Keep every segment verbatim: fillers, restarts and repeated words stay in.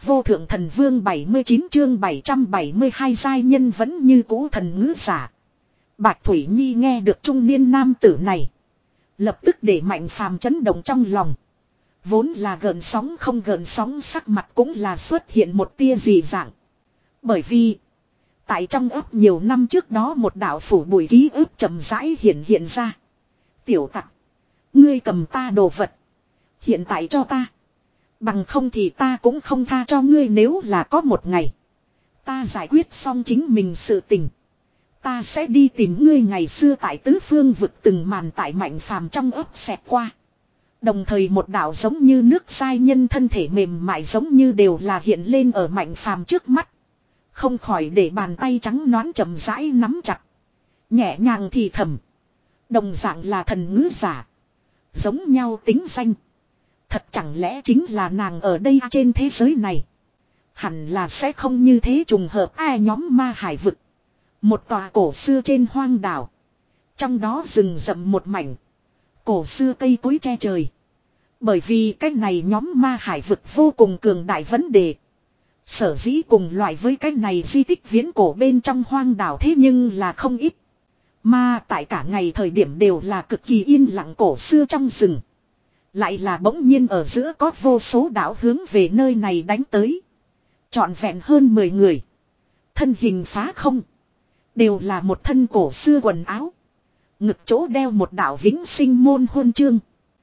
vô thượng thần vương bảy mươi chín chương bảy trăm bảy mươi hai giai nhân vẫn như cũ thần ngữ giả. Bạch Thủy Nhi nghe được trung niên nam tử này. Lập tức để Mạnh Phàm chấn động trong lòng. Vốn là gợn sóng không gợn sóng sắc mặt cũng là xuất hiện một tia dị dạng. Bởi vì tại trong ấp nhiều năm trước đó một đạo phủ bụi ký ức chậm rãi hiện hiện ra. Tiểu tặc, ngươi cầm ta đồ vật. Hiện tại cho ta. Bằng không thì ta cũng không tha cho ngươi, nếu là có một ngày ta giải quyết xong chính mình sự tình. Ta sẽ đi tìm ngươi ngày xưa tại tứ phương vực từng màn tại Mạnh Phàm trong ấp xẹt qua. Đồng thời một đạo giống như nước sai nhân thân thể mềm mại giống như đều là hiện lên ở Mạnh Phàm trước mắt. Không khỏi để bàn tay trắng nõn chậm rãi nắm chặt. Nhẹ nhàng thì thầm. Đồng dạng là thần ngữ giả. Giống nhau tính danh. Thật chẳng lẽ chính là nàng ở đây trên thế giới này. Hẳn là sẽ không như thế trùng hợp ai nhóm ma hải vực. Một tòa cổ xưa trên hoang đảo. Trong đó rừng rậm một mảnh. Cổ xưa cây cối che trời. Bởi vì cái này nhóm ma hải vực vô cùng cường đại vấn đề. Sở dĩ cùng loại với cái này di tích viễn cổ bên trong hoang đảo thế nhưng là không ít. Mà tại cả ngày thời điểm đều là cực kỳ yên lặng cổ xưa trong rừng. Lại là bỗng nhiên ở giữa có vô số đảo hướng về nơi này đánh tới. Trọn vẹn hơn mười người. Thân hình phá không. Đều là một thân cổ xưa quần áo. Ngực chỗ đeo một đạo vĩnh sinh môn huân chương.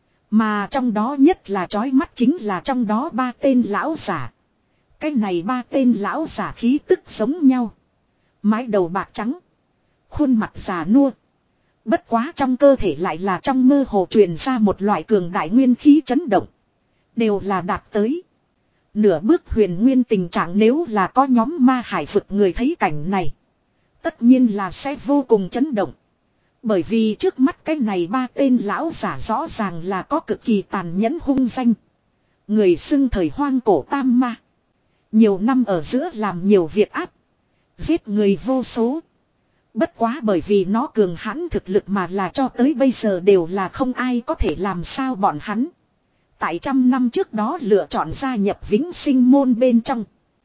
Mà trong đó nhất là chói mắt chính là trong đó ba tên lão giả. Cái này ba tên lão giả khí tức giống nhau. Mái đầu bạc trắng. Khuôn mặt già nua. Bất quá trong cơ thể lại là trong mơ hồ truyền ra một loại cường đại nguyên khí chấn động. Đều là đạt tới nửa bước huyền nguyên tình trạng, nếu là có nhóm ma hải vực người thấy cảnh này. Tất nhiên là sẽ vô cùng chấn động. Bởi vì trước mắt cái này ba tên lão giả rõ ràng là có cực kỳ tàn nhẫn hung danh. Người xưng thời hoang cổ tam ma. Nhiều năm ở giữa làm nhiều việc ác. Giết người vô số. Bất quá bởi vì nó cường hãn thực lực mà là cho tới bây giờ đều là không ai có thể làm sao bọn hắn. Tại trăm năm trước đó lựa chọn gia nhập vĩnh sinh môn bên trong.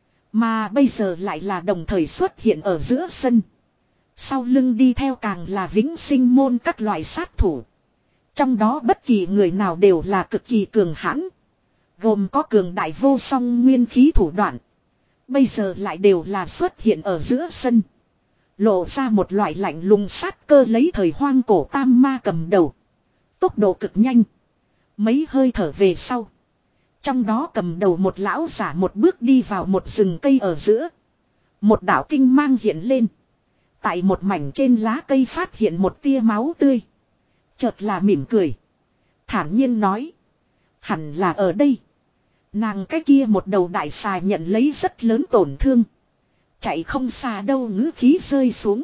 Mà bây giờ lại là đồng thời xuất hiện ở giữa sân. Sau lưng đi theo càng là vĩnh sinh môn các loại sát thủ. Trong đó bất kỳ người nào đều là cực kỳ cường hãn. Gồm có cường đại vô song nguyên khí thủ đoạn. Bây giờ lại đều là xuất hiện ở giữa sân. Lộ ra một loại lạnh lùng sát cơ, lấy thời hoang cổ tam ma cầm đầu. Tốc độ cực nhanh. Mấy hơi thở về sau. Trong đó cầm đầu một lão giả một bước đi vào một rừng cây ở giữa. Một đạo kinh mang hiện lên. Tại một mảnh trên lá cây phát hiện một tia máu tươi. Chợt là mỉm cười. Thản nhiên nói. Hẳn là ở đây. Nàng cái kia một đầu đại xà nhận lấy rất lớn tổn thương. Chạy không xa đâu, ngữ khí rơi xuống.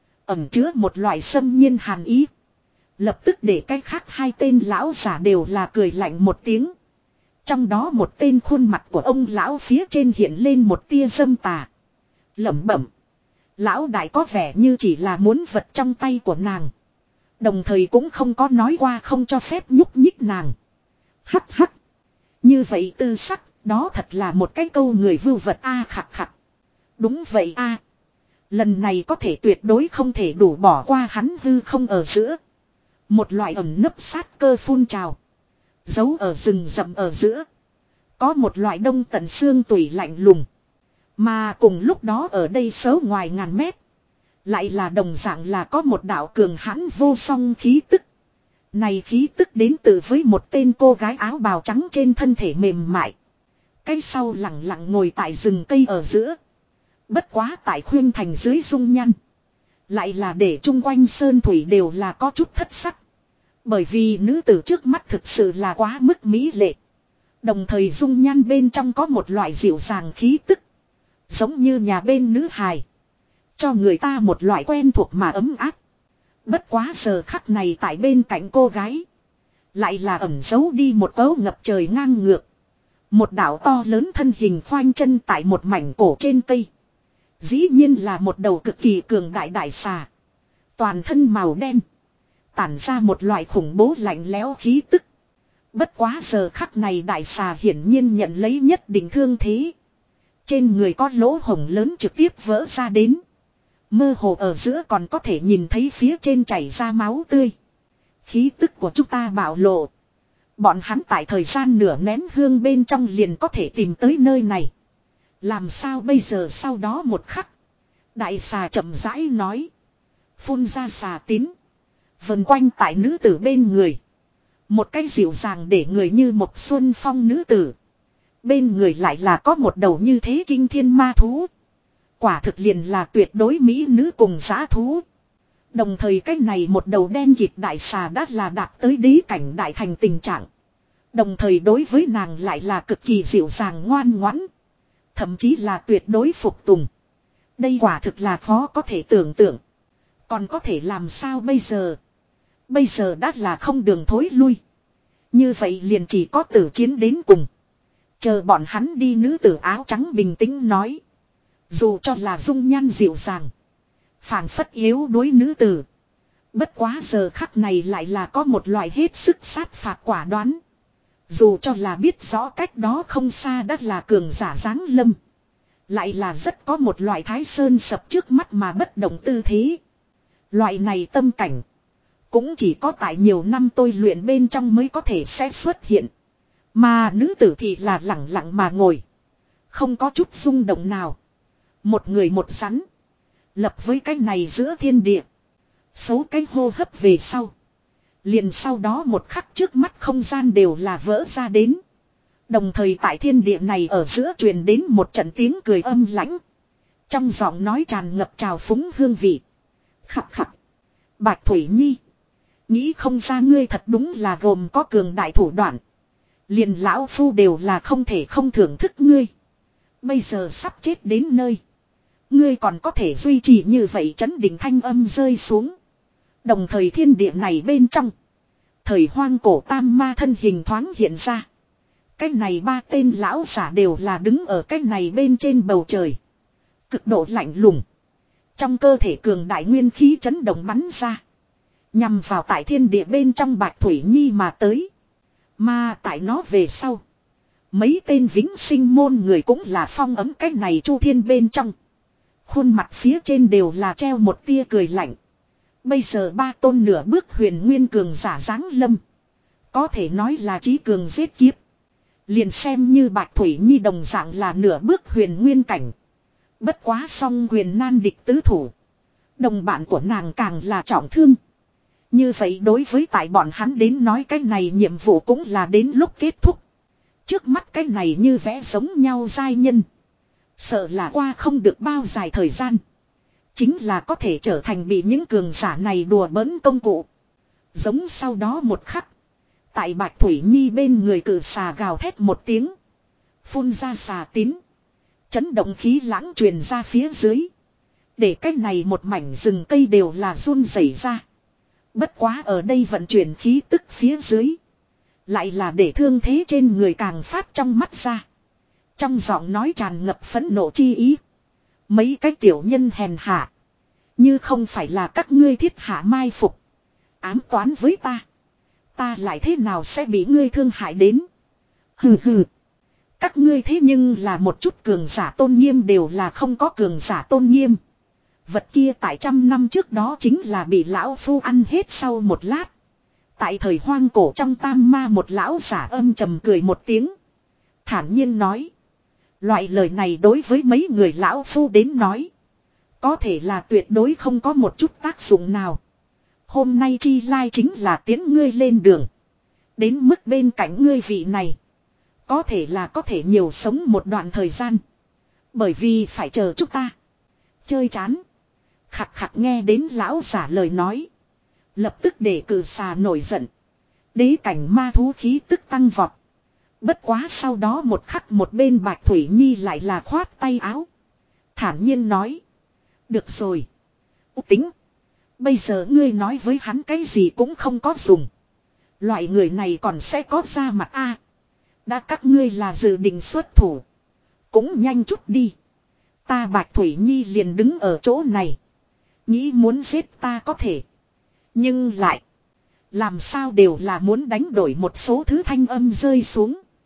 Ẩm chứa một loại xâm nhiên hàn ý. Lập tức để cái khác hai tên lão giả đều là cười lạnh một tiếng. Trong đó một tên khuôn mặt của ông lão phía trên hiện lên một tia dâm tà. Lẩm bẩm. Lão đại có vẻ như chỉ là muốn vật trong tay của nàng. Đồng thời cũng không có nói qua không cho phép nhúc nhích nàng. Hắc hắc. Như vậy tư sắc, đó thật là một cái câu người vưu vật a à, khặt khặt. Đúng vậy a à. Lần này có thể tuyệt đối không thể đủ bỏ qua hắn hư không ở giữa. Một loại ẩn nấp sát cơ phun trào. Giấu ở rừng rậm ở giữa. Có một loại đông tận xương tủy lạnh lùng. Mà cùng lúc đó ở đây sớ ngoài ngàn mét. Lại là đồng dạng là có một đạo cường hãn vô song khí tức. Này khí tức đến từ với một tên cô gái áo bào trắng trên thân thể mềm mại. Cái sau lặng lặng ngồi tại rừng cây ở giữa. Bất quá tại khuyên thành dưới dung nhăn. Lại là để chung quanh sơn thủy đều là có chút thất sắc. Bởi vì nữ tử trước mắt thực sự là quá mức mỹ lệ. Đồng thời dung nhan bên trong có một loại dịu dàng khí tức. Giống như nhà bên nữ hài. Cho người ta một loại quen thuộc mà ấm áp. Bất quá giờ khắc này tại bên cạnh cô gái. Lại là ẩn giấu đi một cấu ngập trời ngang ngược. Một đảo to lớn thân hình khoanh chân tại một mảnh cổ trên cây. Dĩ nhiên là một đầu cực kỳ cường đại đại xà. Toàn thân màu đen. Tản ra một loại khủng bố lạnh lẽo khí tức. Bất quá giờ khắc này đại xà hiển nhiên nhận lấy nhất định thương thế. Trên người có lỗ hổng lớn trực tiếp vỡ ra đến. Mơ hồ ở giữa còn có thể nhìn thấy phía trên chảy ra máu tươi. Khí tức của chúng ta bạo lộ. Bọn hắn tại thời gian nửa nén hương bên trong liền có thể tìm tới nơi này. Làm sao bây giờ sau đó một khắc. Đại xà chậm rãi nói. Phun ra xà tín. Vần quanh tại nữ tử bên người. Một cái dịu dàng để người như một xuân phong nữ tử. Bên người lại là có một đầu như thế kinh thiên ma thú. Quả thực liền là tuyệt đối mỹ nữ cùng giã thú. Đồng thời cái này một đầu đen kịt đại xà đã là đạt tới đế cảnh đại thành tình trạng. Đồng thời đối với nàng lại là cực kỳ dịu dàng ngoan ngoãn. Thậm chí là tuyệt đối phục tùng. Đây quả thực là khó có thể tưởng tượng. Còn có thể làm sao bây giờ? Bây giờ đã là không đường thối lui. Như vậy liền chỉ có tử chiến đến cùng. Chờ bọn hắn đi, nữ tử áo trắng bình tĩnh nói. Dù cho là dung nhan dịu dàng. Phảng phất yếu đuối nữ tử. Bất quá giờ khắc này lại là có một loại hết sức sát phạt quả đoán. Dù cho là biết rõ cách đó không xa đã là cường giả giáng lâm. Lại là rất có một loại thái sơn sập trước mắt mà bất động tư thế. Loại này tâm cảnh. Cũng chỉ có tại nhiều năm tôi luyện bên trong mới có thể sẽ xuất hiện. Mà nữ tử thì là lặng lặng mà ngồi. Không có chút rung động nào. Một người một rắn. Lập với cái này giữa thiên địa. Số cái hô hấp về sau. Liền sau đó một khắc trước mắt không gian đều là vỡ ra đến. Đồng thời tại thiên địa này ở giữa truyền đến một trận tiếng cười âm lãnh. Trong giọng nói tràn ngập trào phúng hương vị. Khặt khặt. Bạch Thủy Nhi. Nghĩ không ra ngươi thật đúng là gồm có cường đại thủ đoạn. Liền lão phu đều là không thể không thưởng thức ngươi. Bây giờ sắp chết đến nơi. Ngươi còn có thể duy trì như vậy, chấn định thanh âm rơi xuống. Đồng thời thiên địa này bên trong. Thời hoang cổ tam ma thân hình thoáng hiện ra. Cái này ba tên lão giả đều là đứng ở cái này bên trên bầu trời. Cực độ lạnh lùng. Trong cơ thể cường đại nguyên khí chấn động bắn ra. Nhằm vào tại thiên địa bên trong Bạch Thủy Nhi mà tới. Mà tại nó về sau. Mấy tên vĩnh sinh môn người cũng là phong ấm cái này chu thiên bên trong. Khuôn mặt phía trên đều là treo một tia cười lạnh. Bây giờ ba tôn nửa bước huyền nguyên cường giả giáng lâm. Có thể nói là chí cường giết kiếp. Liền xem như Bạch Thủy Nhi đồng dạng là nửa bước huyền nguyên cảnh. Bất quá song huyền nan địch tứ thủ. Đồng bạn của nàng càng là trọng thương. Như vậy đối với tại bọn hắn đến nói cái này nhiệm vụ cũng là đến lúc kết thúc. Trước mắt cái này như vẽ giống nhau giai nhân. Sợ là qua không được bao dài thời gian. Chính là có thể trở thành bị những cường giả này đùa bỡn công cụ. Giống sau đó một khắc. Tại Bạch Thủy Nhi bên người cử xà gào thét một tiếng. Phun ra xà tín. Chấn động khí lãng truyền ra phía dưới. Để cái này một mảnh rừng cây đều là run rẩy ra. Bất quá ở đây vận chuyển khí tức phía dưới. Lại là để thương thế trên người càng phát trong mắt ra. Trong giọng nói tràn ngập phẫn nộ chi ý. Mấy cái tiểu nhân hèn hạ. Như không phải là các ngươi thiết hạ mai phục. Ám toán với ta. Ta lại thế nào sẽ bị ngươi thương hại đến. Hừ hừ. Các ngươi thế nhưng là một chút cường giả tôn nghiêm đều là không có cường giả tôn nghiêm. Vật kia tại trăm năm trước đó chính là bị lão phu ăn hết sau một lát. Tại thời hoang cổ trong tam ma một lão giả âm trầm cười một tiếng. Thản nhiên nói. Loại lời này đối với mấy người lão phu đến nói. Có thể là tuyệt đối không có một chút tác dụng nào. Hôm nay chi lai chính là tiến ngươi lên đường. Đến mức bên cạnh ngươi vị này. Có thể là có thể nhiều sống một đoạn thời gian. Bởi vì phải chờ chúng ta. Chơi chán. Khặt khặt nghe đến lão giả lời nói. Lập tức để cử xà nổi giận. Đế cảnh ma thú khí tức tăng vọt. Bất quá sau đó một khắc một bên Bạch Thủy Nhi lại là khoát tay áo. Thản nhiên nói. Được rồi. Ú tính. Bây giờ ngươi nói với hắn cái gì cũng không có dùng. Loại người này còn sẽ có ra mặt a. Đã các ngươi là dự định xuất thủ. Cũng nhanh chút đi. Ta Bạch Thủy Nhi liền đứng ở chỗ này. Nghĩ muốn giết ta có thể. Nhưng lại. Làm sao đều là muốn đánh đổi một số thứ thanh âm rơi xuống.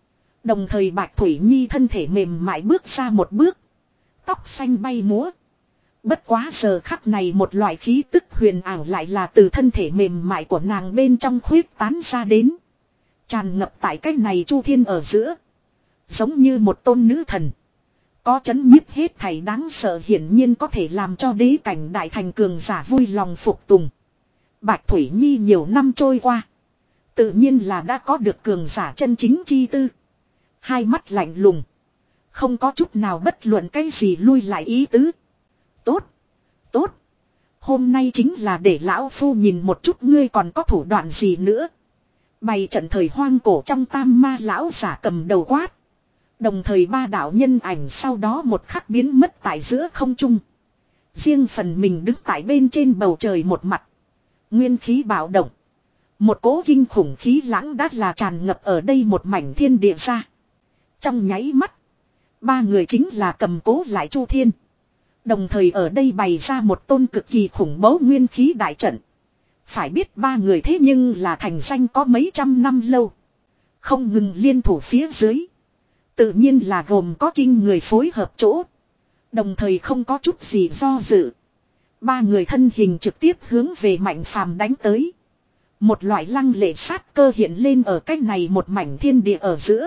Đồng thời Bạch Thủy Nhi thân thể mềm mại bước ra một bước. Tóc xanh bay múa. Bất quá giờ khắc này một loại khí tức huyền ảo lại là từ thân thể mềm mại của nàng bên trong khuyết tán ra đến. Tràn ngập tại cái này chu thiên ở giữa. Giống như một tôn nữ thần. Có chấn nhiếp hết thảy đáng sợ hiển nhiên có thể làm cho đế cảnh đại thành cường giả vui lòng phục tùng. Bạch Thủy Nhi nhiều năm trôi qua. Tự nhiên là đã có được cường giả chân chính chi tư. Hai mắt lạnh lùng. Không có chút nào bất luận cái gì lui lại ý tứ. Tốt. Tốt. Hôm nay chính là để lão phu nhìn một chút ngươi còn có thủ đoạn gì nữa. Bày trận thời hoang cổ trong tam ma lão giả cầm đầu quát. Đồng thời ba đạo nhân ảnh sau đó một khắc biến mất tại giữa không trung. Riêng phần mình đứng tại bên trên bầu trời một mặt. Nguyên khí bạo động. Một cỗ kinh khủng khí lãng đã là tràn ngập ở đây một mảnh thiên địa ra. Trong nháy mắt. Ba người chính là cầm cố lại Chu Thiên. Đồng thời ở đây bày ra một tôn cực kỳ khủng bố nguyên khí đại trận. Phải biết ba người thế nhưng là thành danh có mấy trăm năm lâu. Không ngừng liên thủ phía dưới. Tự nhiên là gồm có kinh người phối hợp chỗ. Đồng thời không có chút gì do dự. Ba người thân hình trực tiếp hướng về Mạnh Phàm đánh tới. Một loại lăng lệ sát cơ hiện lên ở cách này một mảnh thiên địa ở giữa.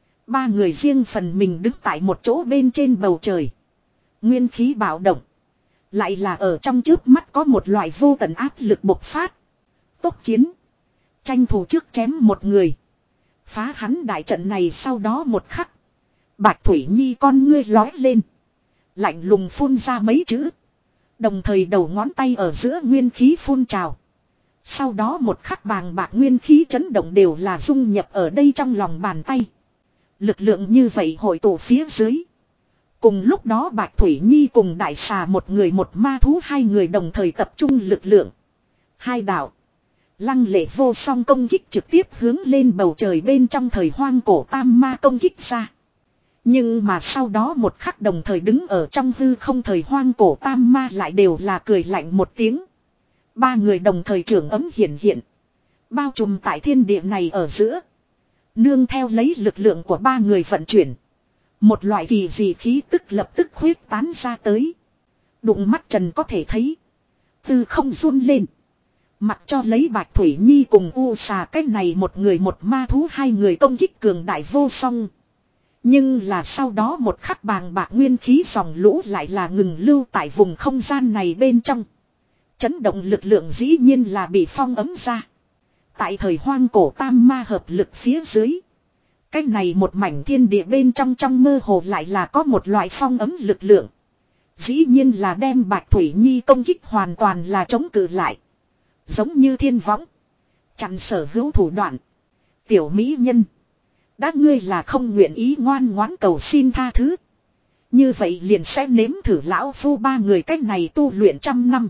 Ba người riêng phần mình đứng tại một chỗ bên trên bầu trời. Nguyên khí bạo động. Lại là ở trong trước mắt có một loại vô tận áp lực bộc phát. Tốc chiến. Tranh thủ trước chém một người. Phá hắn đại trận này sau đó một khắc. Bạch Thủy Nhi con ngươi lói lên. Lạnh lùng phun ra mấy chữ. Đồng thời đầu ngón tay ở giữa nguyên khí phun trào. Sau đó một khắc bàng bạc nguyên khí chấn động đều là dung nhập ở đây trong lòng bàn tay. Lực lượng như vậy hội tụ phía dưới. Cùng lúc đó Bạch Thủy Nhi cùng đại xà một người một ma thú hai người đồng thời tập trung lực lượng. Hai đạo. Lăng lệ vô song công kích trực tiếp hướng lên bầu trời bên trong thời hoang cổ tam ma công kích ra. Nhưng mà sau đó một khắc đồng thời đứng ở trong hư không thời hoang cổ tam ma lại đều là cười lạnh một tiếng. Ba người đồng thời trưởng ấm hiện hiện. Bao trùm tại thiên địa này ở giữa. Nương theo lấy lực lượng của ba người vận chuyển. Một loại kỳ dị khí tức lập tức khuyết tán ra tới. Đụng mắt trần có thể thấy. Từ không run lên. Mặc cho lấy Bạch Thủy Nhi cùng U xà cái này một người một ma thú hai người công kích cường đại vô song. Nhưng là sau đó một khắc bàng bạc nguyên khí dòng lũ lại là ngừng lưu tại vùng không gian này bên trong. Chấn động lực lượng dĩ nhiên là bị phong ấm ra. Tại thời hoang cổ tam ma hợp lực phía dưới. Cái này một mảnh thiên địa bên trong trong mơ hồ lại là có một loại phong ấm lực lượng. Dĩ nhiên là đem Bạch Thủy Nhi công kích hoàn toàn là chống cự lại. Giống như thiên võng. Chặn sở hữu thủ đoạn. Tiểu mỹ nhân. Đã ngươi là không nguyện ý ngoan ngoãn cầu xin tha thứ. Như vậy liền sẽ nếm thử lão phu ba người cách này tu luyện trăm năm.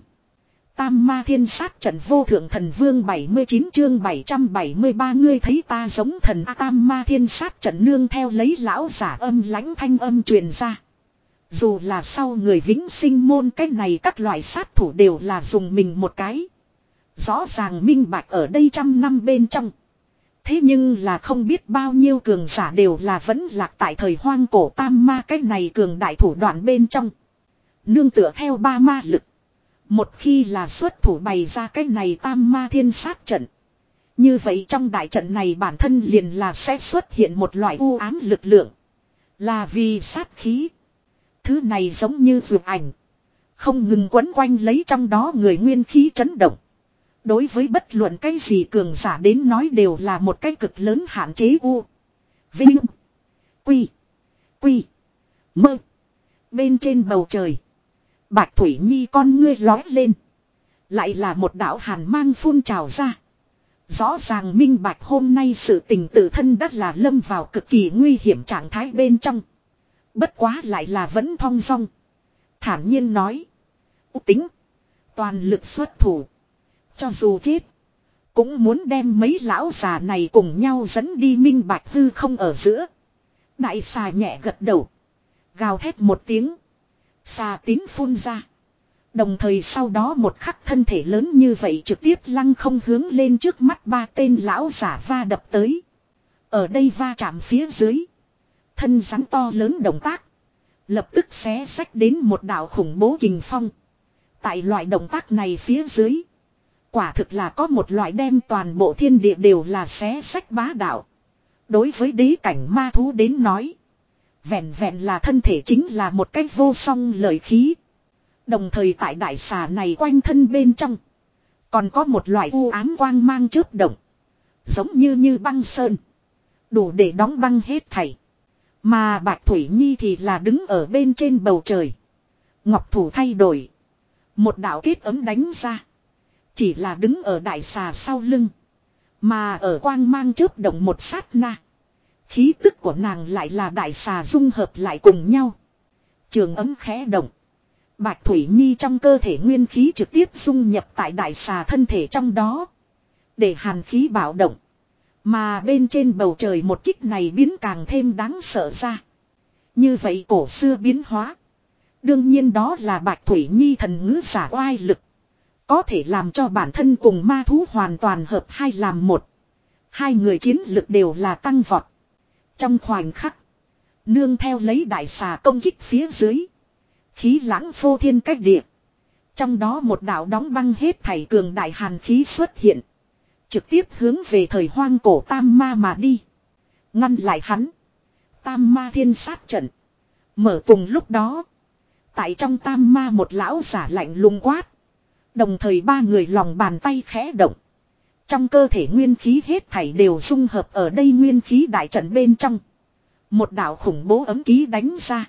Tam ma thiên sát trận vô thượng thần vương bảy mươi chín chương bảy trăm bảy mươi ba ngươi thấy ta giống thần A. Tam ma thiên sát trận nương theo lấy lão giả âm lãnh thanh âm truyền ra. Dù là sau người vĩnh sinh môn cách này các loại sát thủ đều là dùng mình một cái. Rõ ràng minh bạch ở đây trăm năm bên trong. Thế nhưng là không biết bao nhiêu cường giả đều là vẫn lạc tại thời hoang cổ tam ma cách này cường đại thủ đoạn bên trong. Nương tựa theo ba ma lực. Một khi là xuất thủ bày ra cái này tam ma thiên sát trận. Như vậy trong đại trận này bản thân liền là sẽ xuất hiện một loại u ám lực lượng. Là vì sát khí. Thứ này giống như vượt ảnh. Không ngừng quấn quanh lấy trong đó người nguyên khí chấn động. Đối với bất luận cái gì cường giả đến nói đều là một cái cực lớn hạn chế u. Vinh. Quy. Quy. Mơ. Bên trên bầu trời. Bạch Thủy Nhi con ngươi lói lên. Lại là một đạo hàn mang phun trào ra. Rõ ràng minh bạch hôm nay sự tình tự thân đất là lâm vào cực kỳ nguy hiểm trạng thái bên trong. Bất quá lại là vẫn thong dong. Thản nhiên nói. U tính. Toàn lực xuất thủ. Cho dù chết. Cũng muốn đem mấy lão già này cùng nhau dẫn đi minh bạch hư không ở giữa. Đại xà nhẹ gật đầu. Gào thét một tiếng. Xà tín phun ra. Đồng thời sau đó một khắc thân thể lớn như vậy trực tiếp lăng không hướng lên trước mắt ba tên lão giả va đập tới. Ở đây va chạm phía dưới. Thân rắn to lớn động tác. Lập tức xé xách đến một đạo khủng bố kình phong. Tại loại động tác này phía dưới. Quả thực là có một loại đem toàn bộ thiên địa đều là xé xách bá đạo. Đối với đế cảnh ma thú đến nói. Vẹn vẹn là thân thể chính là một cách vô song lợi khí. Đồng thời tại đại xà này quanh thân bên trong. Còn có một loại u ám quang mang chớp động. Giống như như băng sơn. Đủ để đóng băng hết thảy. Mà Bạch Thủy Nhi thì là đứng ở bên trên bầu trời. Ngọc thủ thay đổi. Một đạo kết ấm đánh ra. Chỉ là đứng ở đại xà sau lưng. Mà ở quang mang chớp động một sát na. Khí tức của nàng lại là đại xà dung hợp lại cùng nhau. Trường ấm khẽ động. Bạch Thủy Nhi trong cơ thể nguyên khí trực tiếp dung nhập tại đại xà thân thể trong đó. Để hàn khí bạo động. Mà bên trên bầu trời một kích này biến càng thêm đáng sợ ra. Như vậy cổ xưa biến hóa. Đương nhiên đó là Bạch Thủy Nhi thần ngữ giả oai lực. Có thể làm cho bản thân cùng ma thú hoàn toàn hợp hai làm một. Hai người chiến lực đều là tăng vọt. Trong khoảnh khắc. Nương theo lấy đại xà công kích phía dưới. Khí lãng phô thiên cách địa. Trong đó một đạo đóng băng hết thảy cường đại hàn khí xuất hiện. Trực tiếp hướng về thời hoang cổ tam ma mà đi. Ngăn lại hắn. Tam ma thiên sát trận. Mở cùng lúc đó. Tại trong tam ma một lão giả lạnh lùng quát. Đồng thời ba người lòng bàn tay khẽ động. Trong cơ thể nguyên khí hết thảy đều dung hợp ở đây nguyên khí đại trận bên trong. Một đạo khủng bố ấm ký đánh ra.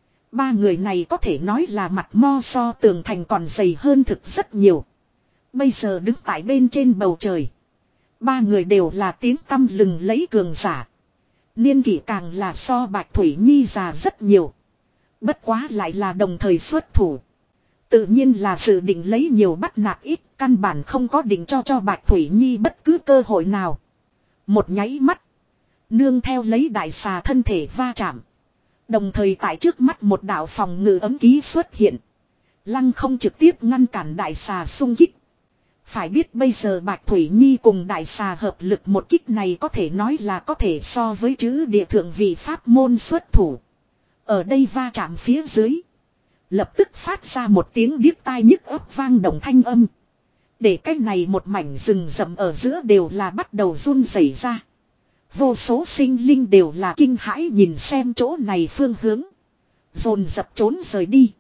Ba người này có thể nói là mặt mo so tường thành còn dày hơn thực rất nhiều. Bây giờ đứng tại bên trên bầu trời. Ba người đều là tiếng tăm lừng lấy cường giả. Niên kỷ càng là so Bạch Thủy Nhi già rất nhiều. Bất quá lại là đồng thời xuất thủ. Tự nhiên là dự định lấy nhiều bắt nạt ít. Căn bản không có định cho cho Bạch Thủy Nhi bất cứ cơ hội nào. Một nháy mắt. Nương theo lấy đại xà thân thể va chạm. Đồng thời tại trước mắt một đạo phòng ngự ấm ký xuất hiện. Lăng không trực tiếp ngăn cản đại xà xung kích. Phải biết bây giờ Bạch Thủy Nhi cùng đại xà hợp lực một kích này có thể nói là có thể so với chữ địa thượng vị pháp môn xuất thủ. Ở đây va chạm phía dưới. Lập tức phát ra một tiếng điếc tai nhức ấp vang động thanh âm. Để cái này một mảnh rừng rậm ở giữa đều là bắt đầu run rẩy ra. Vô số sinh linh đều là kinh hãi nhìn xem chỗ này phương hướng. Dồn dập trốn rời đi.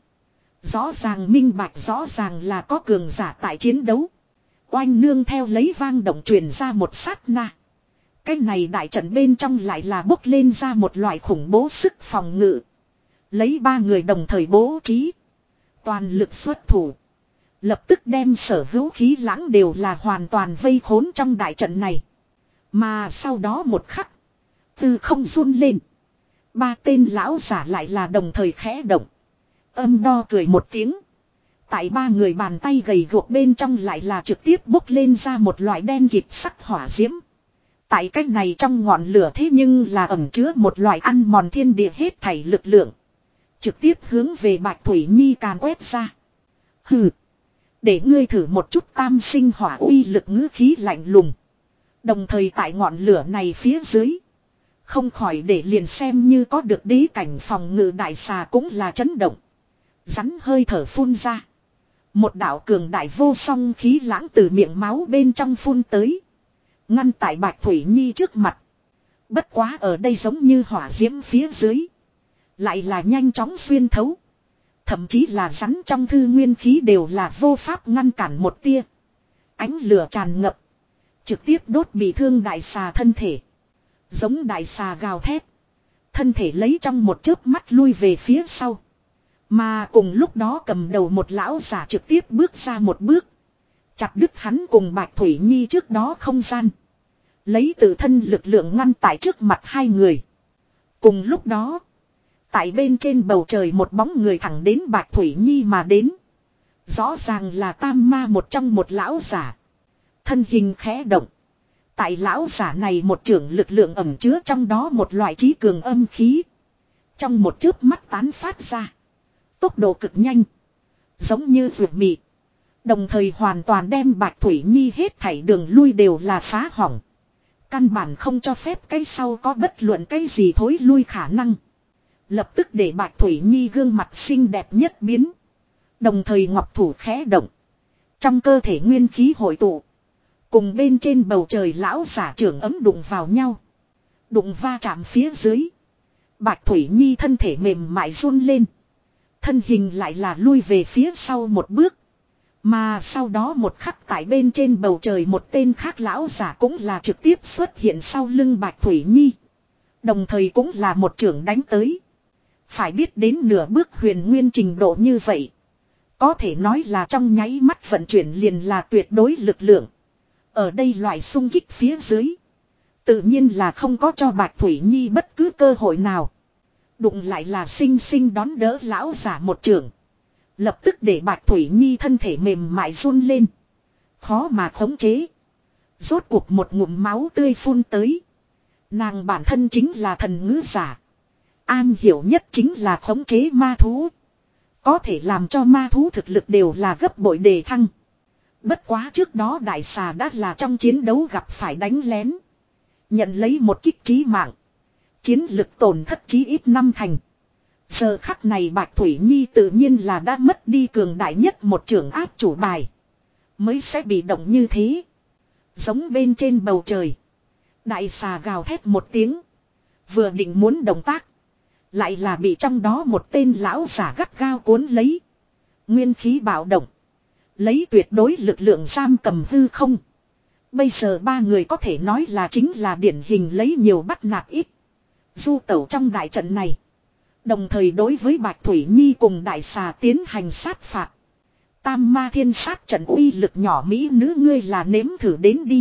Rõ ràng minh bạch rõ ràng là có cường giả tại chiến đấu. Oanh nương theo lấy vang động truyền ra một sát na. Cái này đại trận bên trong lại là bốc lên ra một loại khủng bố sức phòng ngự. Lấy ba người đồng thời bố trí. Toàn lực xuất thủ. Lập tức đem sở hữu khí lãng đều là hoàn toàn vây khốn trong đại trận này. Mà sau đó một khắc. Từ không run lên. Ba tên lão giả lại là đồng thời khẽ động. Âm đo cười một tiếng. Tại ba người bàn tay gầy guộc bên trong lại là trực tiếp bốc lên ra một loại đen kịt sắc hỏa diễm. Tại cách này trong ngọn lửa thế nhưng là ẩn chứa một loại ăn mòn thiên địa hết thảy lực lượng. Trực tiếp hướng về Bạch Thủy Nhi càn quét ra. Hừ. Để ngươi thử một chút tam sinh hỏa uy lực ngữ khí lạnh lùng. Đồng thời tại ngọn lửa này phía dưới. Không khỏi để liền xem như có được đế cảnh phòng ngự đại xà cũng là chấn động. Rắn hơi thở phun ra. Một đạo cường đại vô song khí lãng từ miệng máu bên trong phun tới. Ngăn tại Bạch Thủy Nhi trước mặt. Bất quá ở đây giống như hỏa diễm phía dưới. Lại là nhanh chóng xuyên thấu. Thậm chí là rắn trong thư nguyên khí đều là vô pháp ngăn cản một tia. Ánh lửa tràn ngập. Trực tiếp đốt bị thương đại xà thân thể. Giống đại xà gào thét. Thân thể lấy trong một chớp mắt lui về phía sau. Mà cùng lúc đó cầm đầu một lão giả trực tiếp bước ra một bước. Chặt đứt hắn cùng Bạch Thủy Nhi trước đó không gian. Lấy tự thân lực lượng ngăn tại trước mặt hai người. Cùng lúc đó. Tại bên trên bầu trời một bóng người thẳng đến Bạch Thủy Nhi mà đến. Rõ ràng là tam ma một trong một lão giả. Thân hình khẽ động. Tại lão giả này một trưởng lực lượng ẩn chứa trong đó một loại trí cường âm khí. Trong một chớp mắt tán phát ra. Tốc độ cực nhanh. Giống như ruột mị. Đồng thời hoàn toàn đem Bạch Thủy Nhi hết thảy đường lui đều là phá hỏng. Căn bản không cho phép cái sau có bất luận cái gì thối lui khả năng. Lập tức để Bạch Thủy Nhi gương mặt xinh đẹp nhất biến. Đồng thời ngọc thủ khẽ động. Trong cơ thể nguyên khí hội tụ. Cùng bên trên bầu trời lão giả trưởng ấm đụng vào nhau. Đụng va chạm phía dưới. Bạch Thủy Nhi thân thể mềm mại run lên. Thân hình lại là lui về phía sau một bước. Mà sau đó một khắc tại bên trên bầu trời một tên khác lão giả cũng là trực tiếp xuất hiện sau lưng Bạch Thủy Nhi. Đồng thời cũng là một trưởng đánh tới. Phải biết đến nửa bước huyền nguyên trình độ như vậy. Có thể nói là trong nháy mắt vận chuyển liền là tuyệt đối lực lượng. Ở đây loại xung kích phía dưới. Tự nhiên là không có cho Bạch Thủy Nhi bất cứ cơ hội nào. Đụng lại là xinh xinh đón đỡ lão giả một trưởng. Lập tức để Bạch Thủy Nhi thân thể mềm mại run lên. Khó mà khống chế. Rốt cuộc một ngụm máu tươi phun tới. Nàng bản thân chính là thần ngữ giả. An hiểu nhất chính là khống chế ma thú. Có thể làm cho ma thú thực lực đều là gấp bội đề thăng. Bất quá trước đó đại xà đã là trong chiến đấu gặp phải đánh lén. Nhận lấy một kích chí mạng. Chiến lực tổn thất chí ít năm thành. Giờ khắc này Bạch Thủy Nhi tự nhiên là đã mất đi cường đại nhất một trưởng áp chủ bài. Mới sẽ bị động như thế. Giống bên trên bầu trời. Đại xà gào thét một tiếng. Vừa định muốn động tác. Lại là bị trong đó một tên lão giả gắt gao cuốn lấy. Nguyên khí bạo động. Lấy tuyệt đối lực lượng giam cầm hư không. Bây giờ ba người có thể nói là chính là điển hình lấy nhiều bắt nạt ít. Du tẩu trong đại trận này. Đồng thời đối với Bạch Thủy Nhi cùng đại xà tiến hành sát phạt. Tam ma thiên sát trận uy lực nhỏ mỹ nữ ngươi là nếm thử đến đi.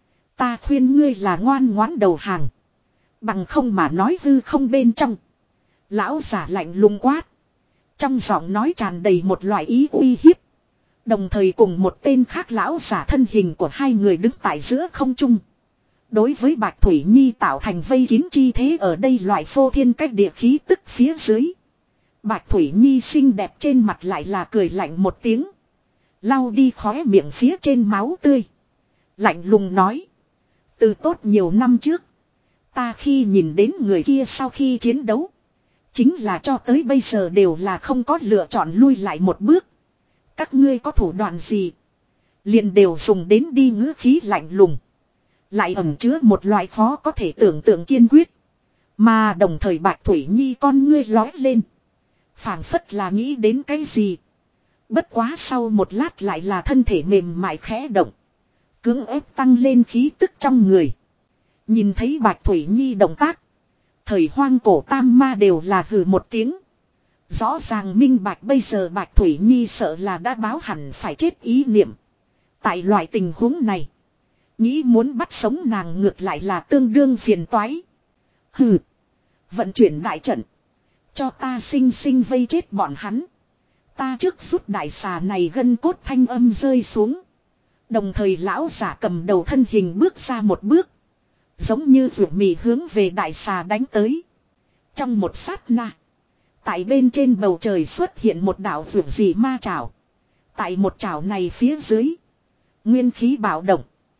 Ta khuyên ngươi là ngoan ngoãn đầu hàng. Bằng không mà nói hư không bên trong. Lão giả lạnh lùng quát. Trong giọng nói tràn đầy một loại ý uy hiếp. Đồng thời cùng một tên khác lão giả thân hình của hai người đứng tại giữa không trung. Đối với Bạch Thủy Nhi tạo thành vây kín chi thế ở đây loại phô thiên cách địa khí tức phía dưới. Bạch Thủy Nhi xinh đẹp trên mặt lại là cười lạnh một tiếng. Lau đi khóe miệng phía trên máu tươi. Lạnh lùng nói. Từ tốt nhiều năm trước. Ta khi nhìn đến người kia sau khi chiến đấu. Chính là cho tới bây giờ đều là không có lựa chọn lui lại một bước. Các ngươi có thủ đoạn gì? Liền đều dùng đến đi ngữ khí lạnh lùng. Lại ẩn chứa một loại khó có thể tưởng tượng kiên quyết. Mà đồng thời Bạch Thủy Nhi con ngươi lói lên. Phảng phất là nghĩ đến cái gì. Bất quá sau một lát lại là thân thể mềm mại khẽ động. Cưỡng ép tăng lên khí tức trong người. Nhìn thấy Bạch Thủy Nhi động tác. Thời hoang cổ tam ma đều là hừ một tiếng. Rõ ràng minh bạch bây giờ Bạch Thủy Nhi sợ là đã báo hẳn phải chết ý niệm. Tại loại tình huống này. Nghĩ muốn bắt sống nàng ngược lại là tương đương phiền toái. Hừ. Vận chuyển đại trận. Cho ta sinh sinh vây chết bọn hắn. Ta trước rút đại xà này gân cốt thanh âm rơi xuống. Đồng thời lão giả cầm đầu thân hình bước ra một bước. Giống như ruột mì hướng về đại xà đánh tới. Trong một sát na. Tại bên trên bầu trời xuất hiện một đạo ruột dị ma trảo. Tại một trảo này phía dưới. Nguyên khí bạo động.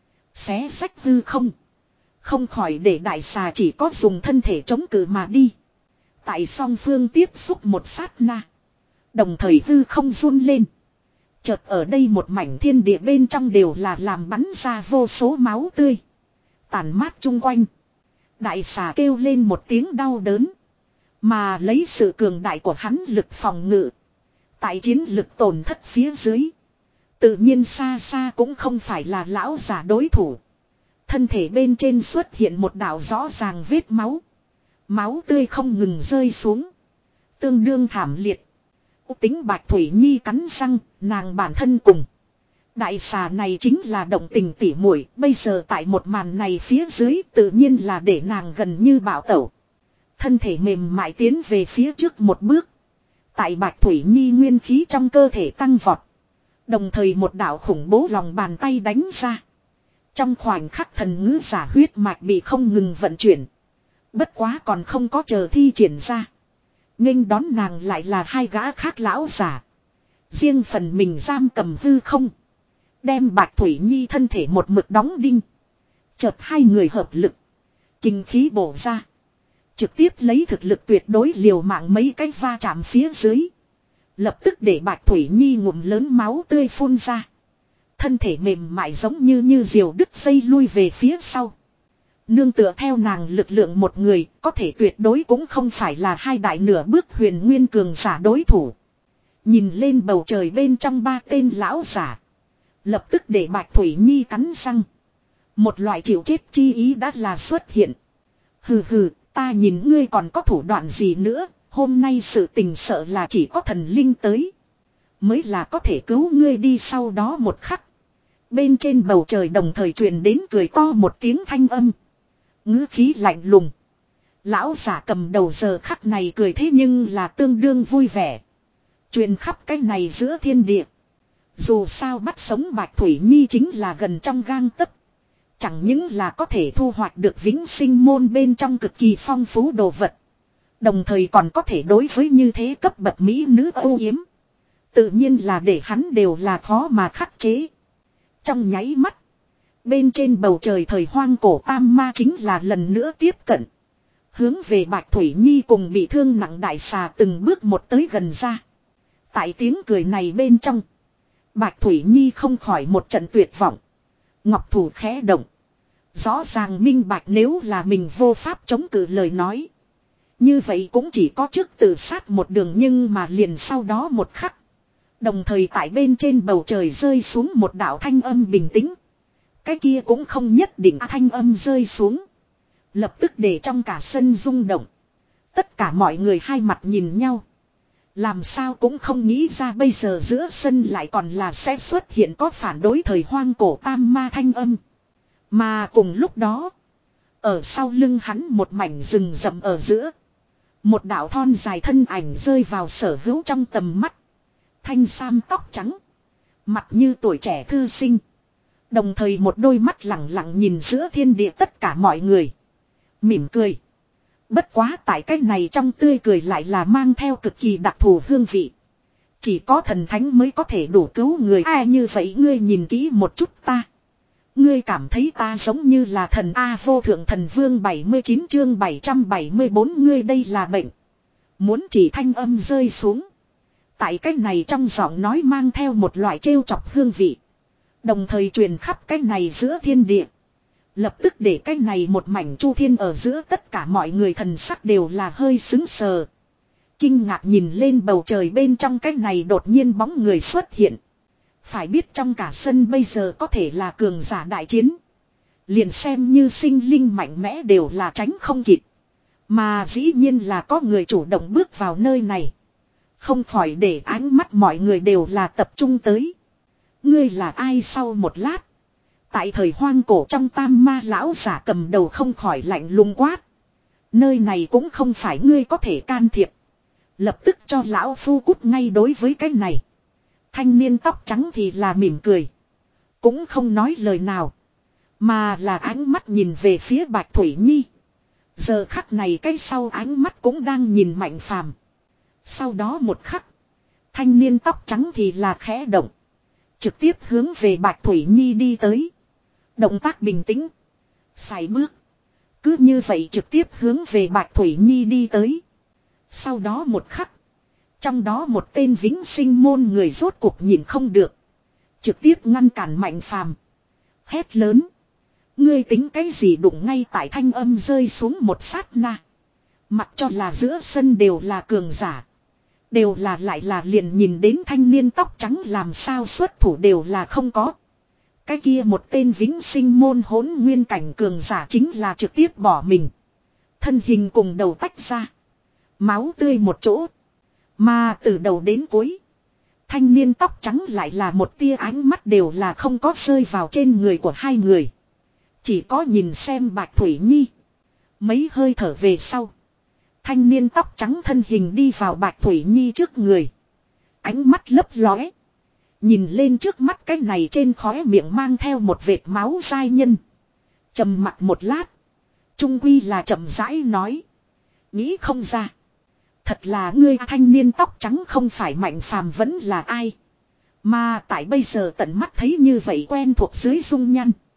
Xé sách hư không. Không khỏi để đại xà chỉ có dùng thân thể chống cự mà đi. Tại song phương tiếp xúc một sát na. Đồng thời hư không run lên. Chợt ở đây một mảnh thiên địa bên trong đều là làm bắn ra vô số máu tươi. Tàn mát chung quanh. Đại xà kêu lên một tiếng đau đớn. Mà lấy sự cường đại của hắn lực phòng ngự. Tại chiến lực tổn thất phía dưới. Tự nhiên xa xa cũng không phải là lão giả đối thủ. Thân thể bên trên xuất hiện một đạo rõ ràng vết máu. Máu tươi không ngừng rơi xuống. Tương đương thảm liệt. Tính Bạch Thủy Nhi cắn răng, nàng bản thân cùng. Đại xà này chính là động tình tỉ muội, bây giờ tại một màn này phía dưới tự nhiên là để nàng gần như bạo tẩu. Thân thể mềm mại tiến về phía trước một bước. Tại Bạch Thủy Nhi nguyên khí trong cơ thể tăng vọt. Đồng thời một đạo khủng bố lòng bàn tay đánh ra. Trong khoảnh khắc thần ngữ giả huyết mạch bị không ngừng vận chuyển. Bất quá còn không có chờ thi triển ra. Nghênh đón nàng lại là hai gã khác lão giả. Riêng phần mình giam cầm hư không. Đem Bạch Thủy Nhi thân thể một mực đóng đinh. Chợt hai người hợp lực. Kinh khí bổ ra. Trực tiếp lấy thực lực tuyệt đối liều mạng mấy cái va chạm phía dưới. Lập tức để Bạch Thủy Nhi ngụm lớn máu tươi phun ra. Thân thể mềm mại giống như như diều đứt dây lui về phía sau. Nương tựa theo nàng lực lượng một người, có thể tuyệt đối cũng không phải là hai đại nửa bước huyền nguyên cường giả đối thủ. Nhìn lên bầu trời bên trong ba tên lão giả. Lập tức để Bạch Thủy Nhi cắn răng. Một loại chịu chết chi ý đã là xuất hiện. Hừ hừ, ta nhìn ngươi còn có thủ đoạn gì nữa, hôm nay sự tình sợ là chỉ có thần linh tới. Mới là có thể cứu ngươi đi sau đó một khắc. Bên trên bầu trời đồng thời truyền đến cười to một tiếng thanh âm. Ngữ khí lạnh lùng. Lão giả cầm đầu giờ khắc này cười thế nhưng là tương đương vui vẻ. Truyền khắp cái này giữa thiên địa. Dù sao bắt sống Bạch Thủy Nhi chính là gần trong gang tấc. Chẳng những là có thể thu hoạch được vĩnh sinh môn bên trong cực kỳ phong phú đồ vật. Đồng thời còn có thể đối với như thế cấp bậc mỹ nữ âu yếm. Tự nhiên là để hắn đều là khó mà khắc chế. Trong nháy mắt. Bên trên bầu trời thời hoang cổ tam ma chính là lần nữa tiếp cận. Hướng về Bạch Thủy Nhi cùng bị thương nặng đại xà từng bước một tới gần ra. Tại tiếng cười này bên trong. Bạch Thủy Nhi không khỏi một trận tuyệt vọng. Ngọc thủ khẽ động. Rõ ràng minh bạch nếu là mình vô pháp chống cự lời nói. Như vậy cũng chỉ có trước tự sát một đường nhưng mà liền sau đó một khắc. Đồng thời tại bên trên bầu trời rơi xuống một đạo thanh âm bình tĩnh. Cái kia cũng không nhất định thanh âm rơi xuống. Lập tức để trong cả sân rung động. Tất cả mọi người hai mặt nhìn nhau. Làm sao cũng không nghĩ ra bây giờ giữa sân lại còn là sẽ xuất hiện có phản đối thời hoang cổ tam ma thanh âm. Mà cùng lúc đó. Ở sau lưng hắn một mảnh rừng rậm ở giữa. Một đạo thon dài thân ảnh rơi vào sở hữu trong tầm mắt. Thanh sam tóc trắng. Mặt như tuổi trẻ thư sinh. Đồng thời một đôi mắt lẳng lặng nhìn giữa thiên địa tất cả mọi người. Mỉm cười. Bất quá tại cách này trong tươi cười lại là mang theo cực kỳ đặc thù hương vị. Chỉ có thần thánh mới có thể đủ cứu người. À như vậy ngươi nhìn kỹ một chút ta. Ngươi cảm thấy ta giống như là thần A vô thượng thần vương bảy mươi chín chương bảy trăm bảy mươi bốn ngươi đây là bệnh. Muốn chỉ thanh âm rơi xuống. Tại cách này trong giọng nói mang theo một loại trêu chọc hương vị. Đồng thời truyền khắp cái này giữa thiên địa. Lập tức để cái này một mảnh chu thiên ở giữa tất cả mọi người thần sắc đều là hơi xứng sờ. Kinh ngạc nhìn lên bầu trời bên trong cái này đột nhiên bóng người xuất hiện. Phải biết trong cả sân bây giờ có thể là cường giả đại chiến. Liền xem như sinh linh mạnh mẽ đều là tránh không kịp. Mà dĩ nhiên là có người chủ động bước vào nơi này. Không khỏi để ánh mắt mọi người đều là tập trung tới. Ngươi là ai sau một lát. Tại thời hoang cổ trong tam ma lão giả cầm đầu không khỏi lạnh lùng quát. Nơi này cũng không phải ngươi có thể can thiệp. Lập tức cho lão phu cút ngay đối với cái này. Thanh niên tóc trắng thì là mỉm cười. Cũng không nói lời nào. Mà là ánh mắt nhìn về phía Bạch Thủy Nhi. Giờ khắc này cái sau ánh mắt cũng đang nhìn Mạnh Phàm. Sau đó một khắc. Thanh niên tóc trắng thì là khẽ động. Trực tiếp hướng về Bạch Thủy Nhi đi tới. Động tác bình tĩnh. Sải bước. Cứ như vậy trực tiếp hướng về Bạch Thủy Nhi đi tới. Sau đó một khắc. Trong đó một tên vĩnh sinh môn người rốt cuộc nhìn không được. Trực tiếp ngăn cản Mạnh Phàm. Hét lớn. Ngươi tính cái gì đụng ngay tại thanh âm rơi xuống một sát na. Mặc cho là giữa sân đều là cường giả. Đều là lại là liền nhìn đến thanh niên tóc trắng làm sao xuất thủ đều là không có. Cái kia một tên vĩnh sinh môn hỗn nguyên cảnh cường giả chính là trực tiếp bỏ mình. Thân hình cùng đầu tách ra. Máu tươi một chỗ. Mà từ đầu đến cuối. Thanh niên tóc trắng lại là một tia ánh mắt đều là không có rơi vào trên người của hai người. Chỉ có nhìn xem Bạch Thủy Nhi. Mấy hơi thở về sau. Thanh niên tóc trắng thân hình đi vào Bạch Thủy Nhi trước người. Ánh mắt lấp lóe. Nhìn lên trước mắt cái này trên khóe miệng mang theo một vệt máu dai nhân. Trầm mặt một lát. Trung quy là chậm rãi nói. Nghĩ không ra. Thật là ngươi thanh niên tóc trắng không phải Mạnh Phàm vẫn là ai. Mà tại bây giờ tận mắt thấy như vậy quen thuộc dưới dung nhăn.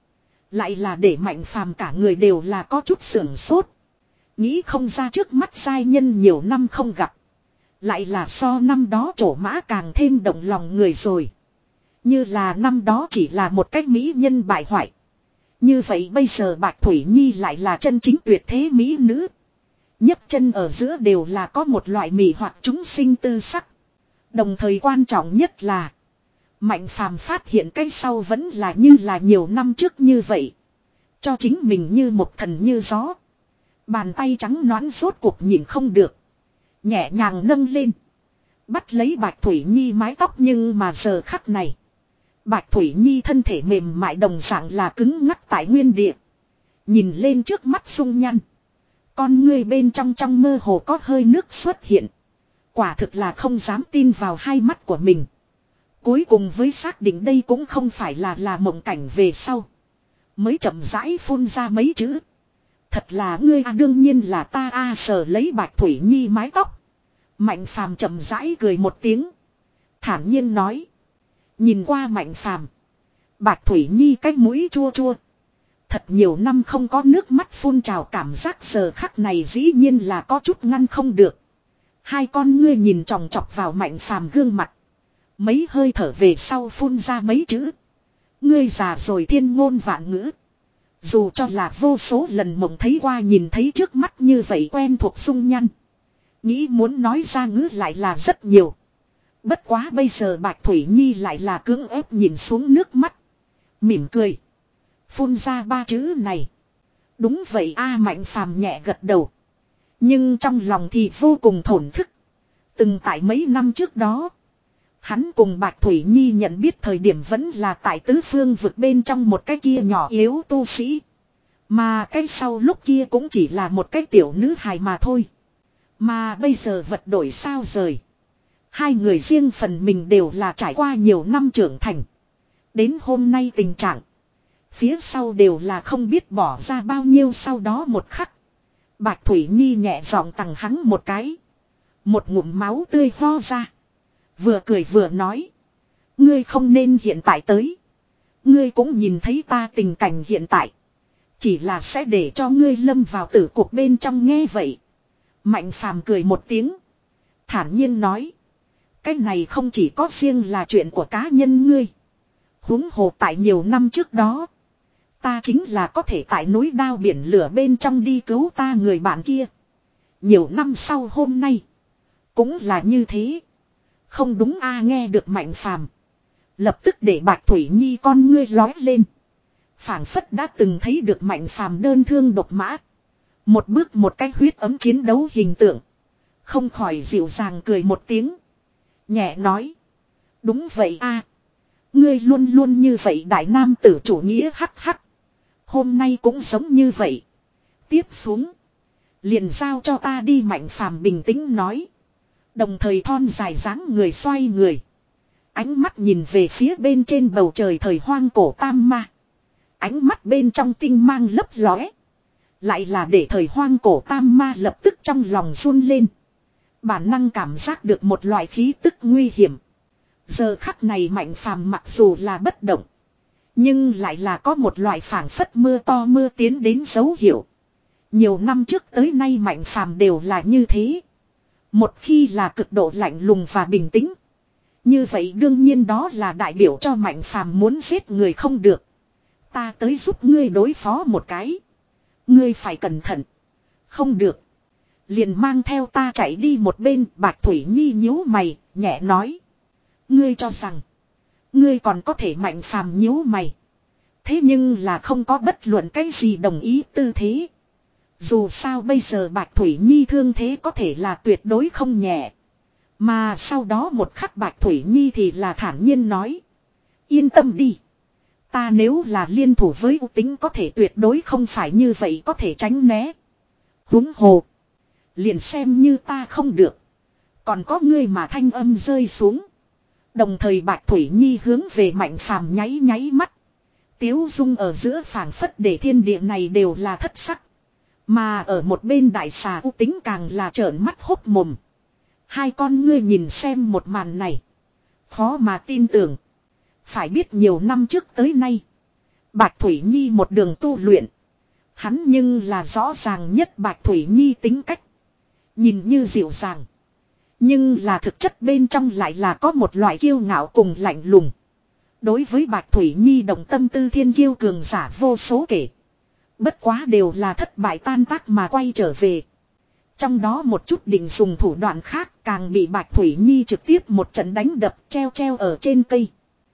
Lại là để Mạnh Phàm cả người đều là có chút sưởng sốt. Nghĩ không ra trước mắt giai nhân nhiều năm không gặp. Lại là so năm đó trổ mã càng thêm động lòng người rồi. Như là năm đó chỉ là một cách mỹ nhân bại hoại. Như vậy bây giờ Bạch Thủy Nhi lại là chân chính tuyệt thế mỹ nữ. nhấc chân ở giữa đều là có một loại mị hoặc chúng sinh tư sắc. Đồng thời quan trọng nhất là Mạnh Phàm phát hiện cái sau vẫn là như là nhiều năm trước như vậy. Cho chính mình như một thần như gió. Bàn tay trắng nõn rốt cuộc nhìn không được. Nhẹ nhàng nâng lên. Bắt lấy Bạch Thủy Nhi mái tóc nhưng mà giờ khắc này. Bạch Thủy Nhi thân thể mềm mại đồng dạng là cứng ngắc tại nguyên địa. Nhìn lên trước mắt dung nhăn. Con ngươi bên trong trong mơ hồ có hơi nước xuất hiện. Quả thực là không dám tin vào hai mắt của mình. Cuối cùng với xác định đây cũng không phải là là mộng cảnh về sau. Mới chậm rãi phun ra mấy chữ. Thật là ngươi à, đương nhiên là ta a à, sờ lấy Bạch Thủy Nhi mái tóc. Mạnh Phàm chậm rãi cười một tiếng. Thản nhiên nói. Nhìn qua Mạnh Phàm, Bạch Thủy Nhi cái mũi chua chua. Thật nhiều năm không có nước mắt phun trào, cảm giác giờ khắc này dĩ nhiên là có chút ngăn không được. Hai con ngươi nhìn chòng chọc vào Mạnh Phàm gương mặt. Mấy hơi thở về sau phun ra mấy chữ. Ngươi già rồi thiên ngôn vạn ngữ. Dù cho là vô số lần mộng thấy qua nhìn thấy trước mắt như vậy quen thuộc dung nhăn. Nghĩ muốn nói ra ngữ lại là rất nhiều. Bất quá bây giờ Bạch Thủy Nhi lại là cưỡng ép nhìn xuống nước mắt. Mỉm cười. Phun ra ba chữ này. Đúng vậy a à, Mạnh Phàm nhẹ gật đầu. Nhưng trong lòng thì vô cùng thổn thức. Từng tại mấy năm trước đó. Hắn cùng Bạch Thủy Nhi nhận biết thời điểm vẫn là tại tứ phương vực bên trong một cái kia nhỏ yếu tu sĩ. Mà cái sau lúc kia cũng chỉ là một cái tiểu nữ hài mà thôi. Mà bây giờ vật đổi sao rời. Hai người riêng phần mình đều là trải qua nhiều năm trưởng thành. Đến hôm nay tình trạng. Phía sau đều là không biết bỏ ra bao nhiêu sau đó một khắc. Bạch Thủy Nhi nhẹ giọng tằng hắn một cái. Một ngụm máu tươi ho ra. Vừa cười vừa nói. Ngươi không nên hiện tại tới. Ngươi cũng nhìn thấy ta tình cảnh hiện tại. Chỉ là sẽ để cho ngươi lâm vào tử cuộc bên trong nghe vậy. Mạnh Phàm cười một tiếng. Thản nhiên nói. Cái này không chỉ có riêng là chuyện của cá nhân ngươi. Huống hồ tại nhiều năm trước đó. Ta chính là có thể tại núi đao biển lửa bên trong đi cứu ta người bạn kia. Nhiều năm sau hôm nay. Cũng là như thế. Không đúng a à, nghe được Mạnh Phàm. Lập tức để Bạch Thủy Nhi con ngươi lói lên. Phảng phất đã từng thấy được Mạnh Phàm đơn thương độc mã. Một bước một cái huyết ấm chiến đấu hình tượng. Không khỏi dịu dàng cười một tiếng. Nhẹ nói. Đúng vậy a à. Ngươi luôn luôn như vậy đại nam tử chủ nghĩa hắc hắc. Hôm nay cũng giống như vậy. Tiếp xuống. Liền giao cho ta đi Mạnh Phàm bình tĩnh nói. Đồng thời thon dài dáng người xoay người. Ánh mắt nhìn về phía bên trên bầu trời thời hoang cổ tam ma. Ánh mắt bên trong tinh mang lấp lóe. Lại là để thời hoang cổ tam ma lập tức trong lòng run lên. Bản năng cảm giác được một loại khí tức nguy hiểm. Giờ khắc này Mạnh Phàm mặc dù là bất động. Nhưng lại là có một loại phảng phất mưa to mưa tiến đến dấu hiệu. Nhiều năm trước tới nay Mạnh Phàm đều là như thế. Một khi là cực độ lạnh lùng và bình tĩnh. Như vậy đương nhiên đó là đại biểu cho Mạnh Phàm muốn giết người không được. Ta tới giúp ngươi đối phó một cái. Ngươi phải cẩn thận. Không được. Liền mang theo ta chạy đi một bên. Bạch Thủy Nhi nhíu mày, nhẹ nói. Ngươi cho rằng. Ngươi còn có thể Mạnh Phàm nhíu mày. Thế nhưng là không có bất luận cái gì đồng ý tư thế. Dù sao bây giờ Bạch Thủy Nhi thương thế có thể là tuyệt đối không nhẹ. Mà sau đó một khắc Bạch Thủy Nhi thì là thản nhiên nói. Yên tâm đi. Ta nếu là liên thủ với U Tính có thể tuyệt đối không phải như vậy có thể tránh né. Húng hồ. Liền xem như ta không được. Còn có ngươi mà thanh âm rơi xuống. Đồng thời Bạch Thủy Nhi hướng về Mạnh Phàm nháy nháy mắt. Tiếu dung ở giữa phảng phất để thiên địa này đều là thất sắc. Mà ở một bên đại xà U Tính càng là trợn mắt hốt mồm. Hai con ngươi nhìn xem một màn này. Khó mà tin tưởng. Phải biết nhiều năm trước tới nay. Bạch Thủy Nhi một đường tu luyện. Hắn nhưng là rõ ràng nhất Bạch Thủy Nhi tính cách. Nhìn như dịu dàng. Nhưng là thực chất bên trong lại là có một loại kiêu ngạo cùng lạnh lùng. Đối với Bạch Thủy Nhi động tâm tư thiên kiêu cường giả vô số kể. Bất quá đều là thất bại tan tác mà quay trở về. Trong đó một chút định dùng thủ đoạn khác càng bị Bạch Thủy Nhi trực tiếp một trận đánh đập treo treo ở trên cây.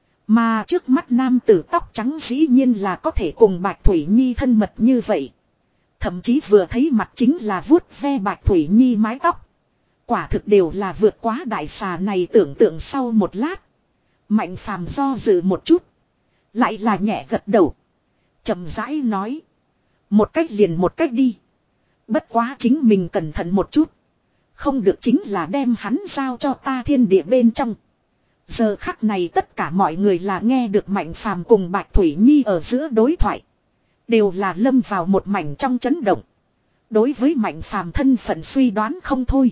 Mà trước mắt nam tử tóc trắng dĩ nhiên là có thể cùng Bạch Thủy Nhi thân mật như vậy. Thậm chí vừa thấy mặt chính là vuốt ve Bạch Thủy Nhi mái tóc. Quả thực đều là vượt quá đại xà này tưởng tượng sau một lát. Mạnh phàm do dự một chút. Lại là nhẹ gật đầu. Chậm rãi nói. Một cách liền một cách đi. Bất quá chính mình cẩn thận một chút. Không được chính là đem hắn giao cho ta thiên địa bên trong. Giờ khắc này tất cả mọi người là nghe được Mạnh phàm cùng Bạch Thủy Nhi ở giữa đối thoại. Đều là lâm vào một mảnh trong chấn động. Đối với Mạnh phàm thân phận suy đoán không thôi.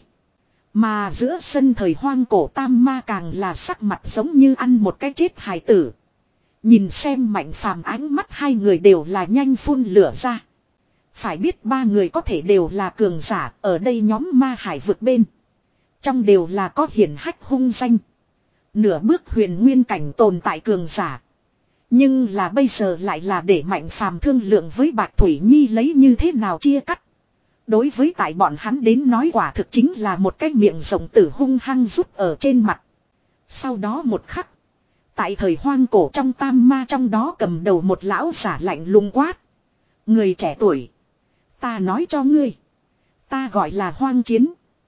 Mà giữa sân thời hoang cổ tam ma càng là sắc mặt giống như ăn một cái chết hài tử. Nhìn xem Mạnh phàm ánh mắt hai người đều là nhanh phun lửa ra. Phải biết ba người có thể đều là cường giả ở đây nhóm ma hải vực bên. Trong đều là có hiển hách hung danh. Nửa bước huyền nguyên cảnh tồn tại cường giả. Nhưng là bây giờ lại là để Mạnh phàm thương lượng với Bạch Thủy Nhi lấy như thế nào chia cắt. Đối với tại bọn hắn đến nói quả thực chính là một cái miệng rộng tử hung hăng rút ở trên mặt. Sau đó một khắc. Tại thời hoang cổ trong tam ma trong đó cầm đầu một lão giả lạnh lùng quát. Người trẻ tuổi. Ta nói cho ngươi. Ta gọi là hoang chiến.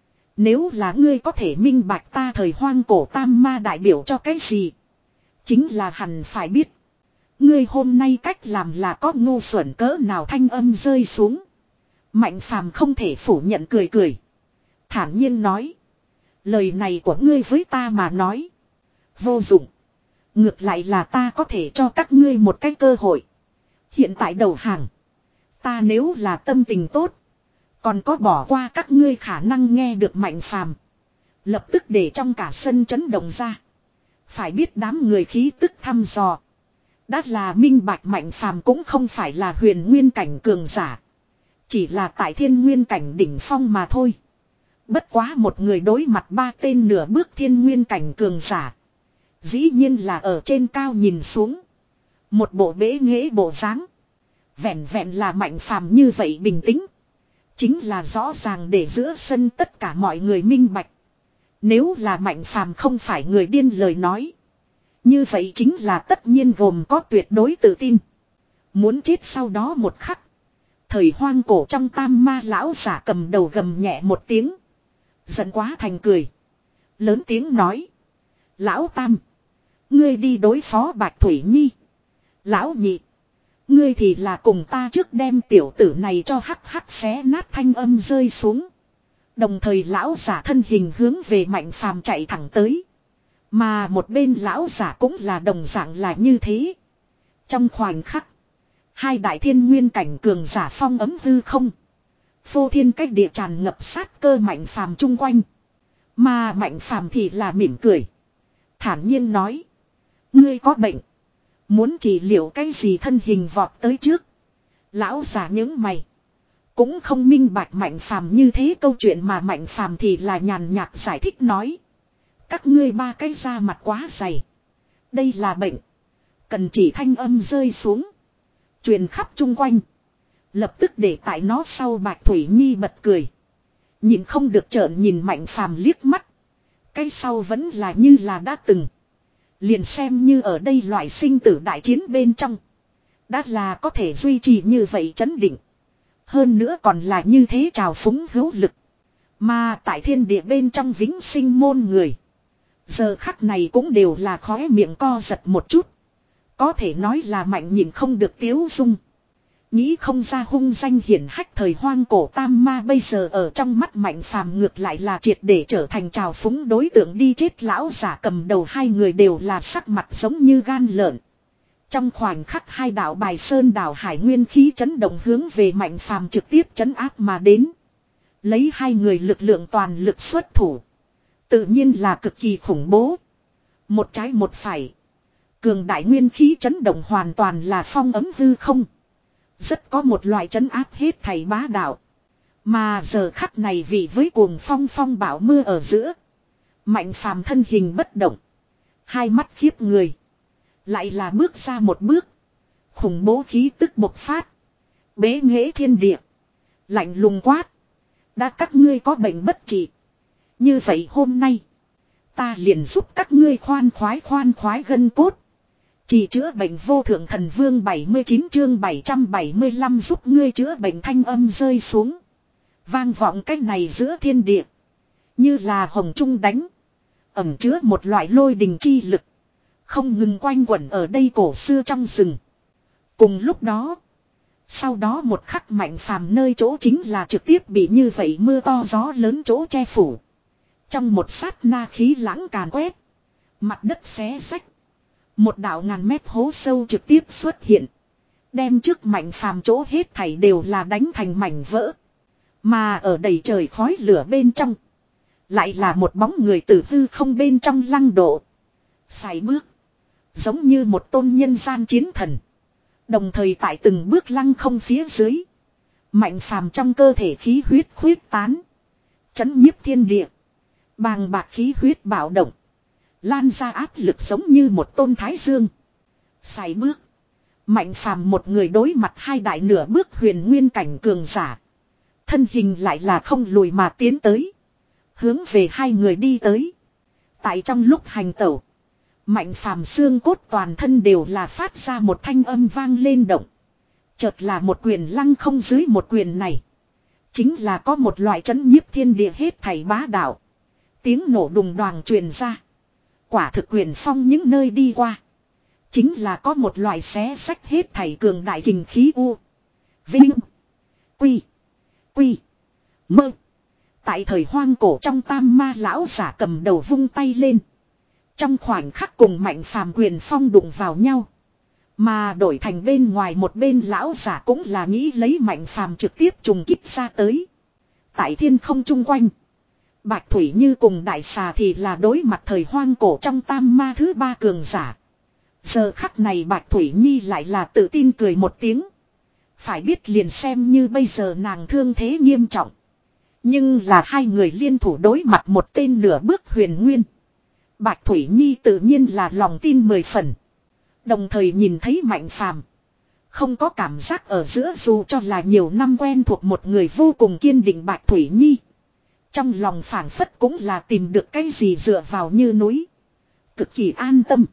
Nếu là ngươi có thể minh bạch ta thời hoang cổ tam ma đại biểu cho cái gì. Chính là hẳn phải biết. Ngươi hôm nay cách làm là có ngu xuẩn cỡ nào thanh âm rơi xuống. Mạnh phàm không thể phủ nhận cười cười. Thản nhiên nói. Lời này của ngươi với ta mà nói. Vô dụng. Ngược lại là ta có thể cho các ngươi một cái cơ hội. Hiện tại đầu hàng. Ta nếu là tâm tình tốt. Còn có bỏ qua các ngươi khả năng nghe được Mạnh phàm. Lập tức để trong cả sân chấn động ra. Phải biết đám người khí tức thăm dò. Đã là minh bạch Mạnh phàm cũng không phải là huyền nguyên cảnh cường giả. Chỉ là tại thiên nguyên cảnh đỉnh phong mà thôi. Bất quá một người đối mặt ba tên nửa bước thiên nguyên cảnh cường giả. Dĩ nhiên là ở trên cao nhìn xuống. Một bộ bế nghễ bộ dáng. Vẹn vẹn là Mạnh phàm như vậy bình tĩnh. Chính là rõ ràng để giữa sân tất cả mọi người minh bạch. Nếu là Mạnh phàm không phải người điên lời nói. Như vậy chính là tất nhiên gồm có tuyệt đối tự tin. Muốn chết sau đó một khắc. Thời hoang cổ trong tam ma lão giả cầm đầu gầm nhẹ một tiếng. Giận quá thành cười. Lớn tiếng nói. Lão tam. Ngươi đi đối phó Bạch Thủy Nhi. Lão nhị. Ngươi thì là cùng ta trước đem tiểu tử này cho hắc hắc xé nát thanh âm rơi xuống. Đồng thời lão giả thân hình hướng về Mạnh phàm chạy thẳng tới. Mà một bên lão giả cũng là đồng dạng là như thế. Trong khoảnh khắc. Hai đại thiên nguyên cảnh cường giả phong ấm hư không. Phô thiên cách địa tràn ngập sát cơ Mạnh phàm chung quanh. Mà Mạnh phàm thì là mỉm cười. Thản nhiên nói. Ngươi có bệnh. Muốn trị liệu cái gì thân hình vọt tới trước. Lão giả những mày. Cũng không minh bạch Mạnh phàm như thế câu chuyện mà Mạnh phàm thì là nhàn nhạt giải thích nói. Các ngươi ba cái da mặt quá dày. Đây là bệnh. Cần chỉ thanh âm rơi xuống. Truyền khắp chung quanh. Lập tức để tại nó sau Bạch Thủy Nhi bật cười. Nhìn không được trợn nhìn Mạnh phàm liếc mắt. Cái sau vẫn là như là đã từng. Liền xem như ở đây loại sinh tử đại chiến bên trong. Đã là có thể duy trì như vậy chấn định. Hơn nữa còn là như thế trào phúng hữu lực. Mà tại thiên địa bên trong vĩnh sinh môn người. Giờ khắc này cũng đều là khóe miệng co giật một chút. Có thể nói là Mạnh nhìn không được tiếu dung. Nghĩ không ra hung danh hiển hách thời hoang cổ tam ma bây giờ ở trong mắt Mạnh phàm ngược lại là triệt để trở thành trào phúng đối tượng đi chết lão giả cầm đầu hai người đều là sắc mặt giống như gan lợn. Trong khoảnh khắc hai đạo bài sơn đảo hải nguyên khí chấn động hướng về Mạnh phàm trực tiếp chấn áp mà đến. Lấy hai người lực lượng toàn lực xuất thủ. Tự nhiên là cực kỳ khủng bố. Một trái một phải. Cường đại nguyên khí chấn động hoàn toàn là phong ấm hư không. Rất có một loại chấn áp hết thảy bá đạo. Mà giờ khắc này vì với cuồng phong phong bão mưa ở giữa. Mạnh phàm thân hình bất động. Hai mắt khiếp người. Lại là bước ra một bước. Khủng bố khí tức bộc phát. Bế nghệ thiên địa. Lạnh lùng quát. Đã các ngươi có bệnh bất trị. Như vậy hôm nay. Ta liền giúp các ngươi khoan khoái khoan khoái gân cốt. Chỉ chữa bệnh vô thượng thần vương bảy mươi chín chương bảy trăm bảy mươi lăm giúp ngươi chữa bệnh thanh âm rơi xuống. Vang vọng cách này giữa thiên địa. Như là hồng trung đánh. Ẩm chứa một loại lôi đình chi lực. Không ngừng quanh quẩn ở đây cổ xưa trong rừng. Cùng lúc đó. Sau đó một khắc mạnh phàm nơi chỗ chính là trực tiếp bị như vậy mưa to gió lớn chỗ che phủ. Trong một sát na khí lãng càn quét. Mặt đất xé xách. Một đạo ngàn mét hố sâu trực tiếp xuất hiện. Đem trước mạnh phàm chỗ hết thảy đều là đánh thành mảnh vỡ. Mà ở đầy trời khói lửa bên trong. Lại là một bóng người tử hư không bên trong lăng độ. Sải bước. Giống như một tôn nhân gian chiến thần. Đồng thời tại từng bước lăng không phía dưới. Mạnh phàm trong cơ thể khí huyết khuyết tán. Chấn nhiếp thiên địa. Bàng bạc khí huyết bạo động. Lan ra áp lực giống như một tôn thái dương. Sải bước. Mạnh phàm một người đối mặt hai đại nửa bước huyền nguyên cảnh cường giả. Thân hình lại là không lùi mà tiến tới. Hướng về hai người đi tới. Tại trong lúc hành tẩu. Mạnh phàm xương cốt toàn thân đều là phát ra một thanh âm vang lên động. Chợt là một quyền lăng không dưới một quyền này. Chính là có một loại chấn nhiếp thiên địa hết thảy bá đạo. Tiếng nổ đùng đoàng truyền ra. Quả thực quyền phong những nơi đi qua. Chính là có một loại xé sách hết thảy cường đại kình khí u. Vinh. Quy. Quy. Mơ. Tại thời hoang cổ trong tam ma lão giả cầm đầu vung tay lên. Trong khoảnh khắc cùng mạnh phàm quyền phong đụng vào nhau. Mà đổi thành bên ngoài một bên lão giả cũng là nghĩ lấy mạnh phàm trực tiếp trùng kích ra tới. Tại thiên không chung quanh. Bạch Thủy Như cùng đại xà thì là đối mặt thời hoang cổ trong tam ma thứ ba cường giả. Giờ khắc này Bạch Thủy Nhi lại là tự tin cười một tiếng. Phải biết liền xem như bây giờ nàng thương thế nghiêm trọng. Nhưng là hai người liên thủ đối mặt một tên nửa bước huyền nguyên. Bạch Thủy Nhi tự nhiên là lòng tin mười phần. Đồng thời nhìn thấy mạnh phàm. Không có cảm giác ở giữa dù cho là nhiều năm quen thuộc một người vô cùng kiên định Bạch Thủy Nhi. Trong lòng phảng phất cũng là tìm được cái gì dựa vào như núi. Cực kỳ an tâm.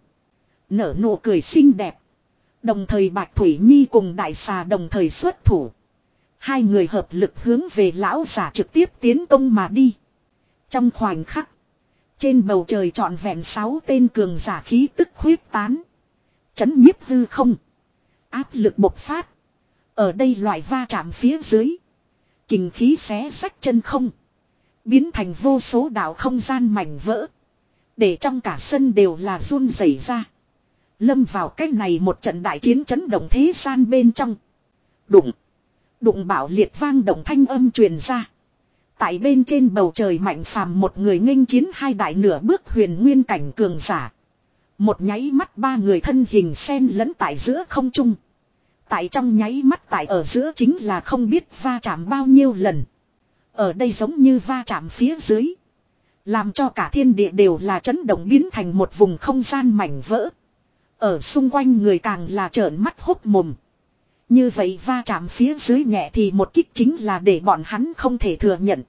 Nở nụ cười xinh đẹp. Đồng thời Bạch Thủy Nhi cùng đại xà đồng thời xuất thủ. Hai người hợp lực hướng về lão giả trực tiếp tiến công mà đi. Trong khoảnh khắc. Trên bầu trời trọn vẹn sáu tên cường giả khí tức khuyết tán. Chấn nhiếp hư không. Áp lực bộc phát. Ở đây loại va chạm phía dưới. Kình khí xé sách chân không. Biến thành vô số đạo không gian mảnh vỡ. Để trong cả sân đều là run rẩy ra. Lâm vào cách này một trận đại chiến chấn động thế gian bên trong. Đụng. Đụng bạo liệt vang động thanh âm truyền ra. Tại bên trên bầu trời mạnh phàm một người nghênh chiến hai đại nửa bước huyền nguyên cảnh cường giả. Một nháy mắt ba người thân hình xen lẫn tại giữa không trung. Tại trong nháy mắt tại ở giữa chính là không biết va chạm bao nhiêu lần. Ở đây giống như va chạm phía dưới. Làm cho cả thiên địa đều là chấn động biến thành một vùng không gian mảnh vỡ. Ở xung quanh người càng là trợn mắt hốc mồm. Như vậy va chạm phía dưới nhẹ thì một kích chính là để bọn hắn không thể thừa nhận.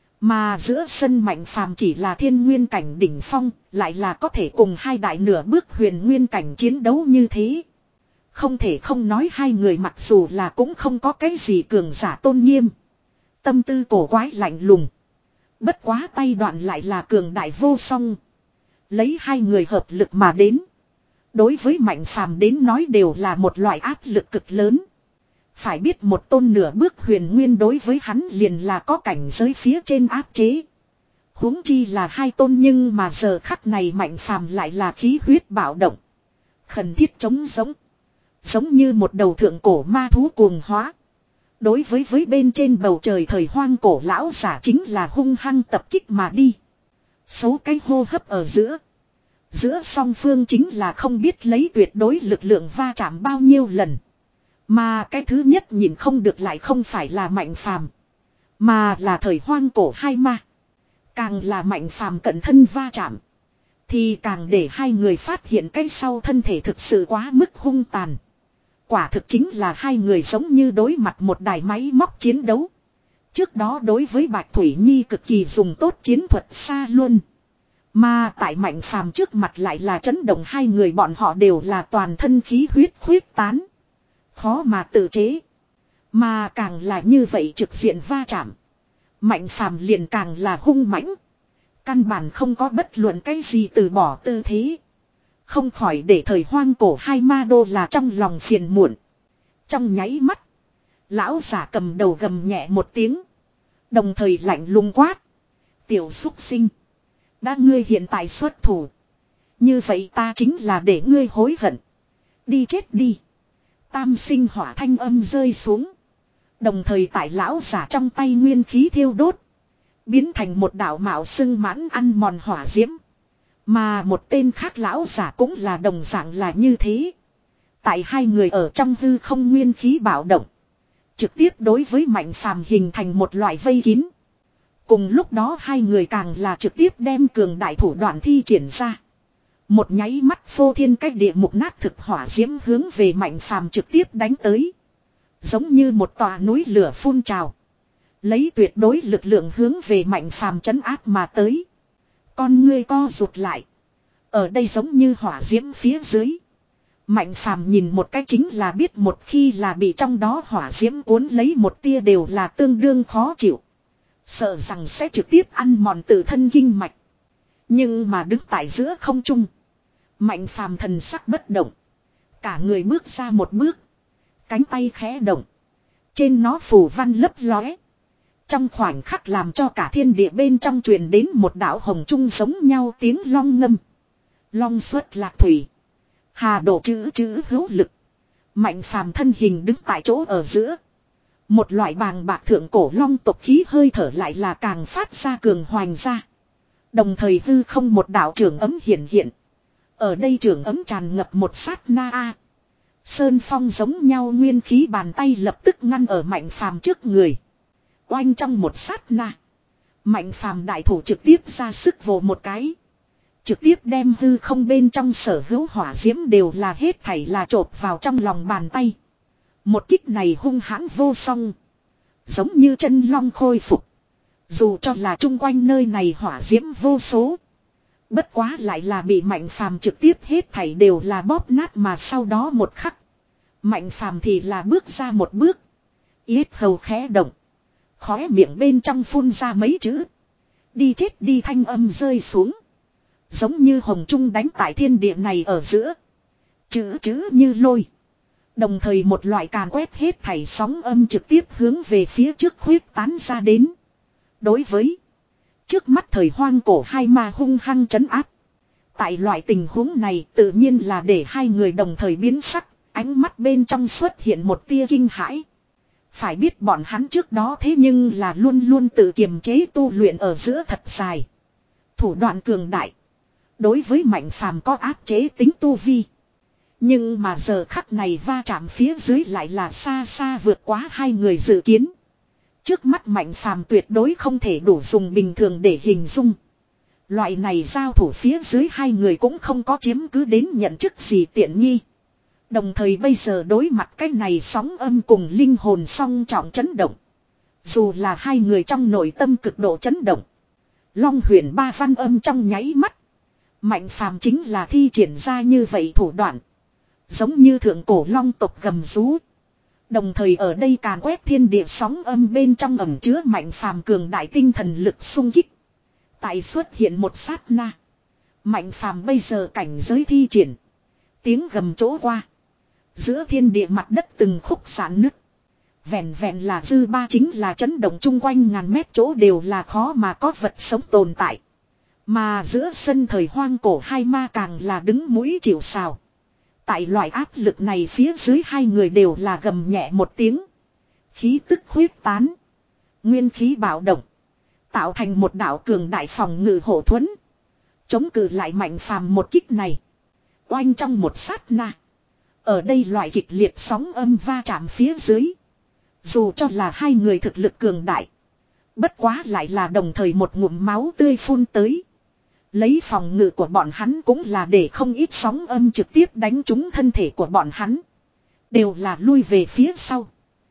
Mà giữa sân mạnh phàm chỉ là thiên nguyên cảnh đỉnh phong, lại là có thể cùng hai đại nửa bước huyền nguyên cảnh chiến đấu như thế. Không thể không nói hai người mặc dù là cũng không có cái gì cường giả tôn nghiêm. Tâm tư cổ quái lạnh lùng. Bất quá tay đoạn lại là cường đại vô song. Lấy hai người hợp lực mà đến. Đối với mạnh phàm đến nói đều là một loại áp lực cực lớn. Phải biết một tôn nửa bước huyền nguyên đối với hắn liền là có cảnh giới phía trên áp chế. Huống chi là hai tôn nhưng mà giờ khắc này mạnh phàm lại là khí huyết bạo động. Khẩn thiết chống giống. Giống như một đầu thượng cổ ma thú cuồng hóa. Đối với với bên trên bầu trời thời hoang cổ lão giả chính là hung hăng tập kích mà đi. Số cái hô hấp ở giữa. Giữa song phương chính là không biết lấy tuyệt đối lực lượng va chạm bao nhiêu lần. Mà cái thứ nhất nhìn không được lại không phải là Mạnh Phàm, mà là thời hoang cổ hai ma. Càng là Mạnh Phàm cận thân va chạm, thì càng để hai người phát hiện cái sau thân thể thực sự quá mức hung tàn. Quả thực chính là hai người giống như đối mặt một đài máy móc chiến đấu. Trước đó đối với Bạch Thủy Nhi cực kỳ dùng tốt chiến thuật xa luôn. Mà tại Mạnh Phàm trước mặt lại là chấn động, hai người bọn họ đều là toàn thân khí huyết khuyết tán. Khó mà tự chế. Mà càng là như vậy trực diện va chạm, Mạnh Phàm liền càng là hung mãnh. Căn bản không có bất luận cái gì từ bỏ tư thế. Không khỏi để thời hoang cổ hai ma đô là trong lòng phiền muộn. Trong nháy mắt, lão giả cầm đầu gầm nhẹ một tiếng, đồng thời lạnh lùng quát: tiểu xúc sinh, đã ngươi hiện tại xuất thủ, như vậy ta chính là để ngươi hối hận. Đi chết đi. Tam sinh hỏa thanh âm rơi xuống, đồng thời tại lão giả trong tay nguyên khí thiêu đốt, biến thành một đạo mạo sưng mãn ăn mòn hỏa diễm. Mà một tên khác lão giả cũng là đồng dạng là như thế. Tại hai người ở trong hư không nguyên khí bạo động, trực tiếp đối với Mạnh Phàm hình thành một loại vây kín. Cùng lúc đó hai người càng là trực tiếp đem cường đại thủ đoạn thi triển ra. Một nháy mắt phô thiên cách địa mục nát thực hỏa diễm hướng về Mạnh Phàm trực tiếp đánh tới. Giống như một tòa núi lửa phun trào, lấy tuyệt đối lực lượng hướng về Mạnh Phàm trấn áp mà tới. Con ngươi co rụt lại. Ở đây giống như hỏa diễm phía dưới, Mạnh Phàm nhìn một cách chính là biết một khi là bị trong đó hỏa diễm cuốn lấy một tia đều là tương đương khó chịu. Sợ rằng sẽ trực tiếp ăn mòn tự thân kinh mạch. Nhưng mà đứng tại giữa không trung, Mạnh Phàm thần sắc bất động. Cả người bước ra một bước, cánh tay khẽ động, trên nó phù văn lấp lóe. Trong khoảnh khắc làm cho cả thiên địa bên trong truyền đến một đạo hồng trung giống nhau tiếng long ngâm. Long xuất lạc thủy, hà đổ chữ chữ hữu lực. Mạnh Phàm thân hình đứng tại chỗ ở giữa. Một loại bàng bạc thượng cổ long tộc khí hơi thở lại là càng phát ra cường hoành ra. Đồng thời hư không một đạo trường ấm hiện hiện. Ở đây trường ấm tràn ngập một sát na a. Sơn phong giống nhau nguyên khí bàn tay lập tức ngăn ở Mạnh Phàm trước người. Oanh trong một sát na, Mạnh Phàm đại thủ trực tiếp ra sức vồ một cái, trực tiếp đem hư không bên trong sở hữu hỏa diễm đều là hết thảy là chộp vào trong lòng bàn tay. Một kích này hung hãn vô song, giống như chân long khôi phục. Dù cho là chung quanh nơi này hỏa diễm vô số, bất quá lại là bị Mạnh Phàm trực tiếp hết thảy đều là bóp nát. Mà sau đó một khắc, Mạnh Phàm thì là bước ra một bước, yết hầu khẽ động, khóe miệng bên trong phun ra mấy chữ: đi chết đi. Thanh âm rơi xuống, giống như hồng trung đánh tại thiên địa này ở giữa. Chữ chữ như lôi. Đồng thời một loại càn quét hết thảy sóng âm trực tiếp hướng về phía trước khuyết tán ra đến. Đối với trước mắt thời hoang cổ hai ma hung hăng trấn áp. Tại loại tình huống này tự nhiên là để hai người đồng thời biến sắc, ánh mắt bên trong xuất hiện một tia kinh hãi. Phải biết bọn hắn trước đó thế nhưng là luôn luôn tự kiềm chế tu luyện ở giữa thật dài. Thủ đoạn cường đại, đối với Mạnh Phàm có áp chế tính tu vi. Nhưng mà giờ khắc này va chạm phía dưới lại là xa xa vượt quá hai người dự kiến. Trước mắt Mạnh Phàm tuyệt đối không thể đủ dùng bình thường để hình dung. Loại này giao thủ phía dưới hai người cũng không có chiếm cứ đến nhận chức gì tiện nghi. Đồng thời bây giờ đối mặt cái này sóng âm cùng linh hồn song trọng chấn động. Dù là hai người trong nội tâm cực độ chấn động. Long huyền ba văn âm trong nháy mắt. Mạnh Phàm chính là thi triển ra như vậy thủ đoạn. Giống như thượng cổ long tộc gầm rú. Đồng thời ở đây càn quét thiên địa sóng âm bên trong ẩn chứa Mạnh Phàm cường đại tinh thần lực xung kích. Tại xuất hiện một sát na, Mạnh Phàm bây giờ cảnh giới thi triển, tiếng gầm chỗ qua, giữa thiên địa mặt đất từng khúc giãn nứt. Vẹn vẹn là dư ba chính là chấn động chung quanh ngàn mét chỗ đều là khó mà có vật sống tồn tại. Mà giữa sân thời hoang cổ hai ma càng là đứng mũi chịu sào. Tại loại áp lực này phía dưới hai người đều là gầm nhẹ một tiếng. Khí tức huyết tán, nguyên khí bạo động, tạo thành một đạo cường đại phòng ngự hộ thuẫn. Chống cự lại Mạnh Phàm một kích này. Oanh trong một sát na. Ở đây loại kịch liệt sóng âm va chạm phía dưới. Dù cho là hai người thực lực cường đại. Bất quá lại là đồng thời một ngụm máu tươi phun tới. Lấy phòng ngự của bọn hắn cũng là để không ít sóng âm trực tiếp đánh trúng thân thể của bọn hắn. Đều là lui về phía sau.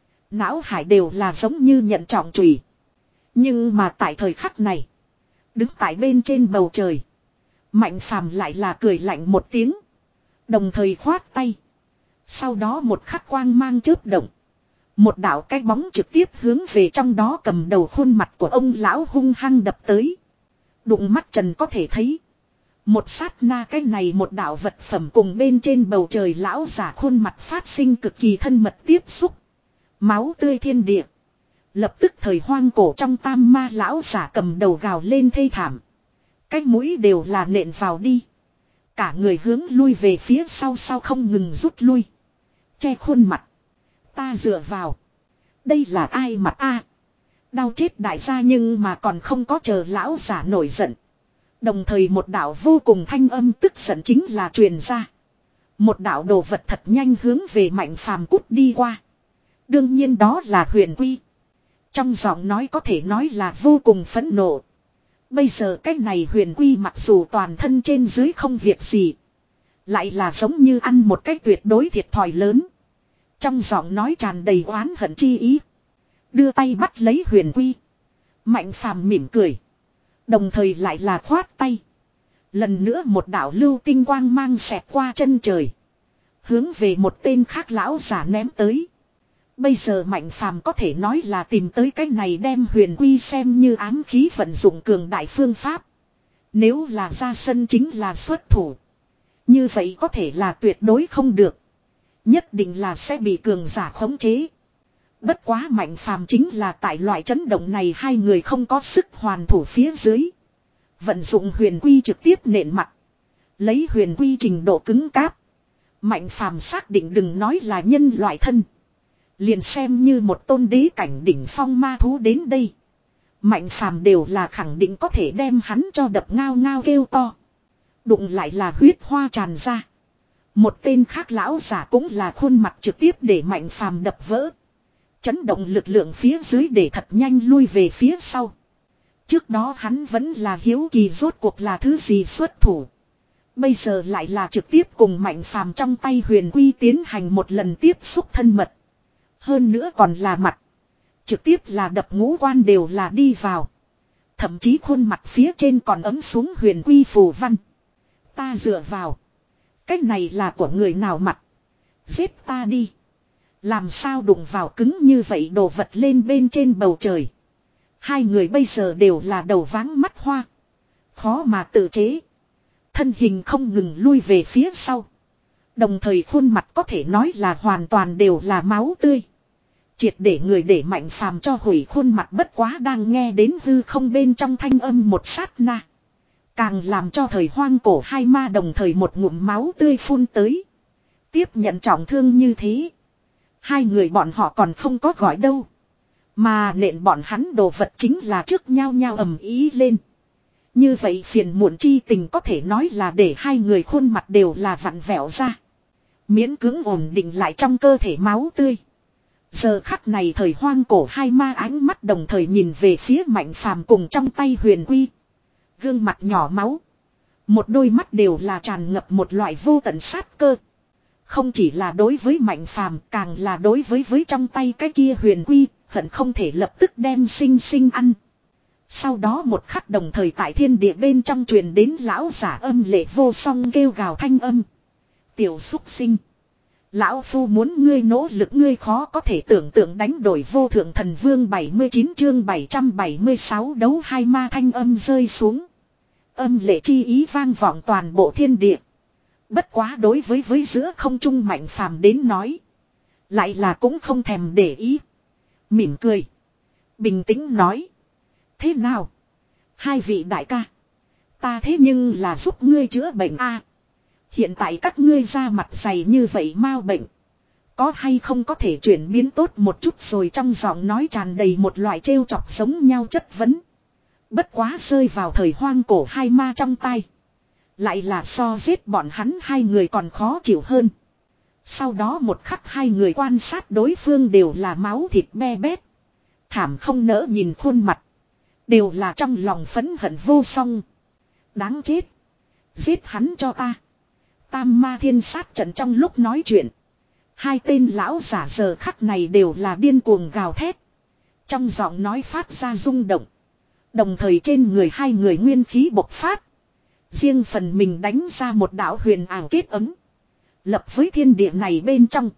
Não hải đều là giống như nhận trọng chùy. Nhưng mà tại thời khắc này. Đứng tại bên trên bầu trời. Mạnh Phàm lại là cười lạnh một tiếng. Đồng thời khoát tay. Sau đó một khắc quang mang chớp động. Một đạo cái bóng trực tiếp hướng về trong đó cầm đầu khuôn mặt của ông lão hung hăng đập tới. Đụng mắt trần có thể thấy. Một sát na cái này một đạo vật phẩm cùng bên trên bầu trời lão giả khuôn mặt phát sinh cực kỳ thân mật tiếp xúc. Máu tươi thiên địa. Lập tức thời hoang cổ trong tam ma lão giả cầm đầu gào lên thê thảm. Cái mũi đều là nện vào đi. Cả người hướng lui về phía sau sau không ngừng rút lui. Che khuôn mặt. Ta dựa vào. Đây là ai mặt a? Đau chết đại gia nhưng mà còn không có chờ lão giả nổi giận. Đồng thời một đạo vô cùng thanh âm tức giận chính là truyền ra. Một đạo đồ vật thật nhanh hướng về Mạnh Phàm cút đi qua. Đương nhiên đó là Huyền Quy. Trong giọng nói có thể nói là vô cùng phẫn nộ. Bây giờ cái này Huyền Quy mặc dù toàn thân trên dưới không việc gì. Lại là giống như ăn một cái tuyệt đối thiệt thòi lớn. Trong giọng nói tràn đầy oán hận chi ý. Đưa tay bắt lấy Huyền Quy. Mạnh Phàm mỉm cười. Đồng thời lại là khoát tay. Lần nữa một đạo lưu tinh quang mang xẹt qua chân trời. Hướng về một tên khác lão giả ném tới. Bây giờ Mạnh Phàm có thể nói là tìm tới cái này đem Huyền Quy xem như ám khí vận dụng cường đại phương pháp. Nếu là ra sân chính là xuất thủ. Như vậy có thể là tuyệt đối không được. Nhất định là sẽ bị cường giả khống chế. Bất quá Mạnh Phàm chính là tại loại chấn động này hai người không có sức hoàn thủ phía dưới. Vận dụng Huyền Quy trực tiếp nện mặt. Lấy Huyền Quy trình độ cứng cáp. Mạnh Phàm xác định đừng nói là nhân loại thân. Liền xem như một tôn đế cảnh đỉnh phong ma thú đến đây. Mạnh Phàm đều là khẳng định có thể đem hắn cho đập ngao ngao kêu to. Đụng lại là huyết hoa tràn ra. Một tên khác lão giả cũng là khuôn mặt trực tiếp để Mạnh Phàm đập vỡ. Chấn động lực lượng phía dưới để thật nhanh lui về phía sau. Trước đó hắn vẫn là hiếu kỳ rốt cuộc là thứ gì xuất thủ. Bây giờ lại là trực tiếp cùng Mạnh Phàm trong tay Huyền Quy tiến hành một lần tiếp xúc thân mật. Hơn nữa còn là mặt. Trực tiếp là đập ngũ quan đều là đi vào. Thậm chí khuôn mặt phía trên còn ấm xuống Huyền Quy phù văn. Ta dựa vào. Cái này là của người nào mặt. Giết ta đi. Làm sao đụng vào cứng như vậy đồ vật lên bên trên bầu trời. Hai người bây giờ đều là đầu váng mắt hoa. Khó mà tự chế. Thân hình không ngừng lui về phía sau. Đồng thời khuôn mặt có thể nói là hoàn toàn đều là máu tươi. Triệt để người để Mạnh Phàm cho hủy khuôn mặt bất quá đang nghe đến hư không bên trong thanh âm một sát na. Càng làm cho thời hoang cổ hai ma đồng thời một ngụm máu tươi phun tới. Tiếp nhận trọng thương như thế. Hai người bọn họ còn không có gọi đâu. Mà nện bọn hắn đồ vật chính là trước nhau nhau ầm ý lên. Như vậy phiền muộn chi tình có thể nói là để hai người khuôn mặt đều là vặn vẹo ra. Miễn cưỡng ổn định lại trong cơ thể máu tươi. Giờ khắc này thời hoang cổ hai ma ánh mắt đồng thời nhìn về phía Mạnh Phàm cùng trong tay Huyền Quy. Gương mặt nhỏ máu. Một đôi mắt đều là tràn ngập một loại vô tận sát cơ. Không chỉ là đối với Mạnh Phàm, càng là đối với với trong tay cái kia Huyền Quy, hận không thể lập tức đem sinh sinh ăn. Sau đó một khắc đồng thời tại thiên địa bên trong truyền đến lão giả âm lệ vô song kêu gào thanh âm. Tiểu xúc sinh. Lão phu muốn ngươi nỗ lực ngươi khó có thể tưởng tượng đánh đổi vô thượng thần vương bảy mươi chín chương bảy trăm bảy mươi sáu đấu hai ma thanh âm rơi xuống. Âm lệ chi ý vang vọng toàn bộ thiên địa. Bất quá đối với với giữa không trung Mạnh Phàm đến nói. Lại là cũng không thèm để ý. Mỉm cười. Bình tĩnh nói. Thế nào? Hai vị đại ca. Ta thế nhưng là giúp ngươi chữa bệnh a. Hiện tại các ngươi ra mặt dày như vậy mau bệnh. Có hay không có thể chuyển biến tốt một chút rồi trong giọng nói tràn đầy một loại trêu chọc giống nhau chất vấn. Bất quá rơi vào thời hoang cổ hai ma trong tay. Lại là so giết bọn hắn hai người còn khó chịu hơn. Sau đó một khắc hai người quan sát đối phương đều là máu thịt be bét. Thảm không nỡ nhìn khuôn mặt. Đều là trong lòng phẫn hận vô song. Đáng chết. Giết hắn cho ta. Tam ma thiên sát trận trong lúc nói chuyện. Hai tên lão giả giờ khắc này đều là điên cuồng gào thét. Trong giọng nói phát ra rung động. Đồng thời trên người hai người nguyên khí bộc phát. Riêng phần mình đánh ra một đạo huyền ảo kết ấm. Lập với thiên địa này bên trong.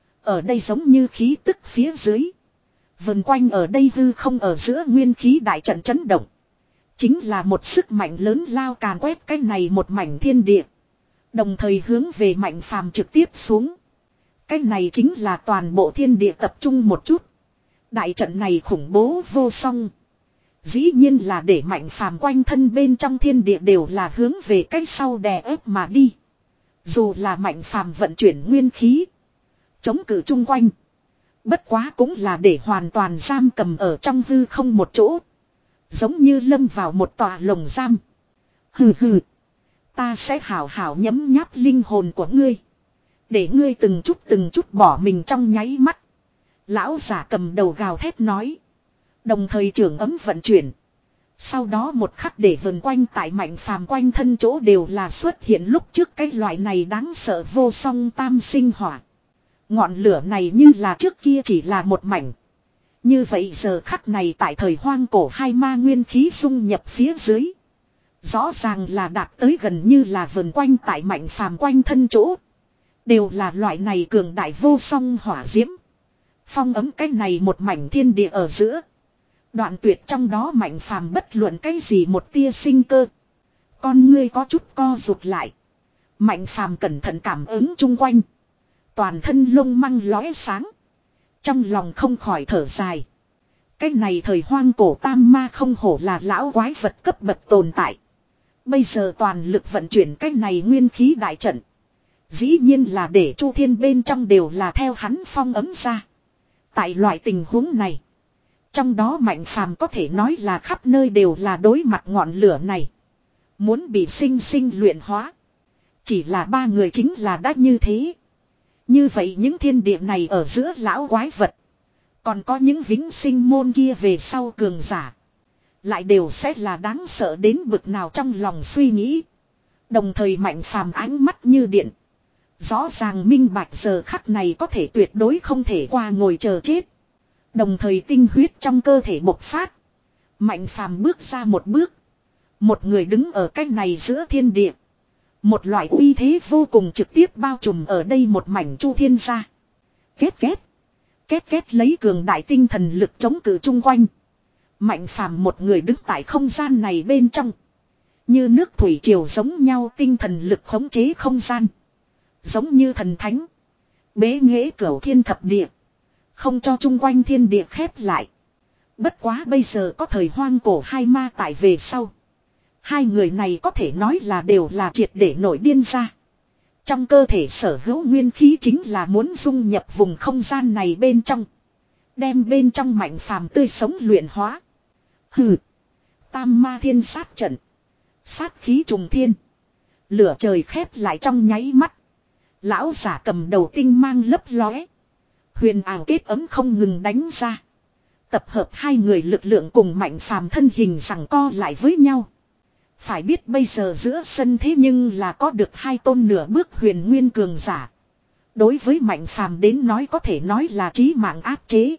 Ở đây giống như khí tức phía dưới. Vần quanh ở đây hư không ở giữa nguyên khí đại trận chấn động. Chính là một sức mạnh lớn lao càn quét cái này một mảnh thiên địa. Đồng thời hướng về Mạnh Phàm trực tiếp xuống. Cái này chính là toàn bộ thiên địa tập trung một chút. Đại trận này khủng bố vô song. Dĩ nhiên là để Mạnh Phàm quanh thân bên trong thiên địa đều là hướng về cách sau đè ép mà đi. Dù là Mạnh Phàm vận chuyển nguyên khí. Chống cự chung quanh. Bất quá cũng là để hoàn toàn giam cầm ở trong hư không một chỗ. Giống như lâm vào một tòa lồng giam. Hừ hừ. Ta sẽ hảo hảo nhấm nháp linh hồn của ngươi. Để ngươi từng chút từng chút bỏ mình trong nháy mắt. Lão giả cầm đầu gào thét nói. Đồng thời trưởng ấm vận chuyển. Sau đó một khắc để vần quanh tại Mạnh Phàm quanh thân chỗ đều là xuất hiện lúc trước cái loại này đáng sợ vô song tam sinh hỏa. Ngọn lửa này như là trước kia chỉ là một mảnh. Như vậy giờ khắc này tại thời hoang cổ hai ma nguyên khí dung nhập phía dưới. Rõ ràng là đạt tới gần như là vần quanh tại Mạnh Phàm quanh thân chỗ. Đều là loại này cường đại vô song hỏa diễm. Phong ấm cái này một mảnh thiên địa ở giữa. Đoạn tuyệt trong đó Mạnh Phàm bất luận cái gì một tia sinh cơ. Con ngươi có chút co rụt lại. Mạnh Phàm cẩn thận cảm ứng chung quanh. Toàn thân lông măng lóe sáng. Trong lòng không khỏi thở dài. Cái này thời hoang cổ tam ma không hổ là lão quái vật cấp bậc tồn tại. Bây giờ toàn lực vận chuyển cái này nguyên khí đại trận. Dĩ nhiên là để chu thiên bên trong đều là theo hắn phong ấm ra. Tại loại tình huống này. Trong đó Mạnh Phàm có thể nói là khắp nơi đều là đối mặt ngọn lửa này. Muốn bị sinh sinh luyện hóa. Chỉ là ba người chính là đã như thế. Như vậy những thiên địa này ở giữa lão quái vật. Còn có những vĩnh sinh môn kia về sau cường giả. Lại đều sẽ là đáng sợ đến bực nào trong lòng suy nghĩ. Đồng thời Mạnh Phàm ánh mắt như điện. Rõ ràng minh bạch giờ khắc này có thể tuyệt đối không thể qua ngồi chờ chết. Đồng thời tinh huyết trong cơ thể bộc phát. Mạnh Phàm bước ra một bước. Một người đứng ở cách này giữa thiên địa. Một loại uy thế vô cùng trực tiếp bao trùm ở đây một mảnh chu thiên gia. Kết kết. Kết kết lấy cường đại tinh thần lực chống cự chung quanh. Mạnh Phàm một người đứng tại không gian này bên trong. Như nước thủy triều giống nhau tinh thần lực khống chế không gian. Giống như thần thánh. Bế nghệ cửu thiên thập địa. Không cho chung quanh thiên địa khép lại. Bất quá bây giờ có thời hoang cổ hai ma tại về sau. Hai người này có thể nói là đều là triệt để nổi điên ra. Trong cơ thể sở hữu nguyên khí chính là muốn dung nhập vùng không gian này bên trong. Đem bên trong Mạnh Phàm tươi sống luyện hóa. Hừ. Tam ma thiên sát trận. Sát khí trùng thiên. Lửa trời khép lại trong nháy mắt. Lão giả cầm đầu tinh mang lấp lóe. Huyền ảo kết ấm không ngừng đánh ra. Tập hợp hai người lực lượng cùng Mạnh Phàm thân hình giằng co lại với nhau. Phải biết bây giờ giữa sân thế nhưng là có được hai tôn nửa bước huyền nguyên cường giả. Đối với Mạnh Phàm đến nói có thể nói là chí mạng áp chế.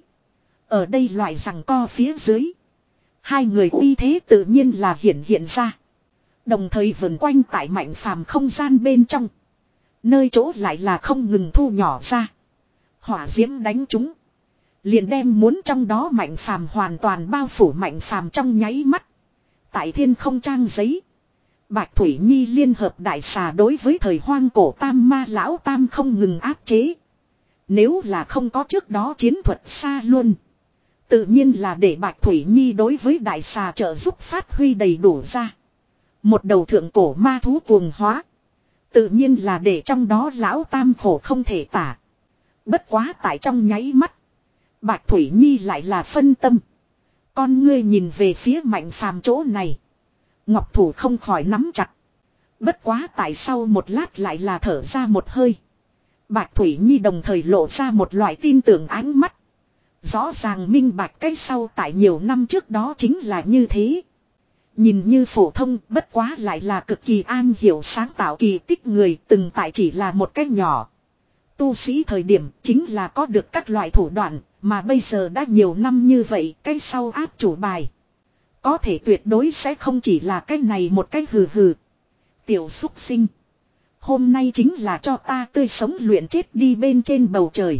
Ở đây loại giằng co phía dưới. Hai người uy thế tự nhiên là hiện hiện ra. Đồng thời vần quanh tại Mạnh Phàm không gian bên trong. Nơi chỗ lại là không ngừng thu nhỏ ra. Hỏa diễm đánh chúng. Liền đem muốn trong đó Mạnh Phàm hoàn toàn bao phủ Mạnh Phàm trong nháy mắt. Tại thiên không trang giấy. Bạch Thủy Nhi liên hợp đại xà đối với thời hoang cổ tam ma lão tam không ngừng áp chế. Nếu là không có trước đó chiến thuật xa luôn. Tự nhiên là để Bạch Thủy Nhi đối với đại xà trợ giúp phát huy đầy đủ ra. Một đầu thượng cổ ma thú cuồng hóa. Tự nhiên là để trong đó lão tam khổ không thể tả. Bất quá tại trong nháy mắt. Bạch Thủy Nhi lại là phân tâm. Con ngươi nhìn về phía Mạnh Phàm chỗ này. Ngọc thủ không khỏi nắm chặt. Bất quá tại sau một lát lại là thở ra một hơi. Bạch Thủy Nhi đồng thời lộ ra một loại tin tưởng ánh mắt. Rõ ràng minh bạch cái sau tại nhiều năm trước đó chính là như thế. Nhìn như phổ thông bất quá lại là cực kỳ an hiểu sáng tạo kỳ tích người từng tại chỉ là một cái nhỏ. Tu sĩ thời điểm chính là có được các loại thủ đoạn mà bây giờ đã nhiều năm như vậy cái sau áp chủ bài. Có thể tuyệt đối sẽ không chỉ là cái này một cái hừ hừ. Tiểu xúc sinh. Hôm nay chính là cho ta tươi sống luyện chết đi bên trên bầu trời.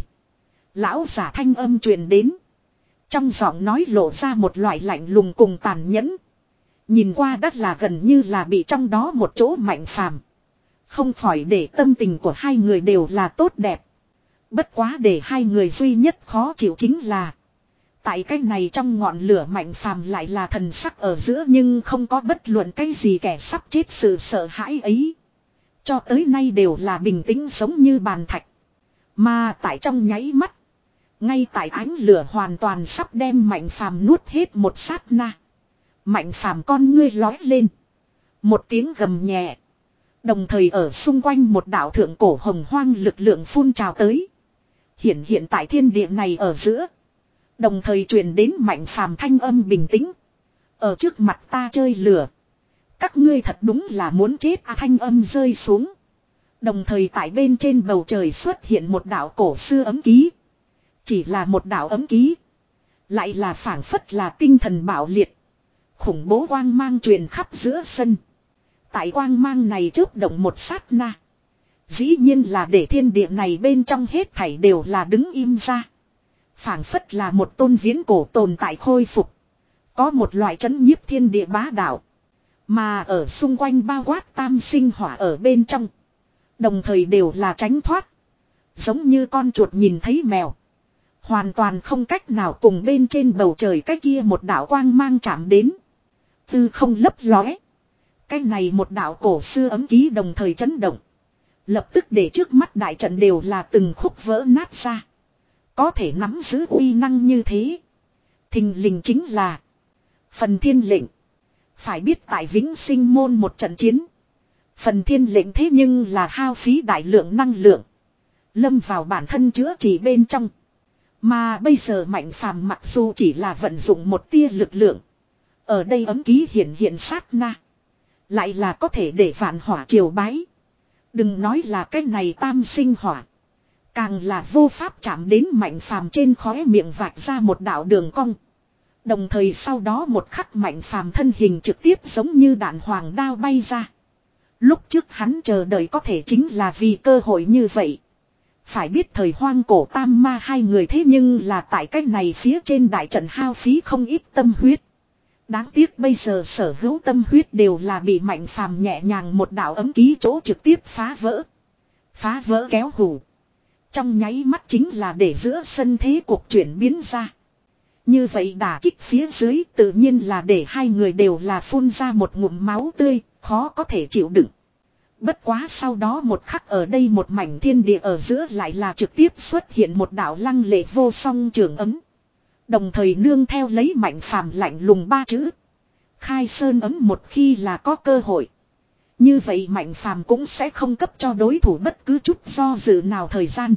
Lão giả thanh âm truyền đến. Trong giọng nói lộ ra một loại lạnh lùng cùng tàn nhẫn. Nhìn qua đất là gần như là bị trong đó một chỗ Mạnh Phàm. Không khỏi để tâm tình của hai người đều là tốt đẹp. Bất quá để hai người duy nhất khó chịu chính là. Tại cái này trong ngọn lửa Mạnh Phàm lại là thần sắc ở giữa nhưng không có bất luận cái gì kẻ sắp chết sự sợ hãi ấy. Cho tới nay đều là bình tĩnh giống như bàn thạch. Mà tại trong nháy mắt. Ngay tại ánh lửa hoàn toàn sắp đem Mạnh Phàm nuốt hết một sát na. Mạnh Phàm con ngươi lói lên. Một tiếng gầm nhẹ. Đồng thời ở xung quanh một đạo thượng cổ hồng hoang lực lượng phun trào tới. Hiện hiện tại thiên địa này ở giữa. Đồng thời truyền đến Mạnh Phàm thanh âm bình tĩnh. Ở trước mặt ta chơi lửa. Các ngươi thật đúng là muốn chết à, thanh âm rơi xuống. Đồng thời tại bên trên bầu trời xuất hiện một đạo cổ xưa ấm ký. Chỉ là một đạo ấm ký. Lại là phảng phất là tinh thần bạo liệt. Khủng bố quang mang truyền khắp giữa sân. Tại quang mang này chớp động một sát na. Dĩ nhiên là để thiên địa này bên trong hết thảy đều là đứng im ra. Phảng phất là một tôn viễn cổ tồn tại khôi phục. Có một loại chấn nhiếp thiên địa bá đạo. Mà ở xung quanh bao quát tam sinh hỏa ở bên trong. Đồng thời đều là tránh thoát. Giống như con chuột nhìn thấy mèo. Hoàn toàn không cách nào cùng bên trên bầu trời cái kia một đạo quang mang chạm đến. Tư không lấp lóe. Cái này một đạo cổ xưa ấm ký đồng thời chấn động. Lập tức để trước mắt đại trận đều là từng khúc vỡ nát ra. Có thể nắm giữ uy năng như thế. Thình lình chính là Phần Thiên lệnh. Phải biết tại Vĩnh Sinh môn một trận chiến. Phần Thiên lệnh thế nhưng là hao phí đại lượng năng lượng. Lâm vào bản thân chữa trị bên trong. Mà bây giờ Mạnh Phàm mặc dù chỉ là vận dụng một tia lực lượng. Ở đây ấm ký hiện hiện sát na. Lại là có thể để vạn hỏa triều bái. Đừng nói là cái này tam sinh hỏa. Càng là vô pháp chạm đến Mạnh Phàm trên khóe miệng vạch ra một đạo đường cong. Đồng thời sau đó một khắc Mạnh Phàm thân hình trực tiếp giống như đạn hoàng đao bay ra. Lúc trước hắn chờ đợi có thể chính là vì cơ hội như vậy. Phải biết thời hoang cổ tam ma hai người thế nhưng là tại cách này phía trên đại trận hao phí không ít tâm huyết. Đáng tiếc bây giờ sở hữu tâm huyết đều là bị Mạnh Phàm nhẹ nhàng một đạo ấm ký chỗ trực tiếp phá vỡ. Phá vỡ kéo hù. Trong nháy mắt chính là để giữa sân thế cuộc chuyển biến ra. Như vậy đả kích phía dưới tự nhiên là để hai người đều là phun ra một ngụm máu tươi, khó có thể chịu đựng. Bất quá sau đó một khắc ở đây một mảnh thiên địa ở giữa lại là trực tiếp xuất hiện một đạo lăng lệ vô song trường ấm. Đồng thời nương theo lấy Mạnh Phàm lạnh lùng ba chữ. Khai sơn ấm một khi là có cơ hội. Như vậy Mạnh Phàm cũng sẽ không cấp cho đối thủ bất cứ chút do dự nào thời gian.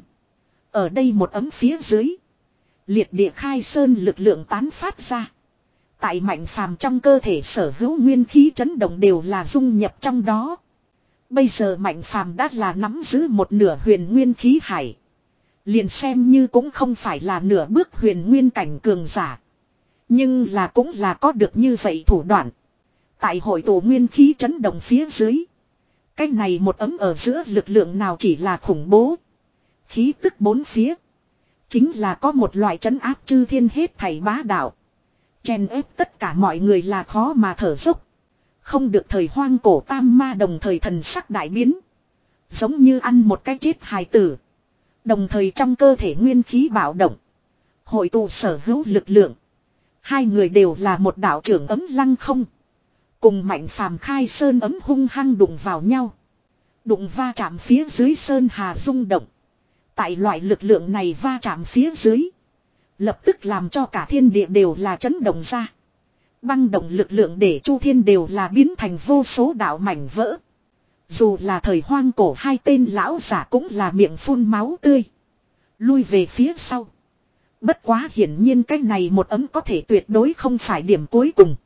Ở đây một ấm phía dưới. Liệt địa khai sơn lực lượng tán phát ra. Tại Mạnh Phàm trong cơ thể sở hữu nguyên khí chấn động đều là dung nhập trong đó. Bây giờ Mạnh Phàm đã là nắm giữ một nửa huyền nguyên khí hải. Liền xem như cũng không phải là nửa bước huyền nguyên cảnh cường giả. Nhưng là cũng là có được như vậy thủ đoạn. Tại hội tụ nguyên khí chấn động phía dưới. Cái này một ấm ở giữa lực lượng nào chỉ là khủng bố. Khí tức bốn phía. Chính là có một loại trấn áp chư thiên hết thảy bá đạo. Chèn ép tất cả mọi người là khó mà thở dốc. Không được thời hoang cổ tam ma đồng thời thần sắc đại biến. Giống như ăn một cái chết hài tử. Đồng thời trong cơ thể nguyên khí bạo động. Hội tụ sở hữu lực lượng. Hai người đều là một đạo trưởng ấm lăng không. Cùng Mạnh Phàm khai sơn ấm hung hăng đụng vào nhau. Đụng va chạm phía dưới sơn hà rung động. Tại loại lực lượng này va chạm phía dưới. Lập tức làm cho cả thiên địa đều là chấn động ra. Băng động lực lượng để chu thiên đều là biến thành vô số đạo mảnh vỡ. Dù là thời hoang cổ hai tên lão giả cũng là miệng phun máu tươi. Lui về phía sau. Bất quá hiển nhiên cái này một ấm có thể tuyệt đối không phải điểm cuối cùng.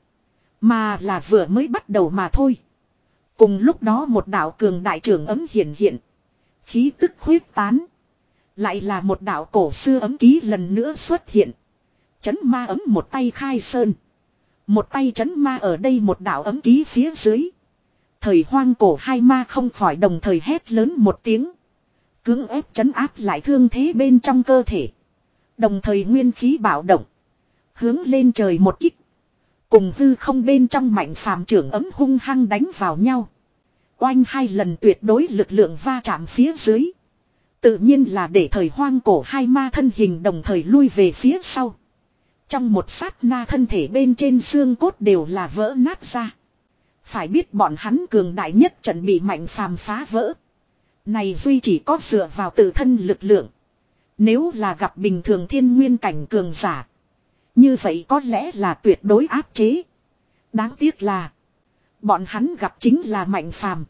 Mà là vừa mới bắt đầu mà thôi. Cùng lúc đó một đạo cường đại trưởng ấm hiện hiện. Khí tức huyết tán. Lại là một đạo cổ xưa ấm ký lần nữa xuất hiện. Chấn ma ấm một tay khai sơn. Một tay chấn ma ở đây một đạo ấm ký phía dưới. Thời hoang cổ hai ma không khỏi đồng thời hét lớn một tiếng. Cưỡng ép chấn áp lại thương thế bên trong cơ thể. Đồng thời nguyên khí bạo động. Hướng lên trời một kích. Cùng hư không bên trong mạnh phàm trưởng ấm hung hăng đánh vào nhau. Oanh hai lần tuyệt đối lực lượng va chạm phía dưới. Tự nhiên là để thời hoang cổ hai ma thân hình đồng thời lui về phía sau. Trong một sát na thân thể bên trên xương cốt đều là vỡ nát ra. Phải biết bọn hắn cường đại nhất trận bị mạnh phàm phá vỡ. Này duy chỉ có dựa vào tự thân lực lượng. Nếu là gặp bình thường thiên nguyên cảnh cường giả. Như vậy có lẽ là tuyệt đối áp chế. Đáng tiếc là. Bọn hắn gặp chính là mạnh phàm.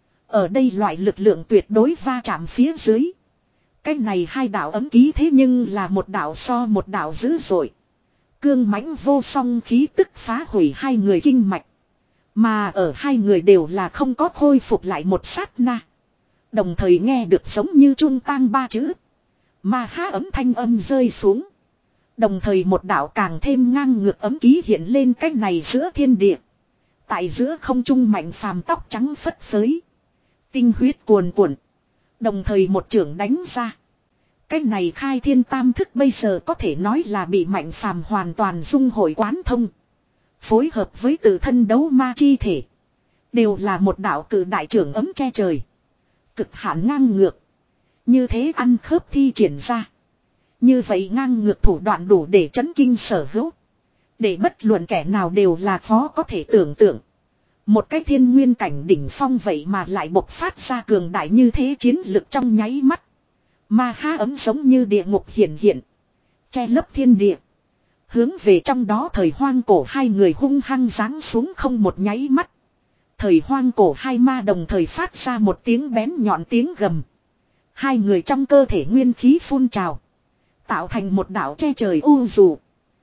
Ở đây loại lực lượng tuyệt đối va chạm phía dưới. Cái này hai đạo ấm ký thế nhưng là một đạo so một đạo dữ dội. Cương mãnh vô song khí tức phá hủy hai người kinh mạch. Mà ở hai người đều là không có khôi phục lại một sát na. Đồng thời nghe được giống như trung tang ba chữ. Mà há ấm thanh âm rơi xuống. Đồng thời một đạo càng thêm ngang ngược ấm ký hiện lên cách này giữa thiên địa. Tại giữa không trung mạnh phàm tóc trắng phất phới. Tinh huyết cuồn cuộn. Đồng thời một trưởng đánh ra. Cách này khai thiên tam thức bây giờ có thể nói là bị mạnh phàm hoàn toàn dung hội quán thông. Phối hợp với tự thân đấu ma chi thể. Đều là một đạo cử đại trưởng ấm che trời. Cực hạn ngang ngược. Như thế ăn khớp thi triển ra. Như vậy ngang ngược thủ đoạn đủ để chấn kinh sở hữu. Để bất luận kẻ nào đều là khó có thể tưởng tượng. Một cái thiên nguyên cảnh đỉnh phong vậy mà lại bộc phát ra cường đại như thế chiến lực trong nháy mắt. Mà há ấm giống như địa ngục hiện hiện. Che lấp thiên địa. Hướng về trong đó thời hoang cổ hai người hung hăng giáng xuống không một nháy mắt. Thời hoang cổ hai ma đồng thời phát ra một tiếng bén nhọn tiếng gầm. Hai người trong cơ thể nguyên khí phun trào. Tạo thành một đạo che trời u dù.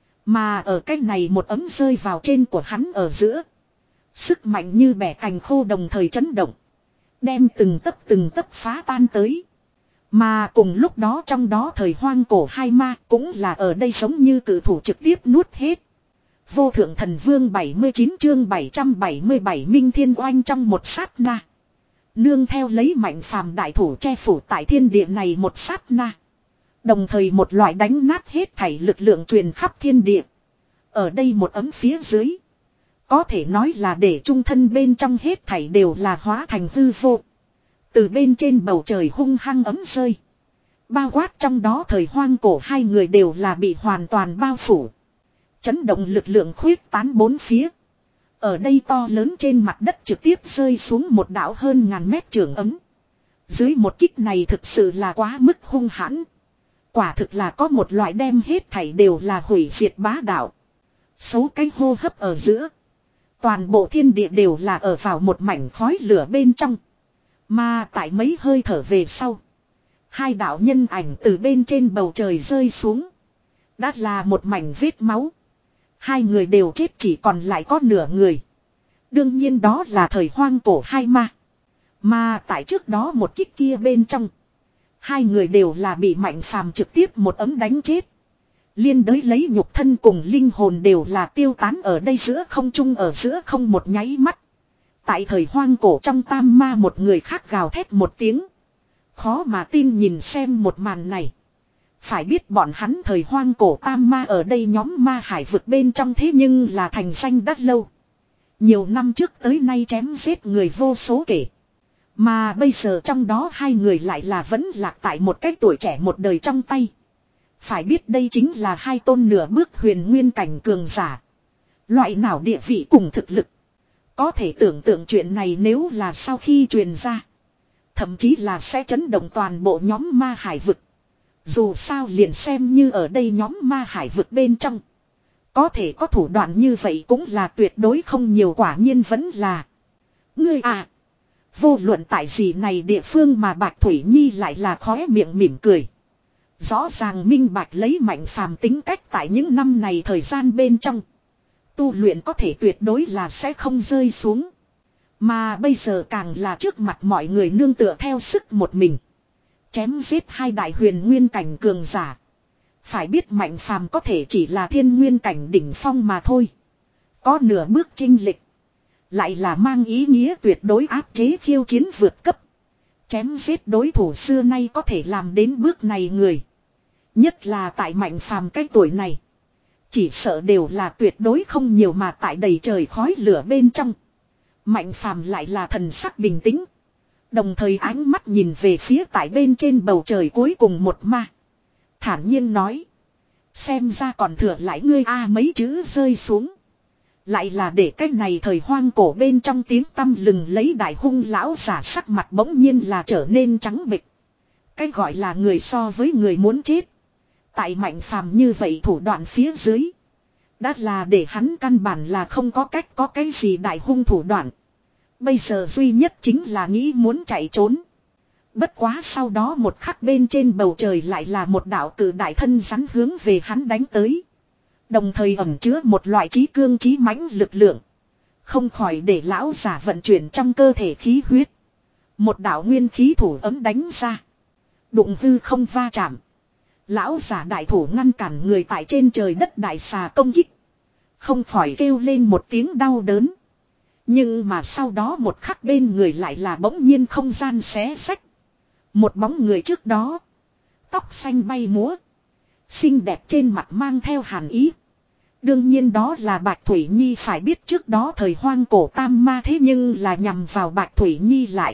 Mà ở cái này một ấm rơi vào trên của hắn ở giữa. Sức mạnh như bẻ cành khô đồng thời chấn động. Đem từng tấc từng tấc phá tan tới. Mà cùng lúc đó trong đó thời hoang cổ hai ma cũng là ở đây giống như cử thủ trực tiếp nuốt hết. Vô thượng thần vương bảy mươi chín chương bảy trăm bảy mươi bảy minh thiên oanh trong một sát na. Nương theo lấy mạnh phàm đại thủ che phủ tại thiên địa này một sát na. Đồng thời một loại đánh nát hết thảy lực lượng truyền khắp thiên địa. Ở đây một ấm phía dưới. Có thể nói là để trung thân bên trong hết thảy đều là hóa thành hư vô. Từ bên trên bầu trời hung hăng ấm rơi. Bao quát trong đó thời hoang cổ hai người đều là bị hoàn toàn bao phủ. Chấn động lực lượng khuyết tán bốn phía. Ở đây to lớn trên mặt đất trực tiếp rơi xuống một đảo hơn ngàn mét trường ấm. Dưới một kích này thực sự là quá mức hung hãn. Quả thực là có một loại đem hết thảy đều là hủy diệt bá đạo. Số cái hô hấp ở giữa. Toàn bộ thiên địa đều là ở vào một mảnh khói lửa bên trong. Mà tại mấy hơi thở về sau. Hai đạo nhân ảnh từ bên trên bầu trời rơi xuống. Đã là một mảnh vết máu. Hai người đều chết chỉ còn lại có nửa người. Đương nhiên đó là thời hoang cổ hai ma. Mà tại trước đó một kích kia bên trong. Hai người đều là bị mạnh phàm trực tiếp một ấm đánh chết. Liên đới lấy nhục thân cùng linh hồn đều là tiêu tán ở đây giữa không trung ở giữa không một nháy mắt. Tại thời hoang cổ trong tam ma một người khác gào thét một tiếng. Khó mà tin nhìn xem một màn này. Phải biết bọn hắn thời hoang cổ tam ma ở đây nhóm ma hải vực bên trong thế nhưng là thành danh đắt lâu. Nhiều năm trước tới nay chém giết người vô số kể. Mà bây giờ trong đó hai người lại là vẫn lạc tại một cái tuổi trẻ một đời trong tay. Phải biết đây chính là hai tôn nửa bước huyền nguyên cảnh cường giả. Loại nào địa vị cùng thực lực. Có thể tưởng tượng chuyện này nếu là sau khi truyền ra. Thậm chí là sẽ chấn động toàn bộ nhóm ma hải vực. Dù sao liền xem như ở đây nhóm ma hải vực bên trong. Có thể có thủ đoạn như vậy cũng là tuyệt đối không nhiều quả nhiên vẫn là. Ngươi à. Vô luận tại gì này địa phương mà Bạch Thủy Nhi lại là khóe miệng mỉm cười. Rõ ràng minh bạch lấy Mạnh Phàm tính cách tại những năm này thời gian bên trong. Tu luyện có thể tuyệt đối là sẽ không rơi xuống. Mà bây giờ càng là trước mặt mọi người nương tựa theo sức một mình. Chém giết hai đại huyền nguyên cảnh cường giả. Phải biết Mạnh Phàm có thể chỉ là thiên nguyên cảnh đỉnh phong mà thôi. Có nửa bước chinh lịch. Lại là mang ý nghĩa tuyệt đối áp chế khiêu chiến vượt cấp. Chém giết đối thủ xưa nay có thể làm đến bước này người. Nhất là tại Mạnh Phàm cái tuổi này. Chỉ sợ đều là tuyệt đối không nhiều mà tại đầy trời khói lửa bên trong. Mạnh Phàm lại là thần sắc bình tĩnh. Đồng thời ánh mắt nhìn về phía tại bên trên bầu trời cuối cùng một ma. Thản nhiên nói. Xem ra còn thừa lại ngươi a mấy chữ rơi xuống. Lại là để cái này thời hoang cổ bên trong tiếng tăm lừng lấy đại hung lão giả sắc mặt bỗng nhiên là trở nên trắng bệch. Cái gọi là người so với người muốn chết. Tại Mạnh Phàm như vậy thủ đoạn phía dưới. Đã là để hắn căn bản là không có cách có cái gì đại hung thủ đoạn. Bây giờ duy nhất chính là nghĩ muốn chạy trốn. Bất quá sau đó một khắc bên trên bầu trời lại là một đạo cử đại thân rắn hướng về hắn đánh tới. Đồng thời ẩn chứa một loại trí cương trí mãnh lực lượng. Không khỏi để lão giả vận chuyển trong cơ thể khí huyết. Một đạo nguyên khí thủ ấm đánh ra. Đụng hư không va chạm. Lão giả đại thủ ngăn cản người tại trên trời đất đại xà công kích. Không khỏi kêu lên một tiếng đau đớn. Nhưng mà sau đó một khắc bên người lại là bỗng nhiên không gian xé xách. Một bóng người trước đó. Tóc xanh bay múa. Xinh đẹp trên mặt mang theo hàn ý. Đương nhiên đó là Bạch Thủy Nhi, phải biết trước đó thời hoang cổ tam ma thế nhưng là nhằm vào Bạch Thủy Nhi lại.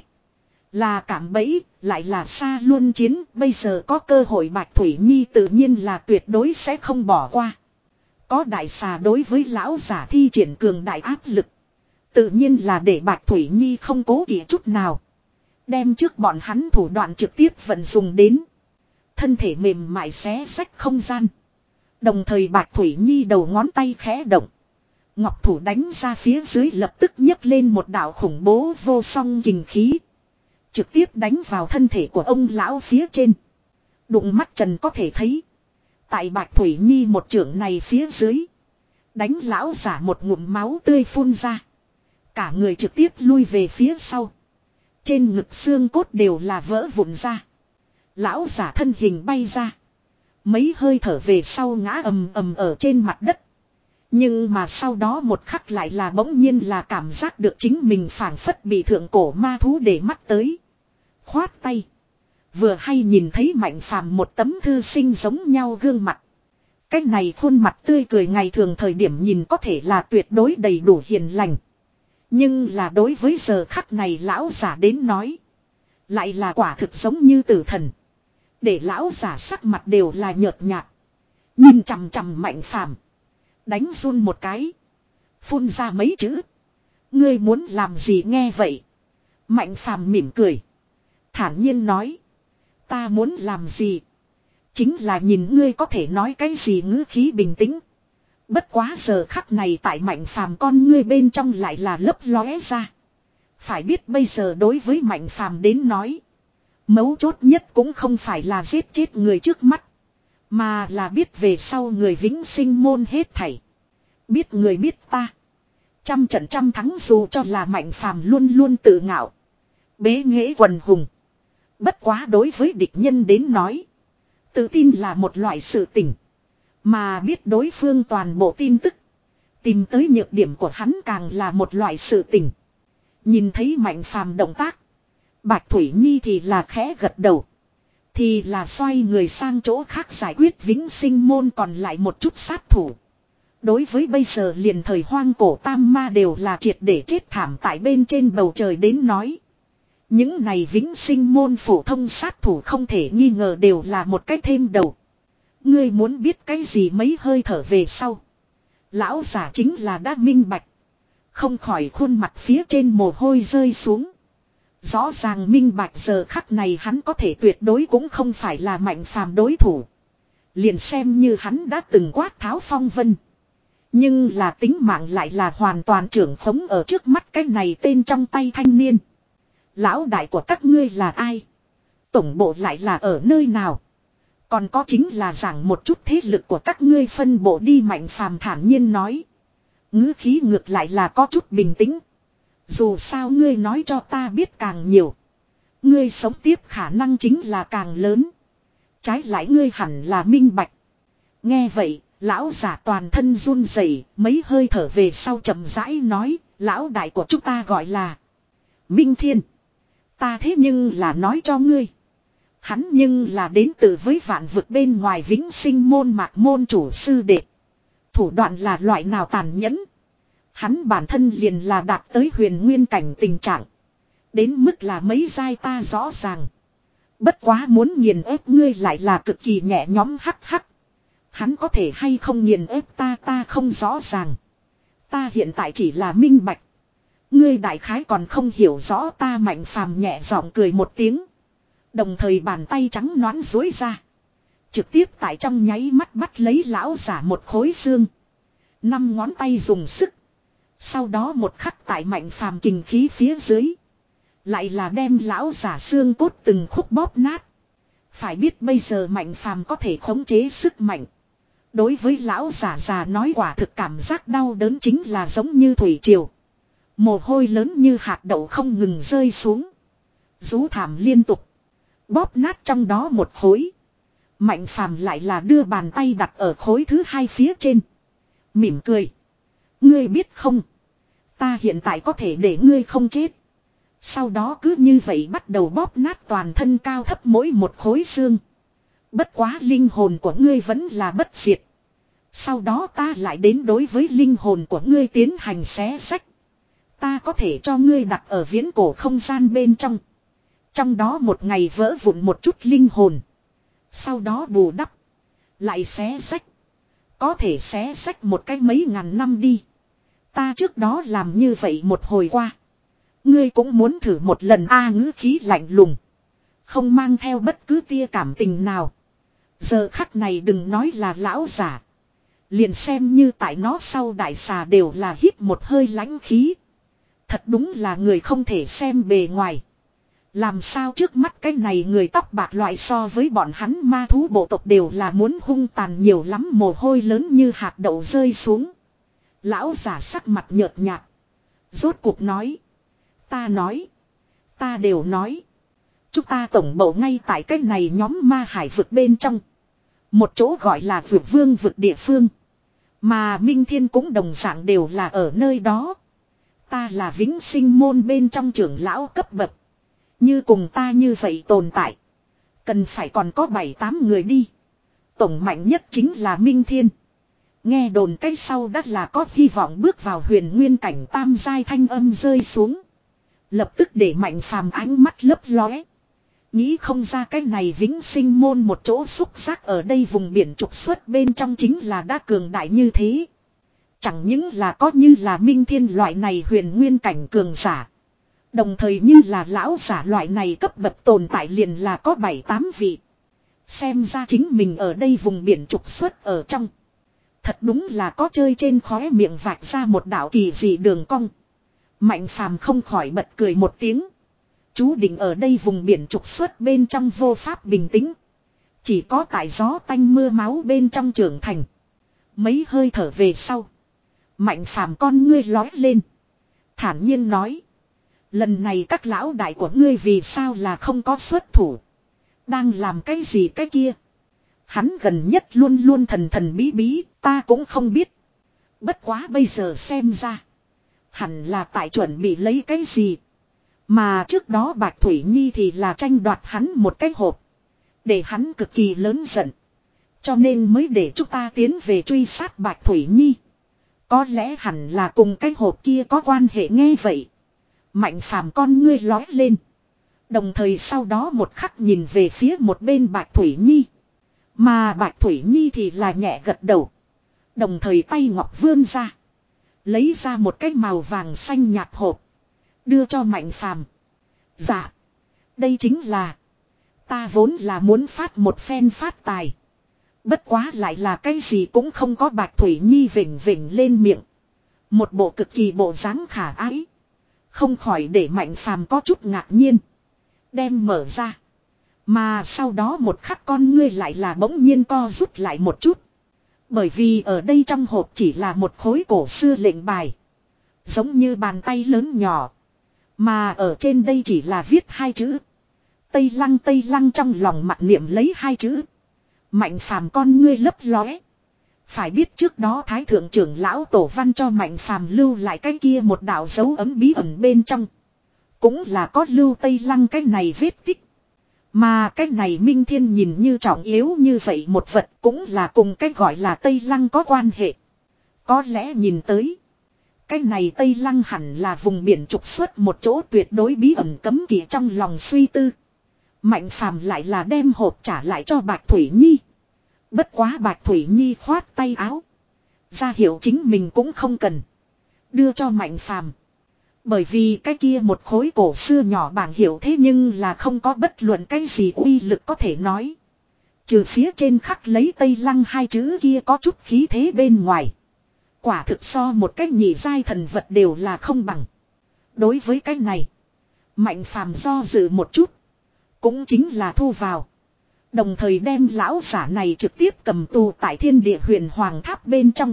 Là cảm bẫy, lại là xa luân chiến, bây giờ có cơ hội Bạch Thủy Nhi tự nhiên là tuyệt đối sẽ không bỏ qua. Có đại xà đối với lão giả thi triển cường đại áp lực. Tự nhiên là để Bạch Thủy Nhi không cố kỵ chút nào. Đem trước bọn hắn thủ đoạn trực tiếp vận dùng đến. Thân thể mềm mại xé xách không gian. Đồng thời Bạch Thủy Nhi đầu ngón tay khẽ động. Ngọc thủ đánh ra phía dưới lập tức nhấc lên một đạo khủng bố vô song kình khí. Trực tiếp đánh vào thân thể của ông lão phía trên. Đụng mắt trần có thể thấy. Tại Bạch Thủy Nhi một chưởng này phía dưới. Đánh lão giả một ngụm máu tươi phun ra. Cả người trực tiếp lui về phía sau. Trên ngực xương cốt đều là vỡ vụn ra. Lão giả thân hình bay ra. Mấy hơi thở về sau ngã ầm ầm ở trên mặt đất. Nhưng mà sau đó một khắc lại là bỗng nhiên là cảm giác được chính mình phảng phất bị thượng cổ ma thú để mắt tới. Khoát tay. Vừa hay nhìn thấy Mạnh Phàm một tấm thư sinh giống nhau gương mặt. Cái này khuôn mặt tươi cười ngày thường thời điểm nhìn có thể là tuyệt đối đầy đủ hiền lành. Nhưng là đối với giờ khắc này lão giả đến nói. Lại là quả thực giống như tử thần. Để lão giả sắc mặt đều là nhợt nhạt. Nhìn chằm chằm Mạnh Phàm, đánh run một cái. Phun ra mấy chữ. Ngươi muốn làm gì nghe vậy? Mạnh Phàm mỉm cười. Thản nhiên nói. Ta muốn làm gì? Chính là nhìn ngươi có thể nói cái gì, ngữ khí bình tĩnh. Bất quá giờ khắc này tại Mạnh Phàm con ngươi bên trong lại là lấp lóe ra. Phải biết bây giờ đối với Mạnh Phàm đến nói. Mấu chốt nhất cũng không phải là giết chết người trước mắt. Mà là biết về sau người vĩnh sinh môn hết thảy. Biết người biết ta. Trăm trận trăm thắng, dù cho là Mạnh Phàm luôn luôn tự ngạo. Bế nghệ quần hùng. Bất quá đối với địch nhân đến nói. Tự tin là một loại sự tình. Mà biết đối phương toàn bộ tin tức. Tìm tới nhược điểm của hắn càng là một loại sự tình. Nhìn thấy Mạnh Phàm động tác. Bạch Thủy Nhi thì là khẽ gật đầu. Thì là xoay người sang chỗ khác giải quyết vĩnh sinh môn còn lại một chút sát thủ. Đối với bây giờ liền thời hoang cổ tam ma đều là triệt để chết thảm tại bên trên bầu trời đến nói. Những này vĩnh sinh môn phổ thông sát thủ không thể nghi ngờ đều là một cách thêm đầu. Ngươi muốn biết cái gì mấy hơi thở về sau. Lão giả chính là đã minh bạch. Không khỏi khuôn mặt phía trên mồ hôi rơi xuống. Rõ ràng minh bạch giờ khắc này hắn có thể tuyệt đối cũng không phải là Mạnh Phàm đối thủ. Liền xem như hắn đã từng quát tháo phong vân. Nhưng là tính mạng lại là hoàn toàn trưởng khống ở trước mắt cái này tên trong tay thanh niên. Lão đại của các ngươi là ai? Tổng bộ lại là ở nơi nào? Còn có chính là giảng một chút thế lực của các ngươi phân bộ đi. Mạnh Phàm thản nhiên nói. Ngữ khí ngược lại là có chút bình tĩnh. Dù sao ngươi nói cho ta biết càng nhiều, ngươi sống tiếp khả năng chính là càng lớn. Trái lại ngươi hẳn là minh bạch. Nghe vậy, lão giả toàn thân run rẩy, mấy hơi thở về sau chậm rãi nói, lão đại của chúng ta gọi là Minh Thiên. Ta thế nhưng là nói cho ngươi, hắn nhưng là đến từ với vạn vực bên ngoài Vĩnh Sinh môn mạc môn chủ sư đệ. Thủ đoạn là loại nào tàn nhẫn. Hắn bản thân liền là đạt tới huyền nguyên cảnh tình trạng. Đến mức là mấy giai ta rõ ràng. Bất quá muốn nghiền ép ngươi lại là cực kỳ nhẹ nhõm hắc hắc. Hắn có thể hay không nghiền ép ta ta không rõ ràng. Ta hiện tại chỉ là minh bạch. Ngươi đại khái còn không hiểu rõ ta. Mạnh Phàm nhẹ giọng cười một tiếng. Đồng thời bàn tay trắng nõn duỗi ra. Trực tiếp tại trong nháy mắt bắt lấy lão giả một khối xương. Năm ngón tay dùng sức. Sau đó một khắc tại Mạnh Phàm kình khí phía dưới. Lại là đem lão giả xương cốt từng khúc bóp nát. Phải biết bây giờ Mạnh Phàm có thể khống chế sức mạnh. Đối với lão giả già nói quả thực cảm giác đau đớn chính là giống như thủy triều. Mồ hôi lớn như hạt đậu không ngừng rơi xuống. Rú thảm liên tục. Bóp nát trong đó một khối. Mạnh Phàm lại là đưa bàn tay đặt ở khối thứ hai phía trên. Mỉm cười. Ngươi biết không? Ta hiện tại có thể để ngươi không chết. Sau đó cứ như vậy bắt đầu bóp nát toàn thân cao thấp mỗi một khối xương. Bất quá linh hồn của ngươi vẫn là bất diệt. Sau đó ta lại đến đối với linh hồn của ngươi tiến hành xé sách. Ta có thể cho ngươi đặt ở viễn cổ không gian bên trong. Trong đó một ngày vỡ vụn một chút linh hồn. Sau đó bù đắp. Lại xé sách. Có thể xé sách một cái mấy ngàn năm đi. Ta trước đó làm như vậy một hồi qua. Ngươi cũng muốn thử một lần a. Ngữ khí lạnh lùng. Không mang theo bất cứ tia cảm tình nào. Giờ khắc này đừng nói là lão giả. Liền xem như tại nó sau đại xà đều là hít một hơi lãnh khí. Thật đúng là người không thể xem bề ngoài. Làm sao trước mắt cái này người tóc bạc loại so với bọn hắn ma thú bộ tộc đều là muốn hung tàn nhiều lắm. Mồ hôi lớn như hạt đậu rơi xuống. Lão giả sắc mặt nhợt nhạt. Rốt cuộc nói. Ta nói. Ta đều nói. Chúng ta tổng bộ ngay tại cái này nhóm ma hải vực bên trong. Một chỗ gọi là vực vương vực địa phương. Mà Minh Thiên cũng đồng dạng đều là ở nơi đó. Ta là Vĩnh Sinh môn bên trong trưởng lão cấp bậc. Như cùng ta như vậy tồn tại. Cần phải còn có bảy tám người đi. Tổng mạnh nhất chính là Minh Thiên. Nghe đồn cái sau đắt là có hy vọng bước vào huyền nguyên cảnh tam giai. Thanh âm rơi xuống. Lập tức để Mạnh Phàm ánh mắt lấp lóe. Nghĩ không ra cái này Vĩnh Sinh môn một chỗ xúc giác ở đây vùng biển trục xuất bên trong chính là đã cường đại như thế. Chẳng những là có như là Minh Thiên loại này huyền nguyên cảnh cường giả. Đồng thời như là lão giả loại này cấp bậc tồn tại liền là có bảy tám vị. Xem ra chính mình ở đây vùng biển trục xuất ở trong. Thật đúng là có chơi trên khóe miệng vạch ra một đạo kỳ dị đường cong. Mạnh Phàm không khỏi bật cười một tiếng. Chú định ở đây vùng biển trục xuất bên trong vô pháp bình tĩnh. Chỉ có tại gió tanh mưa máu bên trong trưởng thành. Mấy hơi thở về sau. Mạnh Phàm con ngươi lói lên. Thản nhiên nói. Lần này các lão đại của ngươi vì sao là không có xuất thủ. Đang làm cái gì cái kia. Hắn gần nhất luôn luôn thần thần bí bí. Ta cũng không biết. Bất quá bây giờ xem ra. Hẳn là tại chuẩn bị lấy cái gì. Mà trước đó Bạch Thủy Nhi thì là tranh đoạt hắn một cái hộp. Để hắn cực kỳ lớn giận. Cho nên mới để chúng ta tiến về truy sát Bạch Thủy Nhi. Có lẽ hẳn là cùng cái hộp kia có quan hệ. Nghe vậy. Mạnh Phàm con ngươi lói lên. Đồng thời sau đó một khắc nhìn về phía một bên Bạch Thủy Nhi. Mà Bạch Thủy Nhi thì là nhẹ gật đầu. Đồng thời tay ngọc vươn ra. Lấy ra một cái màu vàng xanh nhạt hộp. Đưa cho Mạnh Phàm. Dạ. Đây chính là. Ta vốn là muốn phát một phen phát tài. Bất quá lại là cái gì cũng không có. Bạch Thủy Nhi vỉnh vỉnh lên miệng. Một bộ cực kỳ bộ dáng khả ái. Không khỏi để Mạnh Phàm có chút ngạc nhiên. Đem mở ra. Mà sau đó một khắc con ngươi lại là bỗng nhiên co rút lại một chút. Bởi vì ở đây trong hộp chỉ là một khối cổ xưa lệnh bài. Giống như bàn tay lớn nhỏ. Mà ở trên đây chỉ là viết hai chữ. Tây Lăng Tây Lăng, trong lòng mặt niệm lấy hai chữ. Mạnh Phàm con ngươi lấp lóe. Phải biết trước đó Thái Thượng trưởng lão Tổ Văn cho Mạnh Phàm lưu lại cái kia một đạo dấu ấm bí ẩn bên trong. Cũng là có lưu Tây Lăng cái này vết tích. Mà cái này Minh Thiên nhìn như trọng yếu như vậy một vật cũng là cùng cái gọi là Tây Lăng có quan hệ. Có lẽ nhìn tới. Cái này Tây Lăng hẳn là vùng biển trục xuất một chỗ tuyệt đối bí ẩn cấm kỵ trong lòng suy tư. Mạnh Phàm lại là đem hộp trả lại cho Bạch Thủy Nhi. Bất quá Bạch Thủy Nhi khoát tay áo. Ra hiệu chính mình cũng không cần. Đưa cho Mạnh Phàm. Bởi vì cái kia một khối cổ xưa nhỏ bảng hiệu thế nhưng là không có bất luận cái gì uy lực có thể nói. Trừ phía trên khắc lấy Tây Lăng hai chữ kia có chút khí thế bên ngoài. Quả thực so một cách nhị giai thần vật đều là không bằng. Đối với cái này. Mạnh Phàm do dự một chút. Cũng chính là thu vào. Đồng thời đem lão giả này trực tiếp cầm tù tại Thiên Địa Huyền Hoàng Tháp bên trong.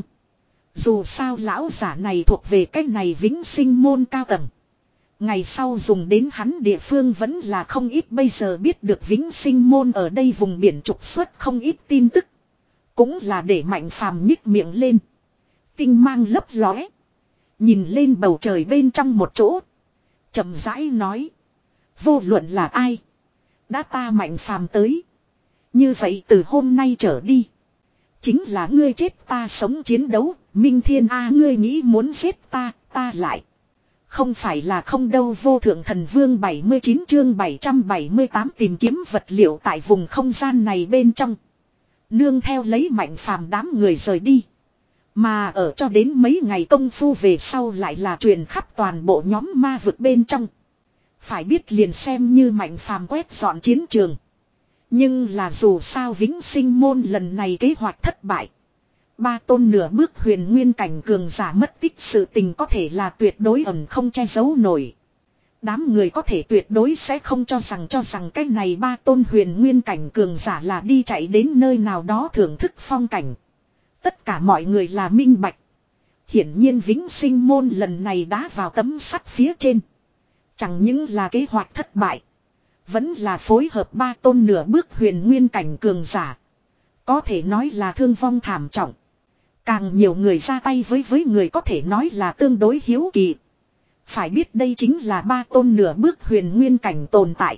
Dù sao lão giả này thuộc về cái này vĩnh sinh môn cao tầng. Ngày sau dùng đến hắn địa phương vẫn là không ít, bây giờ biết được vĩnh sinh môn ở đây vùng biển trục xuất không ít tin tức. Cũng là để Mạnh Phàm nhích miệng lên. Tinh mang lấp lóe. Nhìn lên bầu trời bên trong một chỗ. Chậm rãi nói. Vô luận là ai. Đã ta Mạnh Phàm tới. Như vậy từ hôm nay trở đi. Chính là ngươi chết ta sống chiến đấu. Minh Thiên A, ngươi nghĩ muốn giết ta, ta lại. Không phải là không đâu. Vô Thượng Thần Vương bảy mươi chín chương bảy trăm bảy mươi tám tìm kiếm vật liệu tại vùng không gian này bên trong. Nương theo lấy Mạnh Phàm đám người rời đi. Mà ở cho đến mấy ngày công phu về sau lại là truyền khắp toàn bộ nhóm ma vực bên trong. Phải biết liền xem như Mạnh Phàm quét dọn chiến trường. Nhưng là dù sao vĩnh sinh môn lần này kế hoạch thất bại. Ba tôn nửa bước huyền nguyên cảnh cường giả mất tích, sự tình có thể là tuyệt đối ẩn không che giấu nổi. Đám người có thể tuyệt đối sẽ không cho rằng cho rằng cái này ba tôn huyền nguyên cảnh cường giả là đi chạy đến nơi nào đó thưởng thức phong cảnh. Tất cả mọi người là minh bạch. Hiển nhiên vĩnh sinh môn lần này đã vào tấm sắt phía trên. Chẳng những là kế hoạch thất bại. Vẫn là phối hợp ba tôn nửa bước huyền nguyên cảnh cường giả. Có thể nói là thương vong thảm trọng. Càng nhiều người ra tay với với người có thể nói là tương đối hiếu kỳ. Phải biết đây chính là ba tôn nửa bước huyền nguyên cảnh tồn tại.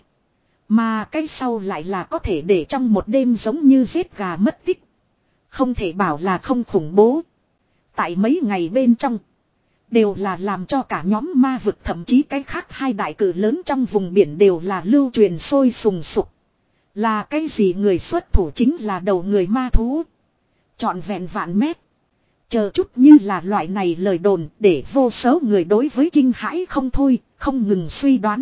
Mà cái sau lại là có thể để trong một đêm giống như giết gà mất tích. Không thể bảo là không khủng bố. Tại mấy ngày bên trong. Đều là làm cho cả nhóm ma vực, thậm chí cái khác hai đại cử lớn trong vùng biển đều là lưu truyền sôi sùng sục. Là cái gì người xuất thủ chính là đầu người ma thú. Trọn vẹn vạn mét. Chờ chút như là loại này lời đồn để vô số người đối với kinh hãi không thôi, không ngừng suy đoán.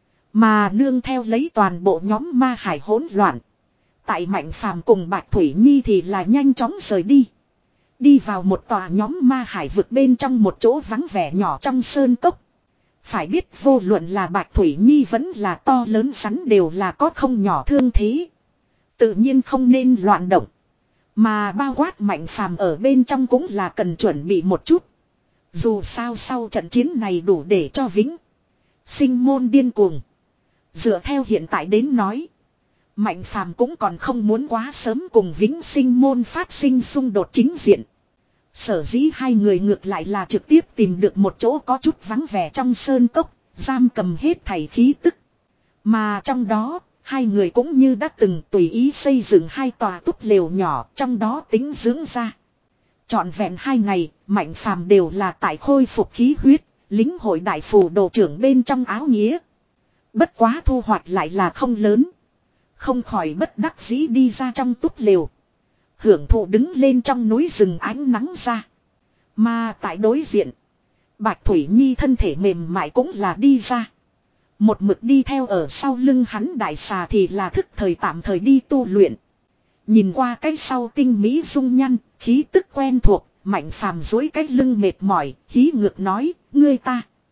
Mà nương theo lấy toàn bộ nhóm ma hải hỗn loạn. Tại Mạnh Phàm cùng Bạch Thủy Nhi thì là nhanh chóng rời đi. Đi vào một tòa nhóm ma hải vực bên trong một chỗ vắng vẻ nhỏ trong sơn cốc. Phải biết vô luận là Bạch Thủy Nhi vẫn là to lớn rắn đều là có không nhỏ thương thế. Tự nhiên không nên loạn động. Mà bao quát Mạnh Phàm ở bên trong cũng là cần chuẩn bị một chút. Dù sao sau trận chiến này đủ để cho vĩnh sinh môn điên cuồng. Dựa theo hiện tại đến nói. Mạnh Phàm cũng còn không muốn quá sớm cùng vĩnh sinh môn phát sinh xung đột chính diện. Sở dĩ hai người ngược lại là trực tiếp tìm được một chỗ có chút vắng vẻ trong sơn cốc, giam cầm hết thảy khí tức. Mà trong đó, hai người cũng như đã từng tùy ý xây dựng hai tòa túp lều nhỏ, trong đó tính dưỡng ra. Trọn vẹn hai ngày, Mạnh Phàm đều là tại khôi phục khí huyết, lính hội đại phù đồ trưởng bên trong áo nghĩa. Bất quá thu hoạch lại là không lớn. Không khỏi bất đắc dĩ đi ra trong túp lều. Hưởng thụ đứng lên trong núi rừng ánh nắng ra. Mà tại đối diện. Bạch Thủy Nhi thân thể mềm mại cũng là đi ra. Một mực đi theo ở sau lưng hắn đại xà thì là thức thời tạm thời đi tu luyện. Nhìn qua cái sau tinh mỹ dung nhăn, khí tức quen thuộc, Mạnh Phàm duỗi cái lưng mệt mỏi, hí ngược nói, ngươi ta.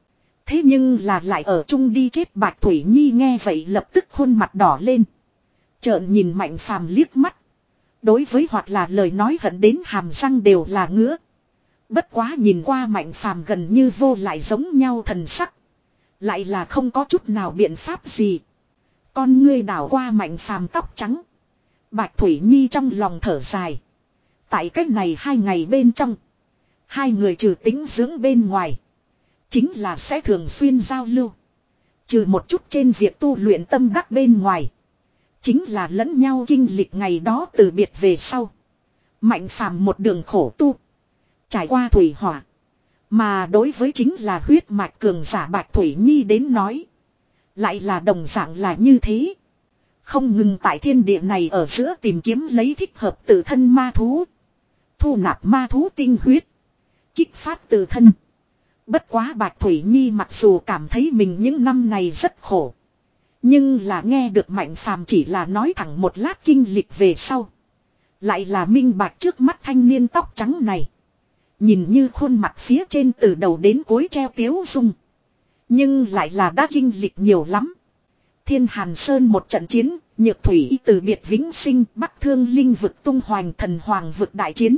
Thế nhưng là lại ở chung đi chết. Bạch Thủy Nhi nghe vậy lập tức khuôn mặt đỏ lên. Trợn nhìn Mạnh Phàm liếc mắt. Đối với hoặc là lời nói hận đến hàm răng đều là ngứa. Bất quá nhìn qua Mạnh Phàm gần như vô lại giống nhau thần sắc. Lại là không có chút nào biện pháp gì. Con ngươi đảo qua Mạnh Phàm tóc trắng. Bạch Thủy Nhi trong lòng thở dài. Tại cách này hai ngày bên trong. Hai người trừ tính dưỡng bên ngoài. Chính là sẽ thường xuyên giao lưu. Trừ một chút trên việc tu luyện tâm đắc bên ngoài. Chính là lẫn nhau kinh lịch ngày đó từ biệt về sau. Mạnh Phàm một đường khổ tu. Trải qua thủy hỏa. Mà đối với chính là huyết mạch cường giả Bạch Thủy Nhi đến nói. Lại là đồng dạng là như thế. Không ngừng tại thiên địa này ở giữa tìm kiếm lấy thích hợp tự thân ma thú. Thu nạp ma thú tinh huyết. Kích phát tự thân. Bất quá Bạch Thủy Nhi mặc dù cảm thấy mình những năm này rất khổ. Nhưng là nghe được Mạnh Phàm chỉ là nói thẳng một lát kinh lịch về sau. Lại là minh bạch trước mắt thanh niên tóc trắng này. Nhìn như khuôn mặt phía trên từ đầu đến cuối treo tiếu dung. Nhưng lại là đã kinh lịch nhiều lắm. Thiên Hàn Sơn một trận chiến, Nhược Thủy từ biệt vĩnh sinh, Bắc Thương Linh vực tung hoành thần hoàng vực đại chiến.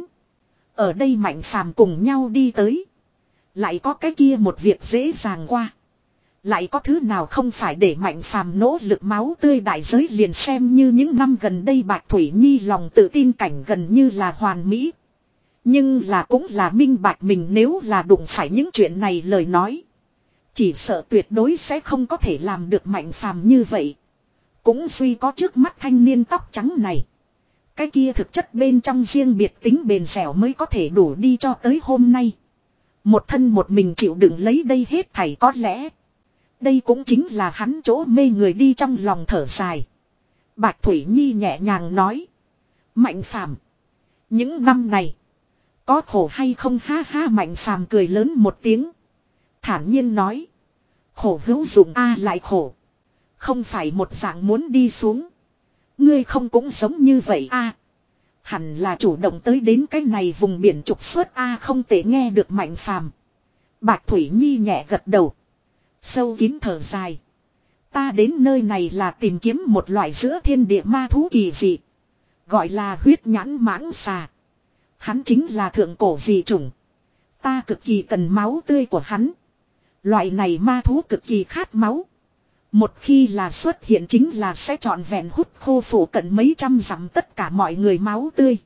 Ở đây Mạnh Phàm cùng nhau đi tới. Lại có cái kia một việc dễ dàng qua. Lại có thứ nào không phải để Mạnh Phàm nỗ lực máu tươi đại giới liền xem như những năm gần đây Bạch Thủy Nhi lòng tự tin cảnh gần như là hoàn mỹ. Nhưng là cũng là minh bạch mình nếu là đụng phải những chuyện này lời nói. Chỉ sợ tuyệt đối sẽ không có thể làm được Mạnh Phàm như vậy. Cũng duy có trước mắt thanh niên tóc trắng này. Cái kia thực chất bên trong riêng biệt tính bền dẻo mới có thể đủ đi cho tới hôm nay. Một thân một mình chịu đựng lấy đây hết thảy có lẽ. Đây cũng chính là hắn chỗ mê người đi trong lòng thở dài. Bạch Thủy Nhi nhẹ nhàng nói. Mạnh Phàm, những năm này. Có khổ hay không ha ha Mạnh Phàm cười lớn một tiếng. Thản nhiên nói. Khổ hữu dụng a lại khổ. Không phải một dạng muốn đi xuống. Ngươi không cũng giống như vậy a. Hẳn là chủ động tới đến cái này vùng biển trục xuất a không thể nghe được Mạnh Phàm. Bạch Thủy Nhi nhẹ gật đầu. Sâu kín thở dài. Ta đến nơi này là tìm kiếm một loại giữa thiên địa ma thú kỳ dị. Gọi là huyết nhãn mãng xà. Hắn chính là thượng cổ dị chủng. Ta cực kỳ cần máu tươi của hắn. Loại này ma thú cực kỳ khát máu. Một khi là xuất hiện chính là sẽ trọn vẹn hút khô phủ cận mấy trăm dặm tất cả mọi người máu tươi.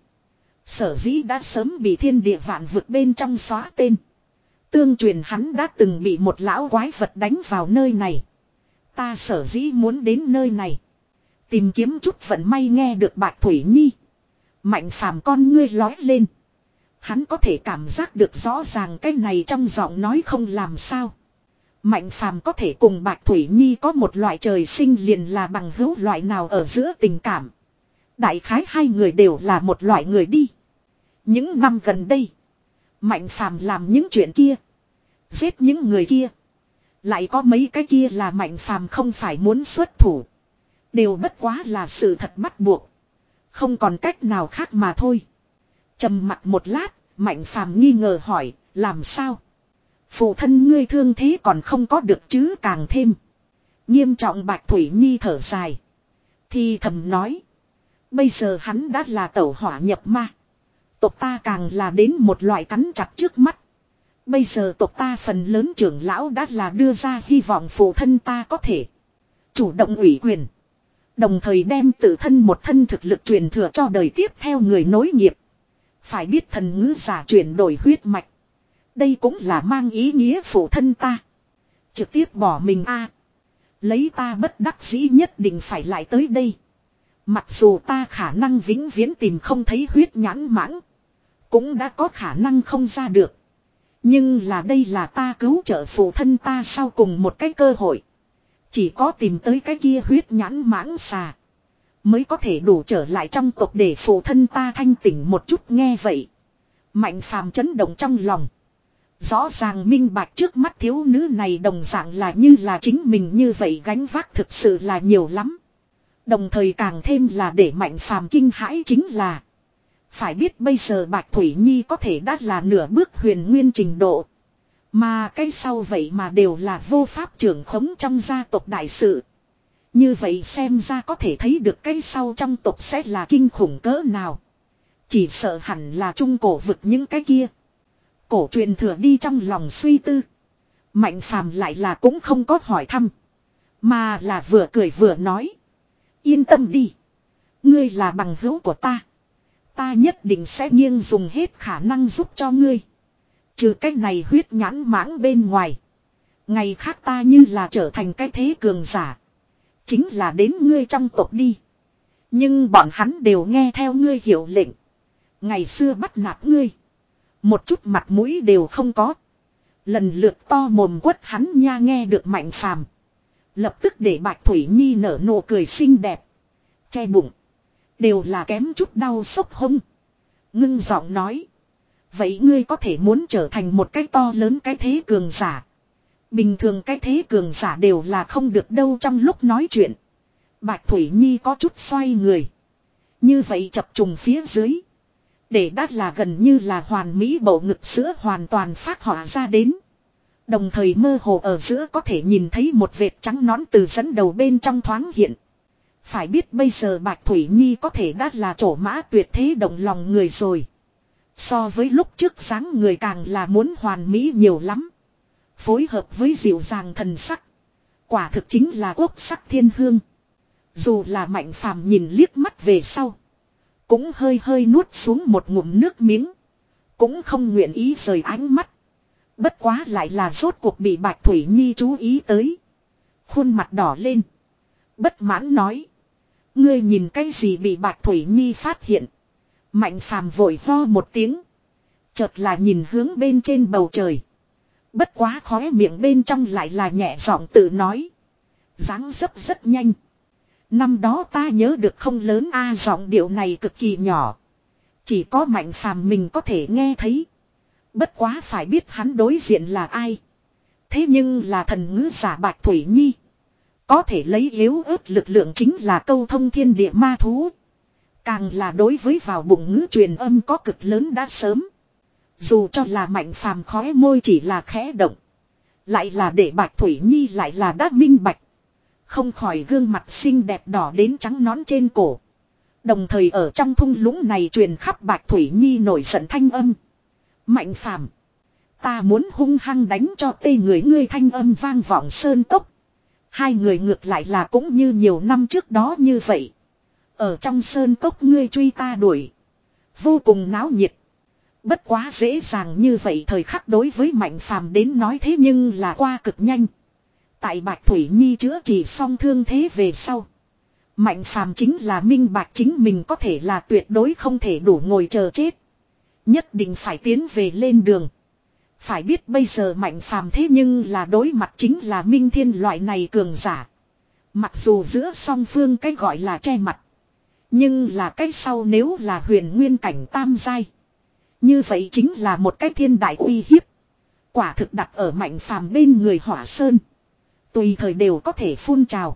Sở dĩ đã sớm bị thiên địa vạn vực bên trong xóa tên. Tương truyền hắn đã từng bị một lão quái vật đánh vào nơi này. Ta sở dĩ muốn đến nơi này. Tìm kiếm chút vận may nghe được Bạch Thủy Nhi. Mạnh Phàm con ngươi lói lên. Hắn có thể cảm giác được rõ ràng cái này trong giọng nói không làm sao. Mạnh Phàm có thể cùng Bạch Thủy Nhi có một loại trời sinh liền là bằng hữu loại nào ở giữa tình cảm. Đại khái hai người đều là một loại người đi. Những năm gần đây. Mạnh Phàm làm những chuyện kia. Giết những người kia. Lại có mấy cái kia là Mạnh Phàm không phải muốn xuất thủ. Đều bất quá là sự thật bắt buộc. Không còn cách nào khác mà thôi. Trầm mặc một lát, Mạnh Phàm nghi ngờ hỏi, làm sao? Phụ thân ngươi thương thế còn không có được chứ càng thêm. Nghiêm trọng Bạch Thủy Nhi thở dài. Thì thầm nói. Bây giờ hắn đã là tẩu hỏa nhập ma. Tộc ta càng là đến một loại cắn chặt trước mắt. Bây giờ tộc ta phần lớn trưởng lão đã là đưa ra hy vọng phụ thân ta có thể chủ động ủy quyền. Đồng thời đem tự thân một thân thực lực truyền thừa cho đời tiếp theo người nối nghiệp. Phải biết thần ngữ giả chuyển đổi huyết mạch. Đây cũng là mang ý nghĩa phụ thân ta. Trực tiếp bỏ mình a Lấy ta bất đắc dĩ nhất định phải lại tới đây. Mặc dù ta khả năng vĩnh viễn tìm không thấy huyết nhãn mãng. Cũng đã có khả năng không ra được. Nhưng là đây là ta cứu trợ phụ thân ta sau cùng một cái cơ hội. Chỉ có tìm tới cái kia huyết nhãn mãng xà. Mới có thể đủ trở lại trong tộc để phụ thân ta thanh tỉnh một chút nghe vậy. Mạnh Phàm chấn động trong lòng. Rõ ràng minh bạch trước mắt thiếu nữ này đồng dạng là như là chính mình như vậy gánh vác thực sự là nhiều lắm. Đồng thời càng thêm là để Mạnh Phàm kinh hãi chính là. Phải biết bây giờ Bạch Thủy Nhi có thể đã là nửa bước huyền nguyên trình độ. Mà cái sau vậy mà đều là vô pháp trưởng khống trong gia tộc đại sự. Như vậy xem ra có thể thấy được cái sau trong tộc sẽ là kinh khủng cỡ nào. Chỉ sợ hẳn là trung cổ vực những cái kia. Cổ truyền thừa đi trong lòng suy tư. Mạnh phàm lại là cũng không có hỏi thăm. Mà là vừa cười vừa nói. Yên tâm đi. Ngươi là bằng hữu của ta. Ta nhất định sẽ nghiêng dùng hết khả năng giúp cho ngươi. Trừ cái này huyết nhãn mãng bên ngoài. Ngày khác ta như là trở thành cái thế cường giả. Chính là đến ngươi trong tộc đi. Nhưng bọn hắn đều nghe theo ngươi hiệu lệnh. Ngày xưa bắt nạt ngươi. Một chút mặt mũi đều không có. Lần lượt to mồm quất hắn nha nghe được Mạnh Phàm. Lập tức để Bạch Thủy Nhi nở nụ cười xinh đẹp. Che bụng. Đều là kém chút đau sốc hông. Ngưng giọng nói. Vậy ngươi có thể muốn trở thành một cái to lớn cái thế cường giả. Bình thường cái thế cường giả đều là không được đâu trong lúc nói chuyện. Bạch Thủy Nhi có chút xoay người. Như vậy chập trùng phía dưới. Để đắt là gần như là hoàn mỹ bầu ngực sữa hoàn toàn phát họa ra đến. Đồng thời mơ hồ ở giữa có thể nhìn thấy một vệt trắng nõn từ dẫn đầu bên trong thoáng hiện. Phải biết bây giờ Bạch Thủy Nhi có thể đã là trổ mã tuyệt thế động lòng người rồi. So với lúc trước sáng người càng là muốn hoàn mỹ nhiều lắm. Phối hợp với dịu dàng thần sắc. Quả thực chính là quốc sắc thiên hương. Dù là Mạnh Phàm nhìn liếc mắt về sau. Cũng hơi hơi nuốt xuống một ngụm nước miếng. Cũng không nguyện ý rời ánh mắt. Bất quá lại là rốt cuộc bị Bạch Thủy Nhi chú ý tới. Khuôn mặt đỏ lên. Bất mãn nói. Ngươi nhìn cái gì bị Bạch Thủy Nhi phát hiện. Mạnh Phàm vội ho một tiếng. Chợt là nhìn hướng bên trên bầu trời. Bất quá khóe miệng bên trong lại là nhẹ giọng tự nói. Dáng dấp rất nhanh. Năm đó ta nhớ được không lớn a giọng điệu này cực kỳ nhỏ. Chỉ có Mạnh Phàm mình có thể nghe thấy. Bất quá phải biết hắn đối diện là ai. Thế nhưng là thần ngữ giả Bạch Thủy Nhi. Có thể lấy yếu ớt lực lượng chính là câu thông thiên địa ma thú. Càng là đối với vào bụng ngữ truyền âm có cực lớn đã sớm. Dù cho là Mạnh Phàm khóe môi chỉ là khẽ động. Lại là để Bạch Thủy Nhi lại là đã minh bạch. Không khỏi gương mặt xinh đẹp đỏ đến trắng nón trên cổ. Đồng thời ở trong thung lũng này truyền khắp Bạch Thủy Nhi nổi giận thanh âm. Mạnh Phàm, ta muốn hung hăng đánh cho tê người ngươi thanh âm vang vọng sơn cốc. Hai người ngược lại là cũng như nhiều năm trước đó như vậy. Ở trong sơn cốc ngươi truy ta đuổi. Vô cùng náo nhiệt. Bất quá dễ dàng như vậy thời khắc đối với Mạnh Phàm đến nói thế nhưng là qua cực nhanh. Tại Bạch Thủy Nhi chữa trị xong thương thế về sau. Mạnh Phàm chính là minh bạch chính mình có thể là tuyệt đối không thể đủ ngồi chờ chết. Nhất định phải tiến về lên đường. Phải biết bây giờ Mạnh Phàm thế nhưng là đối mặt chính là Minh Thiên loại này cường giả. Mặc dù giữa song phương cái gọi là che mặt. Nhưng là cái sau nếu là huyền nguyên cảnh tam giai. Như vậy chính là một cái thiên đại uy hiếp. Quả thực đặt ở Mạnh Phàm bên người Hỏa Sơn. Tùy thời đều có thể phun trào.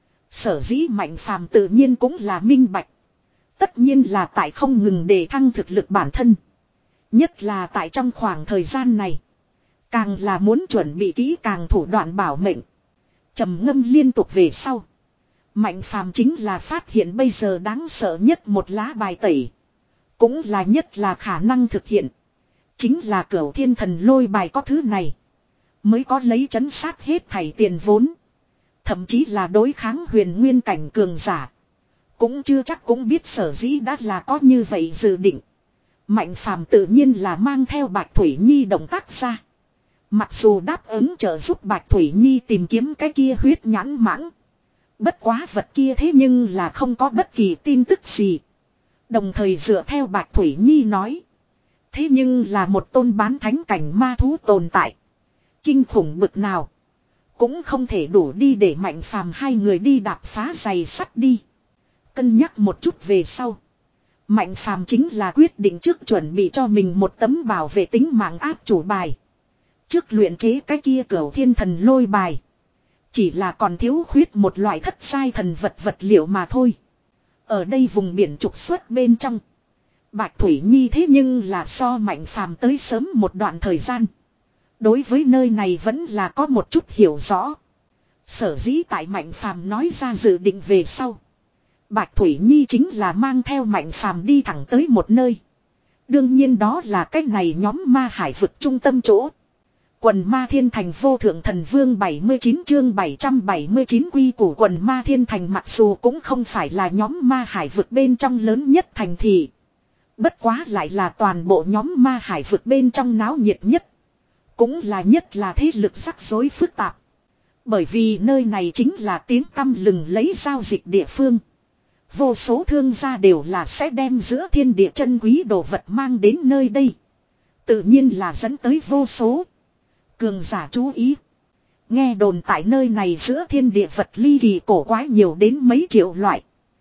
Sở dĩ Mạnh Phàm tự nhiên cũng là minh bạch. Tất nhiên là tại không ngừng để thăng thực lực bản thân. Nhất là tại trong khoảng thời gian này. Càng là muốn chuẩn bị kỹ càng thủ đoạn bảo mệnh. Trầm ngâm liên tục về sau. Mạnh Phàm chính là phát hiện bây giờ đáng sợ nhất một lá bài tẩy. Cũng là nhất là khả năng thực hiện. Chính là cửu thiên thần lôi bài có thứ này. Mới có lấy trấn sát hết thảy tiền vốn. Thậm chí là đối kháng huyền nguyên cảnh cường giả. Cũng chưa chắc cũng biết sở dĩ đã là có như vậy dự định. Mạnh Phàm tự nhiên là mang theo Bạch Thủy Nhi động tác ra. Mặc dù đáp ứng trợ giúp Bạch Thủy Nhi tìm kiếm cái kia huyết nhãn mãng. Bất quá vật kia thế nhưng là không có bất kỳ tin tức gì. Đồng thời dựa theo Bạch Thủy Nhi nói. Thế nhưng là một tôn bán thánh cảnh ma thú tồn tại. Kinh khủng bực nào. Cũng không thể đủ đi để Mạnh Phàm hai người đi đạp phá giày sắt đi. Cân nhắc một chút về sau. Mạnh Phàm chính là quyết định trước chuẩn bị cho mình một tấm bảo vệ tính mạng áp chủ bài. Trước luyện chế cái kia cửu thiên thần lôi bài. Chỉ là còn thiếu khuyết một loại thất sai thần vật vật liệu mà thôi. Ở đây vùng biển trục xuất bên trong. Bạch Thủy Nhi thế nhưng là so Mạnh Phàm tới sớm một đoạn thời gian. Đối với nơi này vẫn là có một chút hiểu rõ. Sở dĩ tại Mạnh Phàm nói ra dự định về sau. Bạch Thủy Nhi chính là mang theo Mạnh Phàm đi thẳng tới một nơi. Đương nhiên đó là cái này nhóm ma hải vực trung tâm chỗ. Quần ma thiên thành vô thượng thần vương bảy mươi chín chương bảy trăm bảy mươi chín quy củ quần ma thiên thành mặc dù cũng không phải là nhóm ma hải vực bên trong lớn nhất thành thị. Bất quá lại là toàn bộ nhóm ma hải vực bên trong náo nhiệt nhất. Cũng là nhất là thế lực rắc rối phức tạp. Bởi vì nơi này chính là tiếng tăm lừng lấy giao dịch địa phương. Vô số thương gia đều là sẽ đem giữa thiên địa chân quý đồ vật mang đến nơi đây. Tự nhiên là dẫn tới vô số cường giả chú ý. Nghe đồn tại nơi này giữa thiên địa vật ly kỳ cổ quái nhiều đến mấy triệu loại.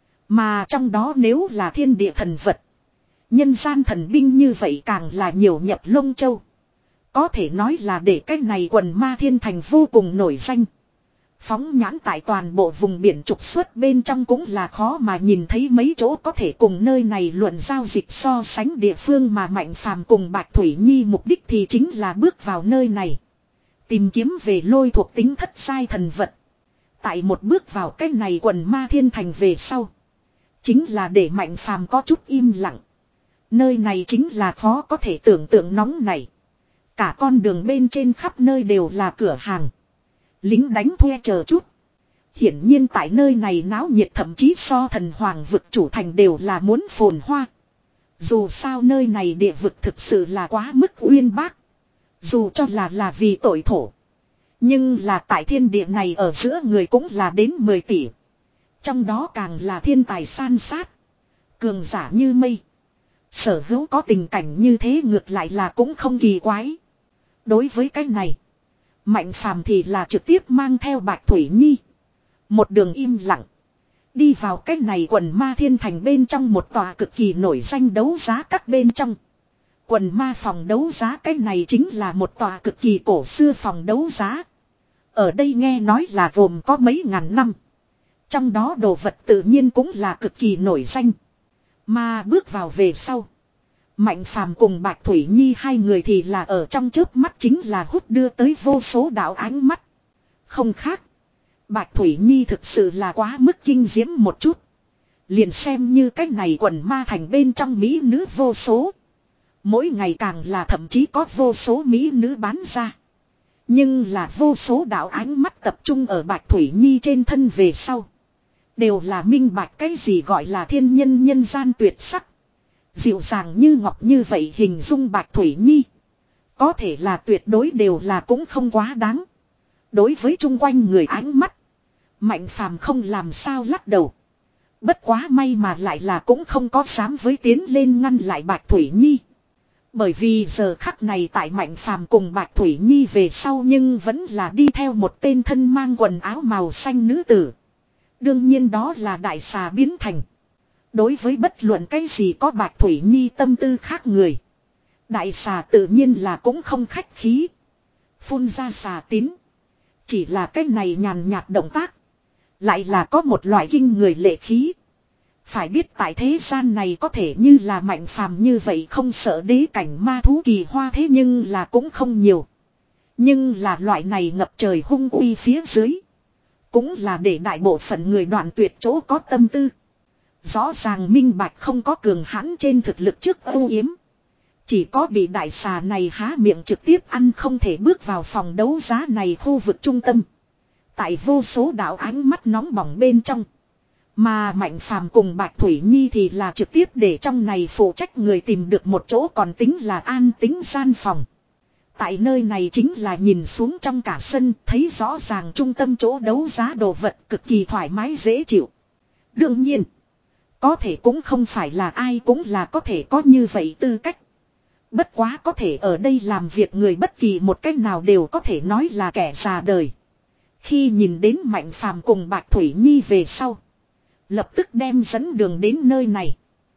Mà trong đó nếu là thiên địa thần vật, nhân gian thần binh như vậy càng là nhiều nhập lông châu. Có thể nói là để cái này quần ma thiên thành vô cùng nổi danh. Phóng nhãn tại toàn bộ vùng biển trục xuất bên trong cũng là khó mà nhìn thấy mấy chỗ có thể cùng nơi này luận giao dịch so sánh địa phương mà Mạnh Phàm cùng Bạch Thủy Nhi mục đích thì chính là bước vào nơi này. Tìm kiếm về lôi thuộc tính thất sai thần vật. Tại một bước vào cái này quần ma thiên thành về sau. Chính là để Mạnh Phàm có chút im lặng. Nơi này chính là khó có thể tưởng tượng nóng này. Cả con đường bên trên khắp nơi đều là cửa hàng. Lính đánh thuê chờ chút. Hiển nhiên tại nơi này náo nhiệt thậm chí so thần hoàng vực chủ thành đều là muốn phồn hoa. Dù sao nơi này địa vực thực sự là quá mức uyên bác. Dù cho là là vì tội thổ. Nhưng là tại thiên địa này ở giữa người cũng là đến mười tỷ. Trong đó càng là thiên tài san sát. Cường giả như mây. Sở hữu có tình cảnh như thế ngược lại là cũng không kỳ quái. Đối với cái này. Mạnh Phàm thì là trực tiếp mang theo Bạch Thủy Nhi. Một đường im lặng. Đi vào cái này quần ma thiên thành bên trong một tòa cực kỳ nổi danh đấu giá các bên trong. Quần ma phòng đấu giá cái này chính là một tòa cực kỳ cổ xưa phòng đấu giá. Ở đây nghe nói là gồm có mấy ngàn năm. Trong đó đồ vật tự nhiên cũng là cực kỳ nổi danh. Mà bước vào về sau. Mạnh Phàm cùng Bạch Thủy Nhi hai người thì là ở trong chớp mắt chính là hút đưa tới vô số đạo ánh mắt. Không khác. Bạch Thủy Nhi thực sự là quá mức kinh diễm một chút. Liền xem như cách này quần ma thành bên trong mỹ nữ vô số. Mỗi ngày càng là thậm chí có vô số mỹ nữ bán ra. Nhưng là vô số đạo ánh mắt tập trung ở Bạch Thủy Nhi trên thân về sau. Đều là minh bạch cái gì gọi là thiên nhân nhân gian tuyệt sắc. Dịu dàng như ngọc như vậy hình dung Bạch Thủy Nhi. Có thể là tuyệt đối đều là cũng không quá đáng. Đối với chung quanh người ánh mắt. Mạnh Phàm không làm sao lắc đầu. Bất quá may mà lại là cũng không có dám với tiến lên ngăn lại Bạch Thủy Nhi. Bởi vì giờ khắc này tại Mạnh Phàm cùng Bạch Thủy Nhi về sau nhưng vẫn là đi theo một tên thân mang quần áo màu xanh nữ tử. Đương nhiên đó là đại xà biến thành. Đối với bất luận cái gì có Bạch Thủy Nhi tâm tư khác người. Đại xà tự nhiên là cũng không khách khí. Phun ra xà tín. Chỉ là cái này nhàn nhạt động tác. Lại là có một loại kinh người lệ khí. Phải biết tại thế gian này có thể như là Mạnh Phàm như vậy không sợ đế cảnh ma thú kỳ hoa thế nhưng là cũng không nhiều. Nhưng là loại này ngập trời hung uy phía dưới. Cũng là để đại bộ phận người đoạn tuyệt chỗ có tâm tư. Rõ ràng minh bạch không có cường hãn trên thực lực trước ưu yếm. Chỉ có bị đại xà này há miệng trực tiếp ăn không thể bước vào phòng đấu giá này khu vực trung tâm. Tại vô số đạo ánh mắt nóng bỏng bên trong. Mà Mạnh Phàm cùng Bạch Thủy Nhi thì là trực tiếp để trong này phụ trách người tìm được một chỗ còn tính là an tính gian phòng. Tại nơi này chính là nhìn xuống trong cả sân thấy rõ ràng trung tâm chỗ đấu giá đồ vật cực kỳ thoải mái dễ chịu. Đương nhiên. Có thể cũng không phải là ai cũng là có thể có như vậy tư cách. Bất quá có thể ở đây làm việc người bất kỳ một cách nào đều có thể nói là kẻ già đời. Khi nhìn đến Mạnh Phàm cùng Bạch Thủy Nhi về sau. Lập tức đem dẫn đường đến nơi này.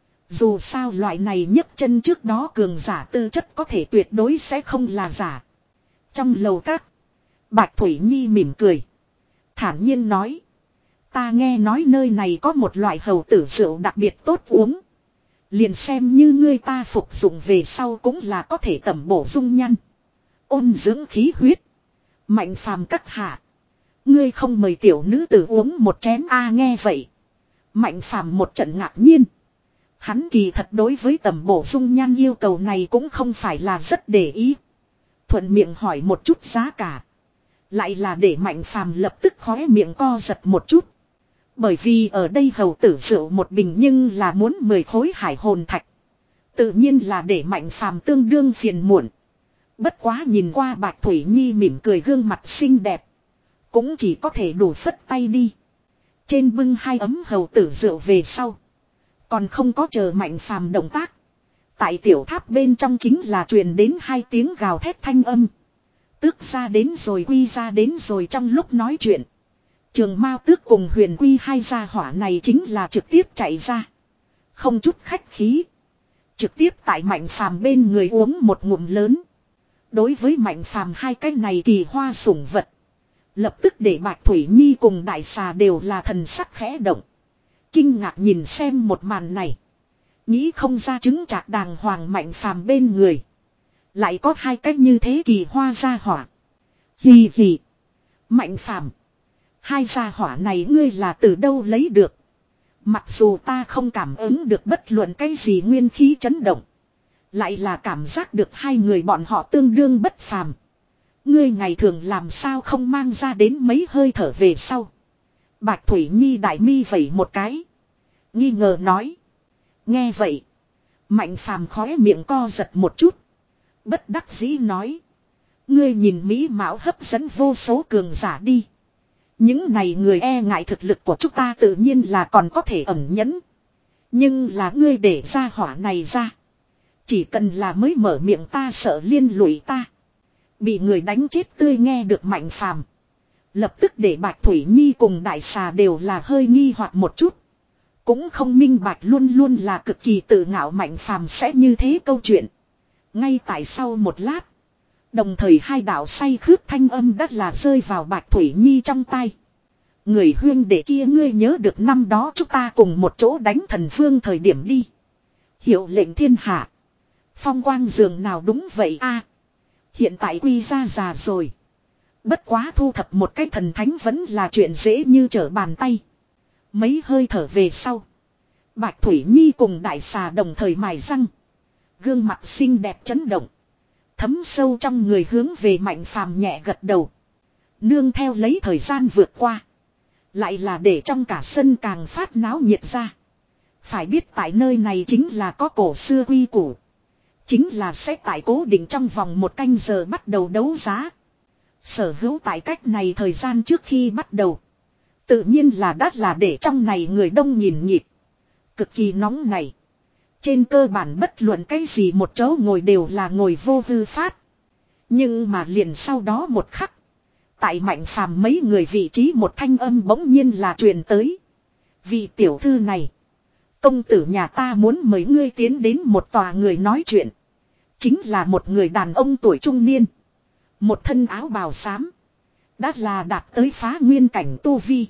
Dù sao loại này nhấc chân trước đó cường giả tư chất có thể tuyệt đối sẽ không là giả. Trong lầu các. Bạch Thủy Nhi mỉm cười. Thản nhiên nói. Ta nghe nói nơi này có một loại hầu tử rượu đặc biệt tốt uống. Liền xem như ngươi ta phục dụng về sau cũng là có thể tẩm bổ dung nhan. Ôn dưỡng khí huyết. Mạnh phàm các hạ. Ngươi không mời tiểu nữ tử uống một chén a nghe vậy. Mạnh phàm một trận ngạc nhiên. Hắn kỳ thật đối với tầm bổ dung nhan yêu cầu này cũng không phải là rất để ý. Thuận miệng hỏi một chút giá cả. Lại là để Mạnh phàm lập tức khóe miệng co giật một chút. Bởi vì ở đây hầu tử rượu một bình nhưng là muốn mười khối hải hồn thạch. Tự nhiên là để Mạnh phàm tương đương phiền muộn. Bất quá nhìn qua Bạch Thủy Nhi mỉm cười gương mặt xinh đẹp. Cũng chỉ có thể đủ phất tay đi. Trên bưng hai ấm hầu tử rượu về sau. Còn không có chờ Mạnh phàm động tác. Tại tiểu tháp bên trong chính là truyền đến hai tiếng gào thét thanh âm. Tước ra đến rồi quy ra đến rồi trong lúc nói chuyện. Trường Mao Tước cùng Huyền Quy hai gia hỏa này chính là trực tiếp chạy ra. Không chút khách khí. Trực tiếp tại Mạnh phàm bên người uống một ngụm lớn. Đối với Mạnh phàm hai cái này kỳ hoa sủng vật. Lập tức để Bạch Thủy Nhi cùng đại xà đều là thần sắc khẽ động. Kinh ngạc nhìn xem một màn này. Nghĩ không ra chứng trạc đàng hoàng Mạnh phàm bên người. Lại có hai cách như thế kỳ hoa gia hỏa. Hì hì. Mạnh phàm. Hai gia hỏa này ngươi là từ đâu lấy được. Mặc dù ta không cảm ứng được bất luận cái gì nguyên khí chấn động. Lại là cảm giác được hai người bọn họ tương đương bất phàm. Ngươi ngày thường làm sao không mang ra đến mấy hơi thở về sau. Bạch Thủy Nhi đại mi vẩy một cái. Nghi ngờ nói. Nghe vậy. Mạnh phàm khóe miệng co giật một chút. Bất đắc dĩ nói. Ngươi nhìn mỹ mạo hấp dẫn vô số cường giả đi. Những này người e ngại thực lực của chúng ta tự nhiên là còn có thể ẩn nhẫn. Nhưng là ngươi để ra hỏa này ra. Chỉ cần là mới mở miệng ta sợ liên lụy ta. Bị người đánh chết tươi nghe được Mạnh phàm. Lập tức để Bạch Thủy Nhi cùng đại xà đều là hơi nghi hoặc một chút. Cũng không minh bạch luôn luôn là cực kỳ tự ngạo Mạnh phàm sẽ như thế câu chuyện. Ngay tại sau một lát. Đồng thời hai đạo say khướt thanh âm đất là rơi vào Bạch Thủy Nhi trong tay. Người huyên đệ kia ngươi nhớ được năm đó chúng ta cùng một chỗ đánh thần vương thời điểm đi. Hiệu lệnh thiên hạ. Phong quang dường nào đúng vậy a. Hiện tại quy ra già rồi. Bất quá thu thập một cái thần thánh vẫn là chuyện dễ như trở bàn tay. Mấy hơi thở về sau. Bạch Thủy Nhi cùng đại xà đồng thời mài răng. Gương mặt xinh đẹp chấn động. Thấm sâu trong người hướng về Mạnh phàm nhẹ gật đầu. Nương theo lấy thời gian vượt qua. Lại là để trong cả sân càng phát náo nhiệt ra. Phải biết tại nơi này chính là có cổ xưa quy củ. Chính là sẽ tại cố định trong vòng một canh giờ bắt đầu đấu giá. Sở hữu tại cách này thời gian trước khi bắt đầu. Tự nhiên là đắt là để trong này người đông nhìn nhịp. Cực kỳ nóng này. Trên cơ bản bất luận cái gì một chỗ ngồi đều là ngồi vô hư phát. Nhưng mà liền sau đó một khắc. Tại Mạnh phàm mấy người vị trí một thanh âm bỗng nhiên là truyền tới. Vị tiểu thư này. Công tử nhà ta muốn mời ngươi tiến đến một tòa người nói chuyện. Chính là một người đàn ông tuổi trung niên. Một thân áo bào xám. Đã là đạt tới phá nguyên cảnh tu vi.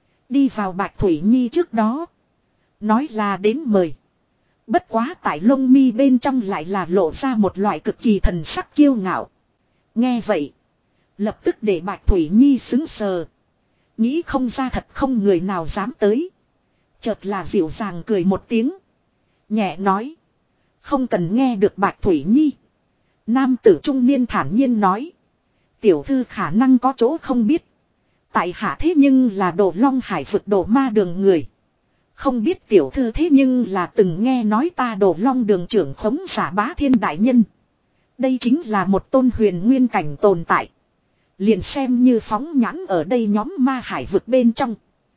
Đi vào Bạch Thủy Nhi trước đó. Nói là đến mời. Bất quá tại lông mi bên trong lại là lộ ra một loại cực kỳ thần sắc kiêu ngạo. Nghe vậy. Lập tức để Bạch Thủy Nhi xứng sờ. Nghĩ không ra thật không người nào dám tới. Chợt là dịu dàng cười một tiếng. Nhẹ nói. Không cần nghe được Bạch Thủy Nhi. Nam tử trung niên thản nhiên nói. Tiểu thư khả năng có chỗ không biết. Tại hạ thế nhưng là Đồ Long Hải vực Đồ Ma đường người. Không biết tiểu thư thế nhưng là từng nghe nói ta Đồ Long đường trưởng khống giả Bá Thiên đại nhân. Đây chính là một tôn huyền nguyên cảnh tồn tại. Liền xem như phóng nhãn ở đây nhóm ma hải vực bên trong.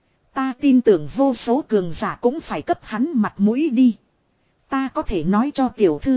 Ta tin tưởng vô số cường giả cũng phải cấp hắn mặt mũi đi. Ta có thể nói cho tiểu thư.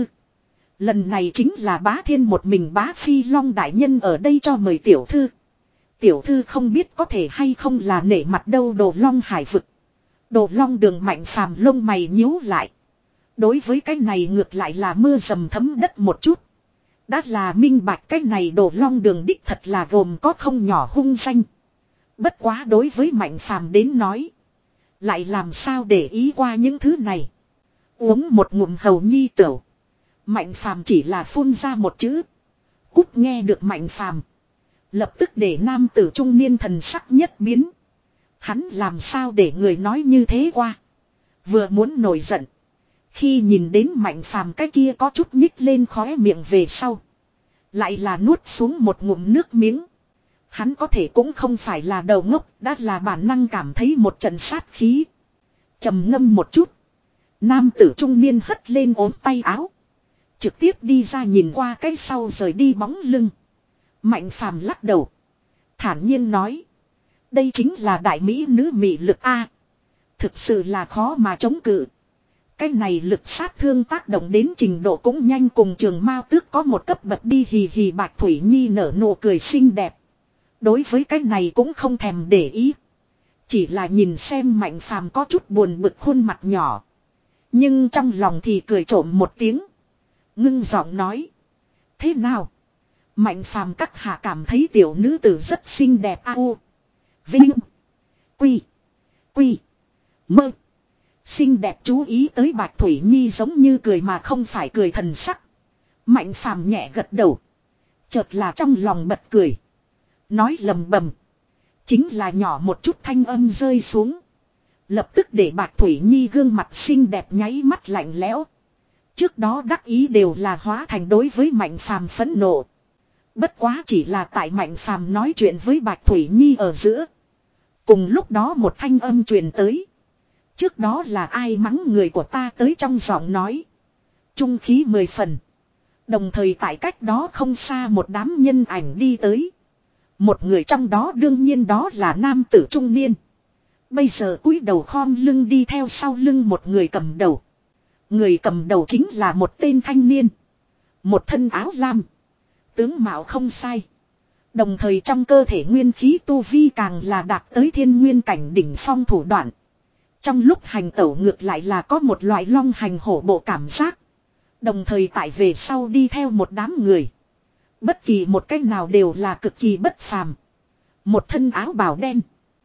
Lần này chính là Bá Thiên một mình Bá Phi Long đại nhân ở đây cho mời tiểu thư. Tiểu thư không biết có thể hay không là nể mặt đâu Đồ Long Hải vực. Đồ Long đường Mạnh phàm lông mày nhíu lại. Đối với cái này ngược lại là mưa dầm thấm đất một chút. Đã là minh bạch cái này Đồ Long đường đích thật là gồm có không nhỏ hung danh. Bất quá đối với Mạnh phàm đến nói. Lại làm sao để ý qua những thứ này. Uống một ngụm hầu nhi tửu. Mạnh phàm chỉ là phun ra một chữ. Cút nghe được Mạnh Phàm, lập tức để nam tử trung niên thần sắc nhất biến. Hắn làm sao để người nói như thế qua. Vừa muốn nổi giận. Khi nhìn đến Mạnh Phàm cái kia có chút nhích lên khóe miệng về sau. Lại là nuốt xuống một ngụm nước miếng. Hắn có thể cũng không phải là đầu ngốc, đã là bản năng cảm thấy một trận sát khí. Trầm ngâm một chút. Nam tử trung niên hất lên ốm tay áo. Trực tiếp đi ra nhìn qua cái sau rời đi bóng lưng. Mạnh Phàm lắc đầu. Thản nhiên nói. Đây chính là đại mỹ nữ mị lực A. Thực sự là khó mà chống cự. Cái này lực sát thương tác động đến trình độ cũng nhanh cùng Trường Mao Tước có một cấp bậc đi, hì hì. Bạch Thủy Nhi nở nụ cười xinh đẹp. Đối với cái này cũng không thèm để ý. Chỉ là nhìn xem Mạnh Phàm có chút buồn bực khuôn mặt nhỏ. Nhưng trong lòng thì cười trộm một tiếng. Ngưng giọng nói. Thế nào? Mạnh Phàm các hạ cảm thấy tiểu nữ tử rất xinh đẹp a. U Vinh Quy Quy Mơ. Xinh đẹp, chú ý tới Bạch Thủy Nhi giống như cười mà không phải cười thần sắc. Mạnh Phàm nhẹ gật đầu. Chợt là trong lòng bật cười. Nói lầm bầm. Chính là nhỏ một chút thanh âm rơi xuống. Lập tức để Bạch Thủy Nhi gương mặt xinh đẹp nháy mắt lạnh lẽo. Trước đó đắc ý đều là hóa thành đối với Mạnh Phàm phẫn nộ. Bất quá chỉ là tại Mạnh Phàm nói chuyện với Bạch Thủy Nhi ở giữa. Cùng lúc đó một thanh âm truyền tới. Trước đó là ai mắng người của ta tới, trong giọng nói. Trung khí mười phần. Đồng thời tại cách đó không xa một đám nhân ảnh đi tới. Một người trong đó đương nhiên đó là nam tử trung niên. Bây giờ cúi đầu khom lưng đi theo sau lưng một người cầm đầu. Người cầm đầu chính là một tên thanh niên. Một thân áo lam. Tướng mạo không sai. Đồng thời trong cơ thể nguyên khí tu vi càng là đạt tới thiên nguyên cảnh đỉnh phong thủ đoạn. Trong lúc hành tẩu ngược lại là có một loại long hành hổ bộ cảm giác. Đồng thời tại về sau đi theo một đám người. Bất kỳ một cách nào đều là cực kỳ bất phàm. Một thân áo bào đen.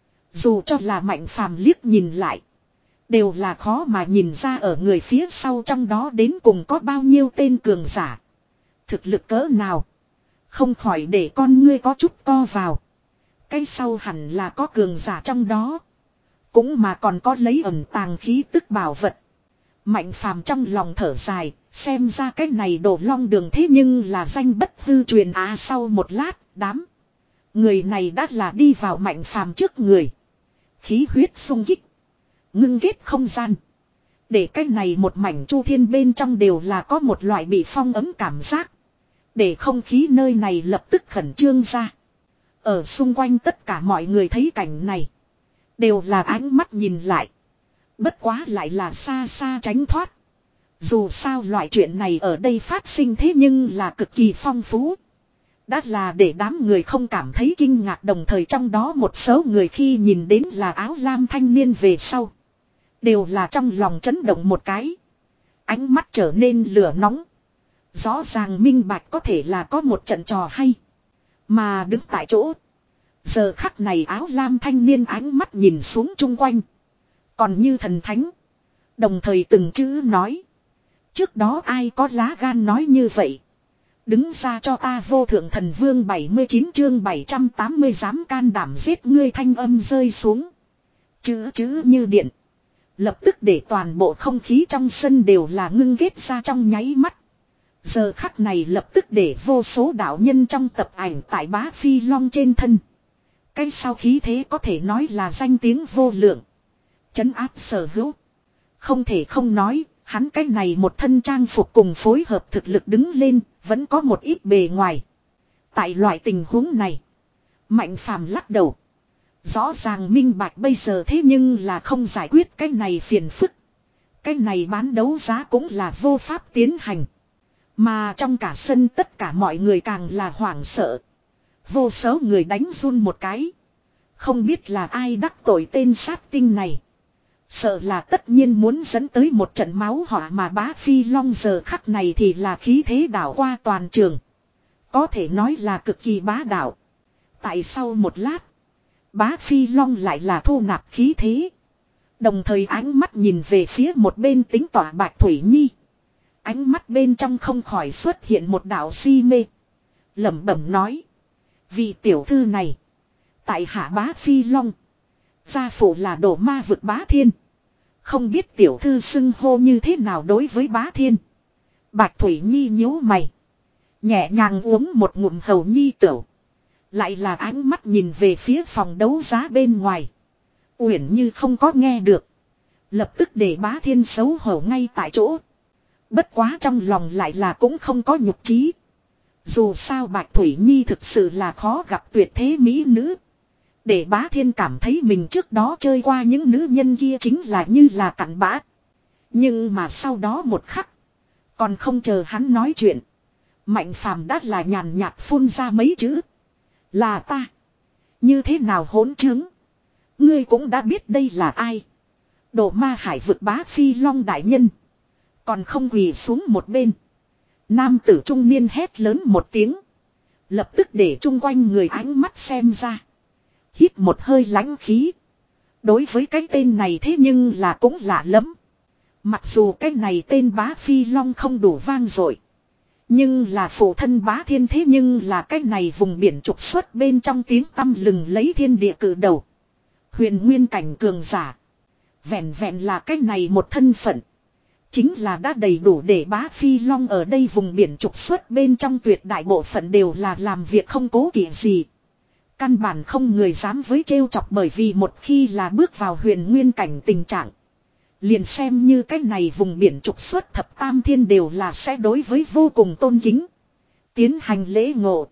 Dù cho là Mạnh Phàm liếc nhìn lại. Đều là khó mà nhìn ra ở người phía sau trong đó đến cùng có bao nhiêu tên cường giả. Thực lực cỡ nào. Không khỏi để con ngươi có chút co vào. Cái sau hẳn là có cường giả trong đó. Cũng mà còn có lấy ẩn tàng khí tức bảo vật. Mạnh Phàm trong lòng thở dài. Xem ra cái này đổ long đường thế nhưng là danh bất hư truyền á. Sau một lát đám người này đã là đi vào Mạnh Phàm trước người. Khí huyết sung kích. Ngưng kết không gian. Để cái này một mảnh chu thiên bên trong đều là có một loại bị phong ấm cảm giác. Để không khí nơi này lập tức khẩn trương ra. Ở xung quanh tất cả mọi người thấy cảnh này. Đều là ánh mắt nhìn lại. Bất quá lại là xa xa tránh thoát. Dù sao loại chuyện này ở đây phát sinh thế nhưng là cực kỳ phong phú. Đã là để đám người không cảm thấy kinh ngạc, đồng thời trong đó một số người khi nhìn đến là áo lam thanh niên về sau. Đều là trong lòng chấn động một cái. Ánh mắt trở nên lửa nóng. Rõ ràng minh bạch có thể là có một trận trò hay. Mà đứng tại chỗ. Giờ khắc này áo lam thanh niên ánh mắt nhìn xuống chung quanh. Còn như thần thánh. Đồng thời từng chữ nói. Trước đó ai có lá gan nói như vậy. Đứng ra cho ta vô thượng thần vương. Bảy mươi chín chương bảy trăm tám mươi dám can đảm giết ngươi, thanh âm rơi xuống. Chữ chữ như điện. Lập tức để toàn bộ không khí trong sân đều là ngưng kết ra trong nháy mắt. Giờ khắc này lập tức để vô số đạo nhân trong tập ảnh tại Bá Phi Long trên thân. Cái sau khí thế có thể nói là danh tiếng vô lượng. Trấn áp sở hữu. Không thể không nói, hắn cái này một thân trang phục cùng phối hợp thực lực đứng lên, vẫn có một ít bề ngoài. Tại loại tình huống này, Mạnh Phàm lắc đầu. Rõ ràng minh bạch bây giờ thế nhưng là không giải quyết cái này phiền phức. Cái này bán đấu giá cũng là vô pháp tiến hành. Mà trong cả sân tất cả mọi người càng là hoảng sợ. Vô số người đánh run một cái. Không biết là ai đắc tội tên sát tinh này. Sợ là tất nhiên muốn dẫn tới một trận máu họa, mà Bá Phi Long giờ khắc này thì là khí thế đảo qua toàn trường. Có thể nói là cực kỳ bá đạo. Tại sau một lát, Bá Phi Long lại là thu nạp khí thế. Đồng thời ánh mắt nhìn về phía một bên tính tỏa Bạch Thủy Nhi. Ánh mắt bên trong không khỏi xuất hiện một đạo si mê. lẩm bẩm nói. Vị tiểu thư này. Tại hạ bá phi long. Gia phụ là đổ ma vực bá thiên. Không biết tiểu thư xưng hô như thế nào đối với bá thiên. Bạch Thủy Nhi nhíu mày. Nhẹ nhàng uống một ngụm hầu nhi tửu. Lại là ánh mắt nhìn về phía phòng đấu giá bên ngoài. Uyển như không có nghe được. Lập tức để bá thiên xấu hổ ngay tại chỗ. Bất quá trong lòng lại là cũng không có nhục trí. Dù sao Bạch Thủy Nhi thực sự là khó gặp tuyệt thế mỹ nữ. Để bá thiên cảm thấy mình trước đó chơi qua những nữ nhân kia chính là như là cặn bã. Nhưng mà sau đó một khắc. Còn không chờ hắn nói chuyện. Mạnh phàm đã là nhàn nhạt phun ra mấy chữ. Là ta. Như thế nào hỗn trướng. Ngươi cũng đã biết đây là ai. Đồ ma hải vực bá phi long đại nhân. Còn không quỳ xuống một bên. Nam tử trung niên hét lớn một tiếng. Lập tức để chung quanh người ánh mắt xem ra. Hít một hơi lãnh khí. Đối với cái tên này thế nhưng là cũng lạ lắm. Mặc dù cái này tên bá phi long không đủ vang dội. Nhưng là phụ thân bá thiên thế nhưng là cái này vùng biển trục xuất bên trong tiếng tăm lừng lấy thiên địa cử đầu. Huyền nguyên cảnh cường giả. Vẹn vẹn là cái này một thân phận. Chính là đã đầy đủ để bá phi long ở đây vùng biển trục xuất bên trong tuyệt đại bộ phận đều là làm việc không cố kỵ gì. Căn bản không người dám với trêu chọc bởi vì một khi là bước vào huyền nguyên cảnh tình trạng. Liền xem như cái này vùng biển trục xuất thập tam thiên đều là sẽ đối với vô cùng tôn kính. Tiến hành lễ ngộ.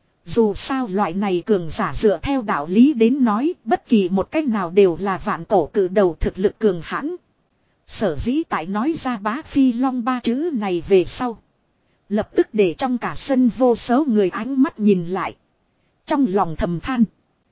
Dù sao loại này cường giả dựa theo đạo lý đến nói bất kỳ một cách nào đều là vạn cổ cử đầu thực lực cường hãn. Sở dĩ tại nói ra bá phi long ba chữ này về sau. Lập tức để trong cả sân vô số người ánh mắt nhìn lại. Trong lòng thầm than.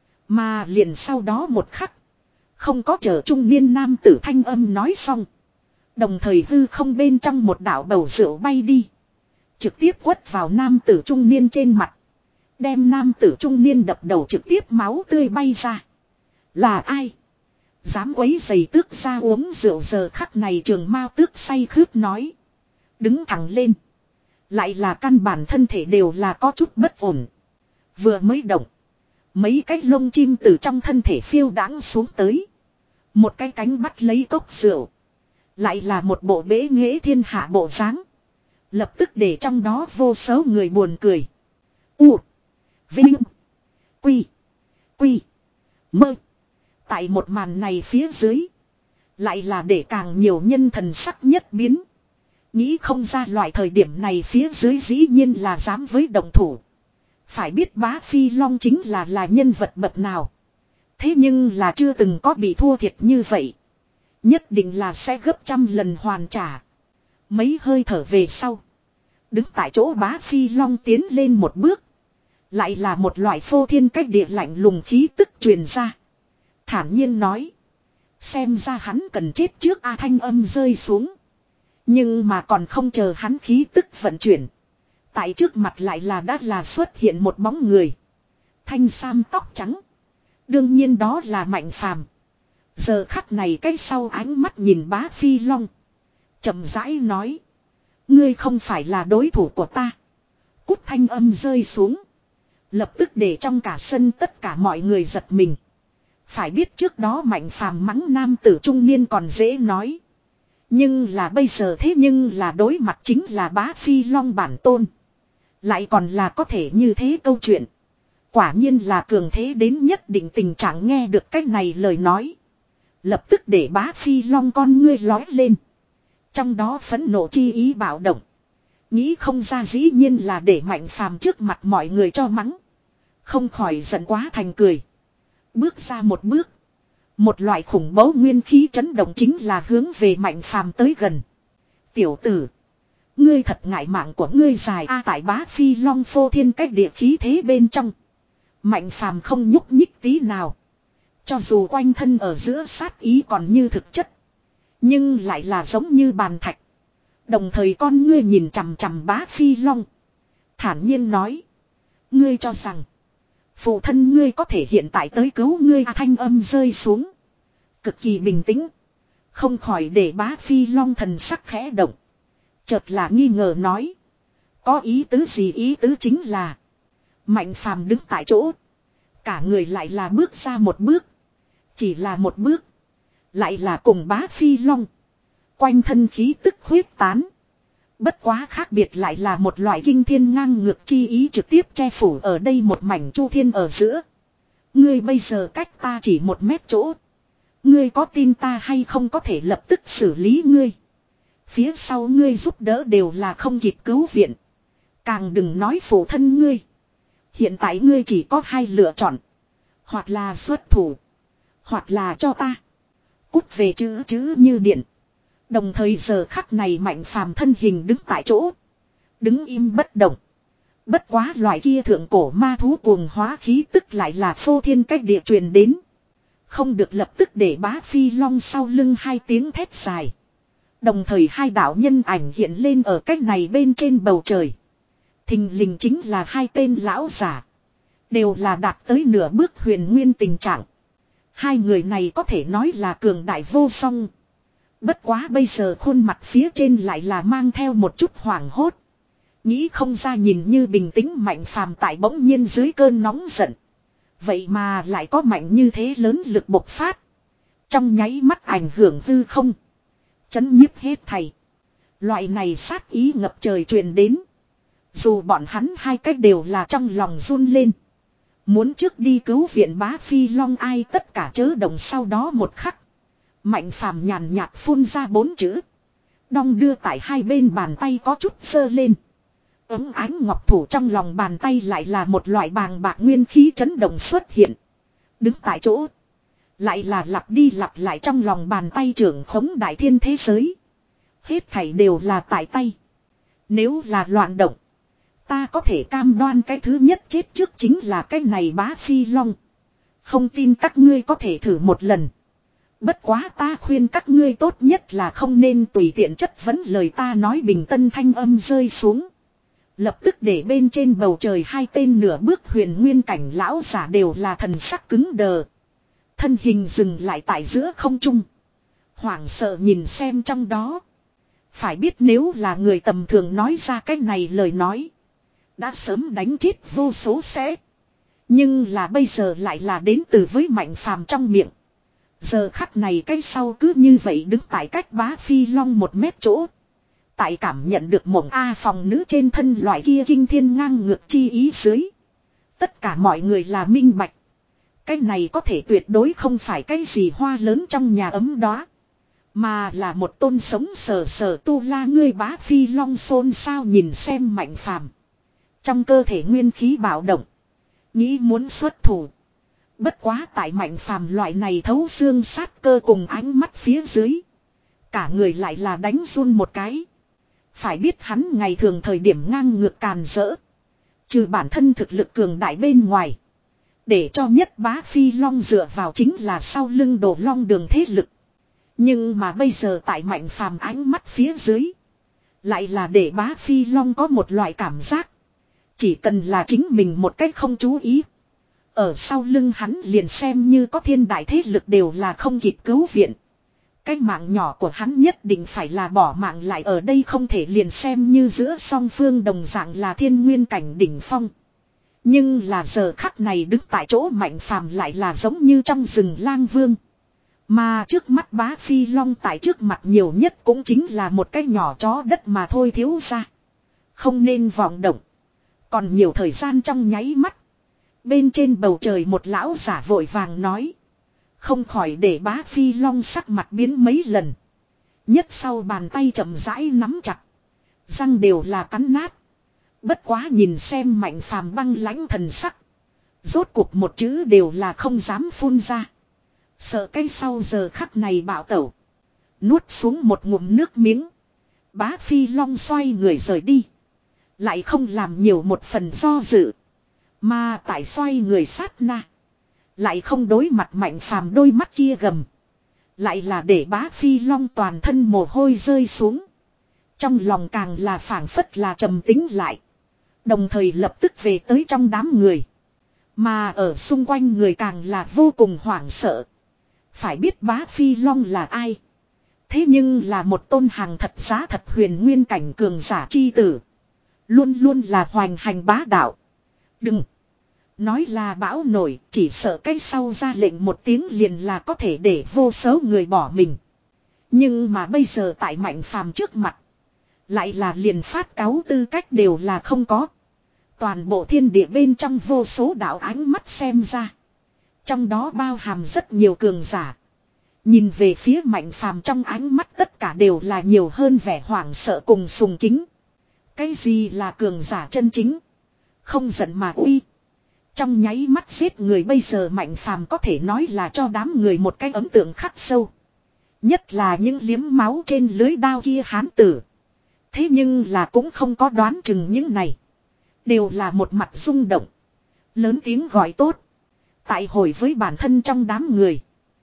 Mà liền sau đó một khắc. Không có chờ trung niên nam tử thanh âm nói xong. Đồng thời hư không bên trong một đảo bầu rượu bay đi. Trực tiếp quất vào nam tử trung niên trên mặt. Đem nam tử trung niên đập đầu trực tiếp máu tươi bay ra. Là ai? Dám quấy giày tước ra uống rượu giờ khắc này trường mao tước say khướt nói. Đứng thẳng lên. Lại là căn bản thân thể đều là có chút bất ổn. Vừa mới động. Mấy cái lông chim từ trong thân thể phiêu đãng xuống tới. Một cái cánh bắt lấy cốc rượu. Lại là một bộ bế nghệ thiên hạ bộ dáng. Lập tức để trong đó vô số người buồn cười. U. Vinh. Quy. Quy. Mơ. Tại một màn này phía dưới. Lại là để càng nhiều nhân thần sắc nhất biến. Nghĩ không ra loại thời điểm này phía dưới dĩ nhiên là dám với đồng thủ. Phải biết bá phi long chính là là nhân vật bậc nào. Thế nhưng là chưa từng có bị thua thiệt như vậy. Nhất định là sẽ gấp trăm lần hoàn trả. Mấy hơi thở về sau. Đứng tại chỗ bá phi long tiến lên một bước. Lại là một loại phô thiên cách địa lạnh lùng khí tức truyền ra. Thản nhiên nói. Xem ra hắn cần chết trước A thanh âm rơi xuống. Nhưng mà còn không chờ hắn khí tức vận chuyển. Tại trước mặt lại là đã là xuất hiện một bóng người. Thanh sam tóc trắng. Đương nhiên đó là Mạnh Phàm. Giờ khắc này cái sau ánh mắt nhìn bá phi long. Chậm rãi nói. Ngươi không phải là đối thủ của ta. Cút thanh âm rơi xuống. Lập tức để trong cả sân tất cả mọi người giật mình. Phải biết trước đó Mạnh Phàm mắng nam tử trung niên còn dễ nói. Nhưng là bây giờ thế nhưng là đối mặt chính là bá phi long bản tôn. Lại còn là có thể như thế câu chuyện. Quả nhiên là cường thế đến nhất định tình trạng nghe được cái này lời nói. Lập tức để bá phi long con ngươi lói lên. Trong đó phẫn nộ chi ý bạo động. Nghĩ không ra dĩ nhiên là để Mạnh Phàm trước mặt mọi người cho mắng. Không khỏi giận quá thành cười. Bước ra một bước. Một loại khủng bố nguyên khí chấn động chính là hướng về Mạnh Phàm tới gần. Tiểu tử. Ngươi thật ngại mạng của ngươi dài a tại bá phi long phô thiên cách địa khí thế bên trong. Mạnh Phàm không nhúc nhích tí nào. Cho dù quanh thân ở giữa sát ý còn như thực chất. Nhưng lại là giống như bàn thạch. Đồng thời con ngươi nhìn chằm chằm bá phi long. Thản nhiên nói. Ngươi cho rằng. Phụ thân ngươi có thể hiện tại tới cứu ngươi à, thanh âm rơi xuống. Cực kỳ bình tĩnh. Không khỏi để bá phi long thần sắc khẽ động. Chợt là nghi ngờ nói. Có ý tứ gì ý tứ chính là. Mạnh phàm đứng tại chỗ. Cả người lại là bước ra một bước. Chỉ là một bước. Lại là cùng Bá Phi Long. Quanh thân khí tức huyết tán. Bất quá khác biệt lại là một loại kinh thiên ngang ngược chi ý trực tiếp che phủ ở đây một mảnh chu thiên ở giữa. Ngươi bây giờ cách ta chỉ một mét chỗ. Ngươi có tin ta hay không có thể lập tức xử lý ngươi. Phía sau ngươi giúp đỡ đều là không kịp cứu viện. Càng đừng nói phụ thân ngươi. Hiện tại ngươi chỉ có hai lựa chọn. Hoặc là xuất thủ. Hoặc là cho ta. Cút về chữ chữ như điện. Đồng thời giờ khắc này Mạnh Phàm thân hình đứng tại chỗ. Đứng im bất động. Bất quá loại kia thượng cổ ma thú cuồng hóa khí tức lại là phô thiên cách địa truyền đến. Không được lập tức để Bá Phi Long sau lưng hai tiếng thét dài. Đồng thời hai đạo nhân ảnh hiện lên ở cách này bên trên bầu trời. Thình lình chính là hai tên lão giả. Đều là đạt tới nửa bước huyền nguyên tình trạng. Hai người này có thể nói là cường đại vô song. Bất quá bây giờ khuôn mặt phía trên lại là mang theo một chút hoảng hốt. Nghĩ không ra nhìn như bình tĩnh Mạnh Phàm tại bỗng nhiên dưới cơn nóng giận. Vậy mà lại có mạnh như thế lớn lực bộc phát. Trong nháy mắt ảnh hưởng hư không. Chấn nhiếp hết thầy. Loại này sát ý ngập trời truyền đến. Dù bọn hắn hai cách đều là trong lòng run lên. Muốn trước đi cứu viện Bá Phi Long ai tất cả chớ động sau đó một khắc. Mạnh Phàm nhàn nhạt phun ra bốn chữ. Đong đưa tại hai bên bàn tay có chút sơ lên. Ấm ánh ngọc thủ trong lòng bàn tay lại là một loại bàng bạc nguyên khí chấn động xuất hiện. Đứng tại chỗ. Lại là lặp đi lặp lại trong lòng bàn tay trưởng khống đại thiên thế giới. Hết thảy đều là tại tay. Nếu là loạn động. Ta có thể cam đoan cái thứ nhất chết trước chính là cái này Bá Phi Long. Không tin các ngươi có thể thử một lần. Bất quá ta khuyên các ngươi tốt nhất là không nên tùy tiện chất vấn lời ta nói bình tân thanh âm rơi xuống. Lập tức để bên trên bầu trời hai tên nửa bước huyền nguyên cảnh lão giả đều là thần sắc cứng đờ. Thân hình dừng lại tại giữa không trung. Hoảng sợ nhìn xem trong đó. Phải biết nếu là người tầm thường nói ra cái này lời nói. Đã sớm đánh chết vô số sẽ. Nhưng là bây giờ lại là đến từ với Mạnh Phàm trong miệng. Giờ khắc này cái sau cứ như vậy đứng tại cách Bá Phi Long một mét chỗ. Tại cảm nhận được mộng A phòng nữ trên thân loại kia kinh thiên ngang ngược chi ý dưới. Tất cả mọi người là minh bạch. Cái này có thể tuyệt đối không phải cái gì hoa lớn trong nhà ấm đó. Mà là một tôn sống sờ sờ tu la ngươi Bá Phi Long xôn xao nhìn xem Mạnh Phàm. Trong cơ thể nguyên khí bạo động. Nghĩ muốn xuất thủ. Bất quá tại Mạnh Phàm loại này thấu xương sát cơ cùng ánh mắt phía dưới. Cả người lại là đánh run một cái. Phải biết hắn ngày thường thời điểm ngang ngược càn rỡ. Trừ bản thân thực lực cường đại bên ngoài. Để cho nhất Bá Phi Long dựa vào chính là sau lưng Đồ Long đường thế lực. Nhưng mà bây giờ tại Mạnh Phàm ánh mắt phía dưới. Lại là để Bá Phi Long có một loại cảm giác. Chỉ cần là chính mình một cách không chú ý. Ở sau lưng hắn liền xem như có thiên đại thế lực đều là không kịp cứu viện. Cái mạng nhỏ của hắn nhất định phải là bỏ mạng lại ở đây không thể liền xem như giữa song phương đồng dạng là thiên nguyên cảnh đỉnh phong. Nhưng là giờ khắc này đứng tại chỗ Mạnh Phàm lại là giống như trong rừng lang vương. Mà trước mắt Bá Phi Long tại trước mặt nhiều nhất cũng chính là một cái nhỏ chó đất mà thôi thiếu ra. Không nên vọng động. Còn nhiều thời gian trong nháy mắt. Bên trên bầu trời một lão giả vội vàng nói. Không khỏi để Bá Phi Long sắc mặt biến mấy lần. Nhất sau bàn tay chậm rãi nắm chặt. Răng đều là cắn nát. Bất quá nhìn xem Mạnh Phàm băng lãnh thần sắc. Rốt cuộc một chữ đều là không dám phun ra. Sợ cái sau giờ khắc này bạo tẩu. Nuốt xuống một ngụm nước miếng. Bá Phi Long xoay người rời đi. Lại không làm nhiều một phần do dự. Mà tại xoay người sát na. Lại không đối mặt Mạnh Phàm đôi mắt kia gầm. Lại là để Bá Phi Long toàn thân mồ hôi rơi xuống. Trong lòng càng là phảng phất là trầm tĩnh lại. Đồng thời lập tức về tới trong đám người. Mà ở xung quanh người càng là vô cùng hoảng sợ. Phải biết Bá Phi Long là ai. Thế nhưng là một tôn hàng thật giá thật huyền nguyên cảnh cường giả chi tử. Luôn luôn là hoành hành bá đạo. Đừng. Nói là bão nổi, chỉ sợ cái sau ra lệnh một tiếng liền là có thể để vô số người bỏ mình. Nhưng mà bây giờ tại Mạnh Phàm trước mặt, lại là liền phát cáo tư cách đều là không có. Toàn bộ thiên địa bên trong vô số đạo ánh mắt xem ra. Trong đó bao hàm rất nhiều cường giả. Nhìn về phía Mạnh Phàm trong ánh mắt tất cả đều là nhiều hơn vẻ hoảng sợ cùng sùng kính. Cái gì là cường giả chân chính? Không giận mà uy. Trong nháy mắt giết người bây giờ Mạnh Phàm có thể nói là cho đám người một cái ấn tượng khắc sâu. Nhất là những liếm máu trên lưới đao kia hán tử. Thế nhưng là cũng không có đoán chừng những này. Đều là một mặt rung động. Lớn tiếng gọi tốt. Tại hồi với bản thân trong đám người.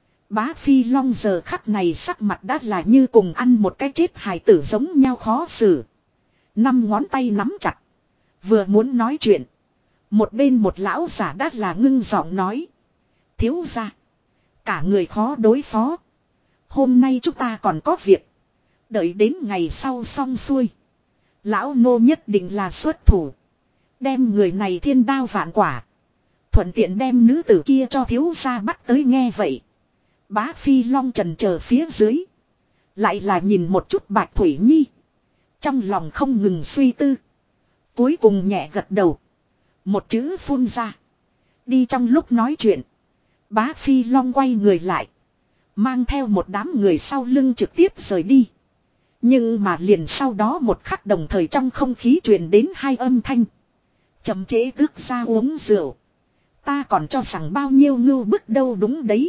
Bá Phi Long giờ khắc này sắc mặt đã là như cùng ăn một cái chết hài tử giống nhau khó xử. Năm ngón tay nắm chặt. Vừa muốn nói chuyện. Một bên một lão giả đã là ngưng giọng nói. Thiếu gia. Cả người khó đối phó. Hôm nay chúng ta còn có việc. Đợi đến ngày sau xong xuôi. Lão nô nhất định là xuất thủ. Đem người này thiên đao vạn quả. Thuận tiện đem nữ tử kia cho thiếu gia bắt tới nghe vậy. Bá Phi Long trần chờ phía dưới. Lại là nhìn một chút Bạch Thủy Nhi. Trong lòng không ngừng suy tư. Cuối cùng nhẹ gật đầu. Một chữ phun ra. Đi trong lúc nói chuyện. Bá Phi Long quay người lại. Mang theo một đám người sau lưng trực tiếp rời đi. Nhưng mà liền sau đó một khắc đồng thời trong không khí truyền đến hai âm thanh. Chậm trễ tước ra uống rượu. Ta còn cho rằng bao nhiêu ngưu bức đâu đúng đấy.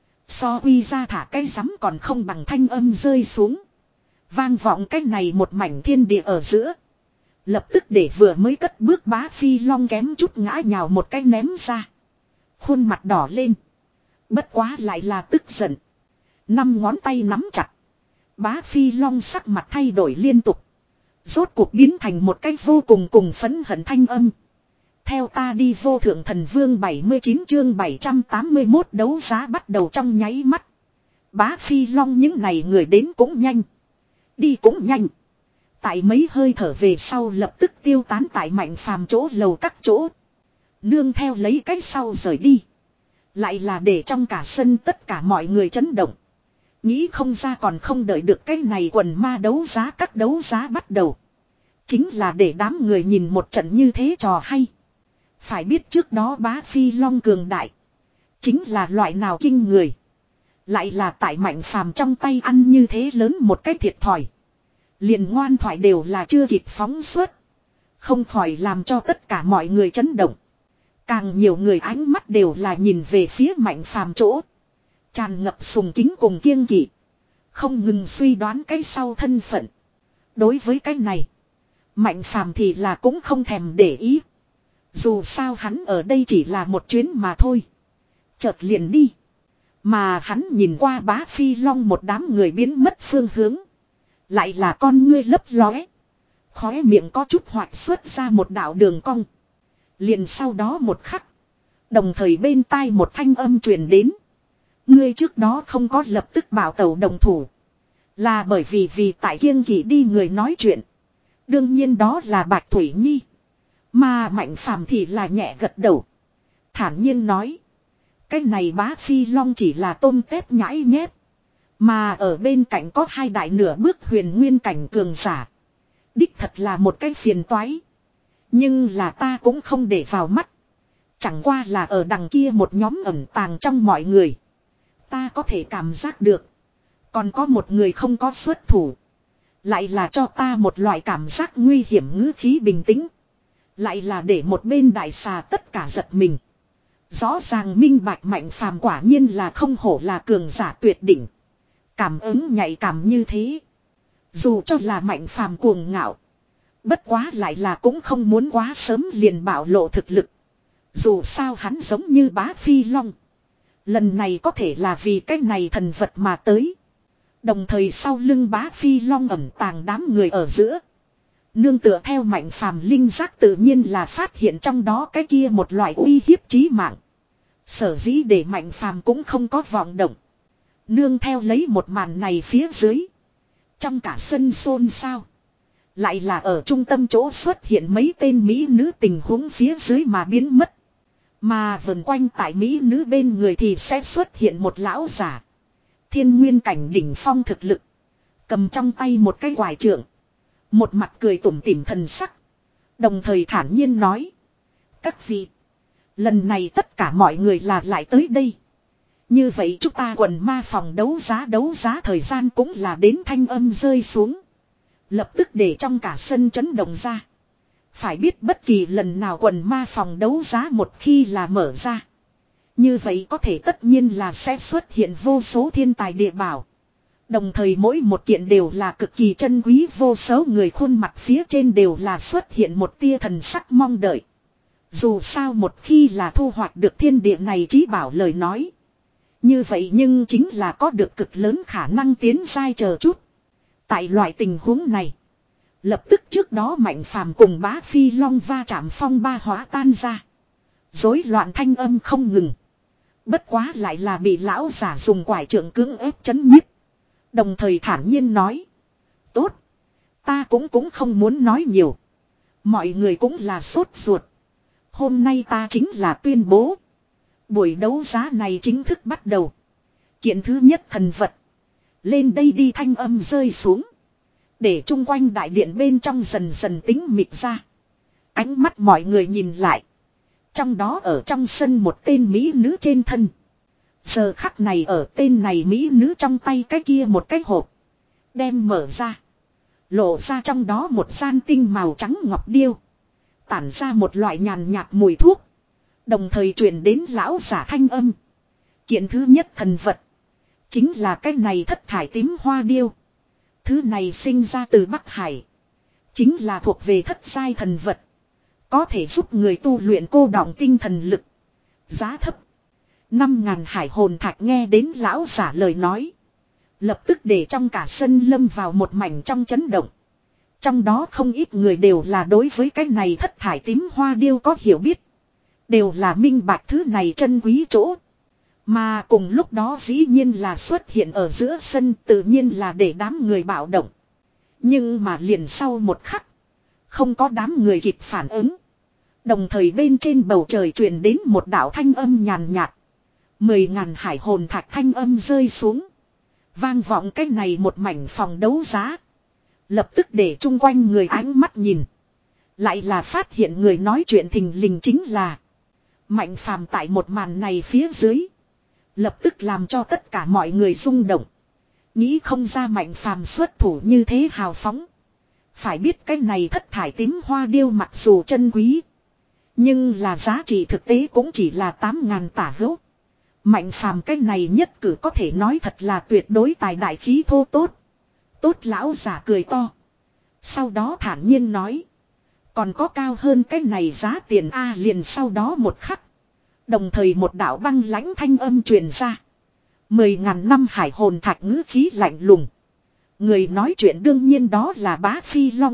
So uy ra thả cái rắm còn không bằng thanh âm rơi xuống. Vang vọng cái này một mảnh thiên địa ở giữa. Lập tức để vừa mới cất bước Bá Phi Long kém chút ngã nhào một cái ném ra. Khuôn mặt đỏ lên. Bất quá lại là tức giận. Năm ngón tay nắm chặt. Bá Phi Long sắc mặt thay đổi liên tục. Rốt cuộc biến thành một cái vô cùng cùng phẫn hận thanh âm. Theo ta đi vô thượng thần vương bảy mươi chín chương bảy trăm tám mươi mốt đấu giá bắt đầu trong nháy mắt. Bá Phi Long những này người đến cũng nhanh. Đi cũng nhanh. Tại mấy hơi thở về sau lập tức tiêu tán tại Mạnh Phàm chỗ lầu các chỗ. Nương theo lấy cái sau rời đi. Lại là để trong cả sân tất cả mọi người chấn động. Nghĩ không ra còn không đợi được cái này quần ma đấu giá các đấu giá bắt đầu. Chính là để đám người nhìn một trận như thế trò hay. Phải biết trước đó Bá Phi Long cường đại. Chính là loại nào kinh người. Lại là tại Mạnh Phàm trong tay ăn như thế lớn một cái thiệt thòi. Liền ngoan thoại đều là chưa kịp phóng xuất. Không khỏi làm cho tất cả mọi người chấn động. Càng nhiều người ánh mắt đều là nhìn về phía Mạnh Phàm chỗ. Tràn ngập sùng kính cùng kiêng kỵ. Không ngừng suy đoán cái sau thân phận. Đối với cái này. Mạnh Phàm thì là cũng không thèm để ý. Dù sao hắn ở đây chỉ là một chuyến mà thôi. Chợt liền đi. Mà hắn nhìn qua Bá Phi Long một đám người biến mất phương hướng. Lại là con ngươi lấp lóe. Khóe miệng có chút hoạt xuất ra một đạo đường cong. Liền sau đó một khắc. Đồng thời bên tai một thanh âm truyền đến. Ngươi trước đó không có lập tức bảo tẩu đồng thủ. Là bởi vì vì tại kiêng kỵ đi người nói chuyện. Đương nhiên đó là Bạch Thủy Nhi. Mà Mạnh Phàm thì là nhẹ gật đầu. Thản nhiên nói. Cái này Bá Phi Long chỉ là tôm tép nhãi nhép. Mà ở bên cạnh có hai đại nửa bước huyền nguyên cảnh cường giả. Đích thật là một cái phiền toái. Nhưng là ta cũng không để vào mắt. Chẳng qua là ở đằng kia một nhóm ẩn tàng trong mọi người. Ta có thể cảm giác được. Còn có một người không có xuất thủ. Lại là cho ta một loại cảm giác nguy hiểm ngữ khí bình tĩnh. Lại là để một bên đại xà tất cả giật mình. Rõ ràng minh bạch Mạnh Phàm quả nhiên là không hổ là cường giả tuyệt đỉnh. Cảm ứng nhạy cảm như thế. Dù cho là Mạnh Phàm cuồng ngạo. Bất quá lại là cũng không muốn quá sớm liền bảo lộ thực lực. Dù sao hắn giống như Bá Phi Long. Lần này có thể là vì cái này thần vật mà tới. Đồng thời sau lưng Bá Phi Long ẩn tàng đám người ở giữa. Nương tựa theo Mạnh Phàm linh giác tự nhiên là phát hiện trong đó cái kia một loại uy hiếp chí mạng. Sở dĩ để Mạnh Phàm cũng không có vọng động. Nương theo lấy một màn này phía dưới. Trong cả sân xôn xao. Lại là ở trung tâm chỗ xuất hiện mấy tên mỹ nữ tình huống phía dưới mà biến mất. Mà vần quanh tại mỹ nữ bên người thì sẽ xuất hiện một lão giả. Thiên nguyên cảnh đỉnh phong thực lực. Cầm trong tay một cái quải trượng. Một mặt cười tủm tỉm thần sắc. Đồng thời thản nhiên nói. Các vị. Lần này tất cả mọi người là lại tới đây. Như vậy chúng ta quần ma phòng đấu giá đấu giá thời gian cũng là đến thanh âm rơi xuống. Lập tức để trong cả sân chấn động ra. Phải biết bất kỳ lần nào quần ma phòng đấu giá một khi là mở ra. Như vậy có thể tất nhiên là sẽ xuất hiện vô số thiên tài địa bảo. Đồng thời mỗi một kiện đều là cực kỳ chân quý, vô số người khuôn mặt phía trên đều là xuất hiện một tia thần sắc mong đợi. Dù sao một khi là thu hoạch được thiên địa này chí bảo lời nói. Như vậy nhưng chính là có được cực lớn khả năng tiến giai chờ chút. Tại loại tình huống này. Lập tức trước đó Mạnh Phàm cùng Bá Phi Long va chạm phong ba hóa tan ra. Rối loạn thanh âm không ngừng. Bất quá lại là bị lão giả dùng quải trượng cưỡng ép chấn nhiếp. Đồng thời thản nhiên nói. Tốt. Ta cũng cũng không muốn nói nhiều. Mọi người cũng là sốt ruột. Hôm nay ta chính là tuyên bố. Buổi đấu giá này chính thức bắt đầu. Kiện thứ nhất thần vật. Lên đây đi thanh âm rơi xuống. Để chung quanh đại điện bên trong dần dần tính mịt ra. Ánh mắt mọi người nhìn lại. Trong đó ở trong sân một tên mỹ nữ trên thân. Giờ khắc này ở tên này mỹ nữ trong tay cái kia một cái hộp. Đem mở ra. Lộ ra trong đó một gian tinh màu trắng ngọc điêu. Tản ra một loại nhàn nhạt mùi thuốc. Đồng thời truyền đến lão giả thanh âm. Kiện thứ nhất thần vật. Chính là cái này thất thải tím hoa điêu. Thứ này sinh ra từ Bắc Hải. Chính là thuộc về thất giai thần vật. Có thể giúp người tu luyện cô đọng tinh thần lực. Giá thấp. Năm ngàn hải hồn thạch nghe đến lão giả lời nói. Lập tức để trong cả sân lâm vào một mảnh trong chấn động. Trong đó không ít người đều là đối với cái này thất thải tím hoa điêu có hiểu biết. Đều là minh bạch thứ này chân quý chỗ. Mà cùng lúc đó dĩ nhiên là xuất hiện ở giữa sân tự nhiên là để đám người bạo động. Nhưng mà liền sau một khắc. Không có đám người kịp phản ứng. Đồng thời bên trên bầu trời truyền đến một đạo thanh âm nhàn nhạt. Mười ngàn hải hồn thạch thanh âm rơi xuống. Vang vọng cái này một mảnh phòng đấu giá. Lập tức để chung quanh người ánh mắt nhìn. Lại là phát hiện người nói chuyện thình lình chính là Mạnh Phàm tại một màn này phía dưới. Lập tức làm cho tất cả mọi người rung động. Nghĩ không ra Mạnh Phàm xuất thủ như thế hào phóng. Phải biết cái này thất thải tím hoa điêu mặc dù chân quý. Nhưng là giá trị thực tế cũng chỉ là tám ngàn tả hữu. Mạnh Phàm cái này nhất cử có thể nói thật là tuyệt đối tài đại khí thô tốt. Tốt lão giả cười to. Sau đó thản nhiên nói. Còn có cao hơn cái này giá tiền A liền sau đó một khắc. Đồng thời một đạo băng lãnh thanh âm truyền ra. Mười ngàn năm hải hồn thạch ngữ khí lạnh lùng. Người nói chuyện đương nhiên đó là Bá Phi Long.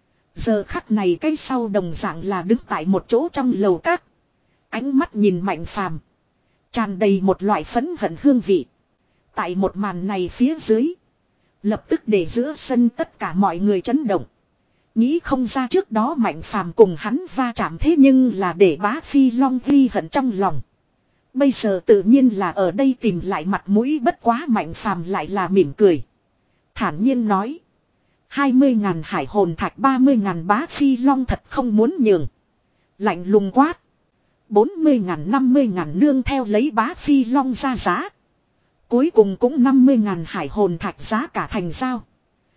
Giờ khắc này cái sau đồng dạng là đứng tại một chỗ trong lầu các. Ánh mắt nhìn Mạnh Phàm, tràn đầy một loại phẫn hận hương vị. Tại một màn này phía dưới. Lập tức để giữa sân tất cả mọi người chấn động. Nghĩ không ra trước đó Mạnh Phàm cùng hắn va chạm thế nhưng là để Bá Phi Long ghi hận trong lòng. Bây giờ tự nhiên là ở đây tìm lại mặt mũi bất quá Mạnh Phàm lại là mỉm cười. Thản nhiên nói. Hai mươi ngàn hải hồn thạch ba mươi ngàn Bá Phi Long thật không muốn nhường. Lạnh lùng quát. Bốn mươi ngàn năm mươi ngàn nương theo lấy Bá Phi Long ra giá. Cuối cùng cũng năm mươi ngàn hải hồn thạch giá cả thành giao.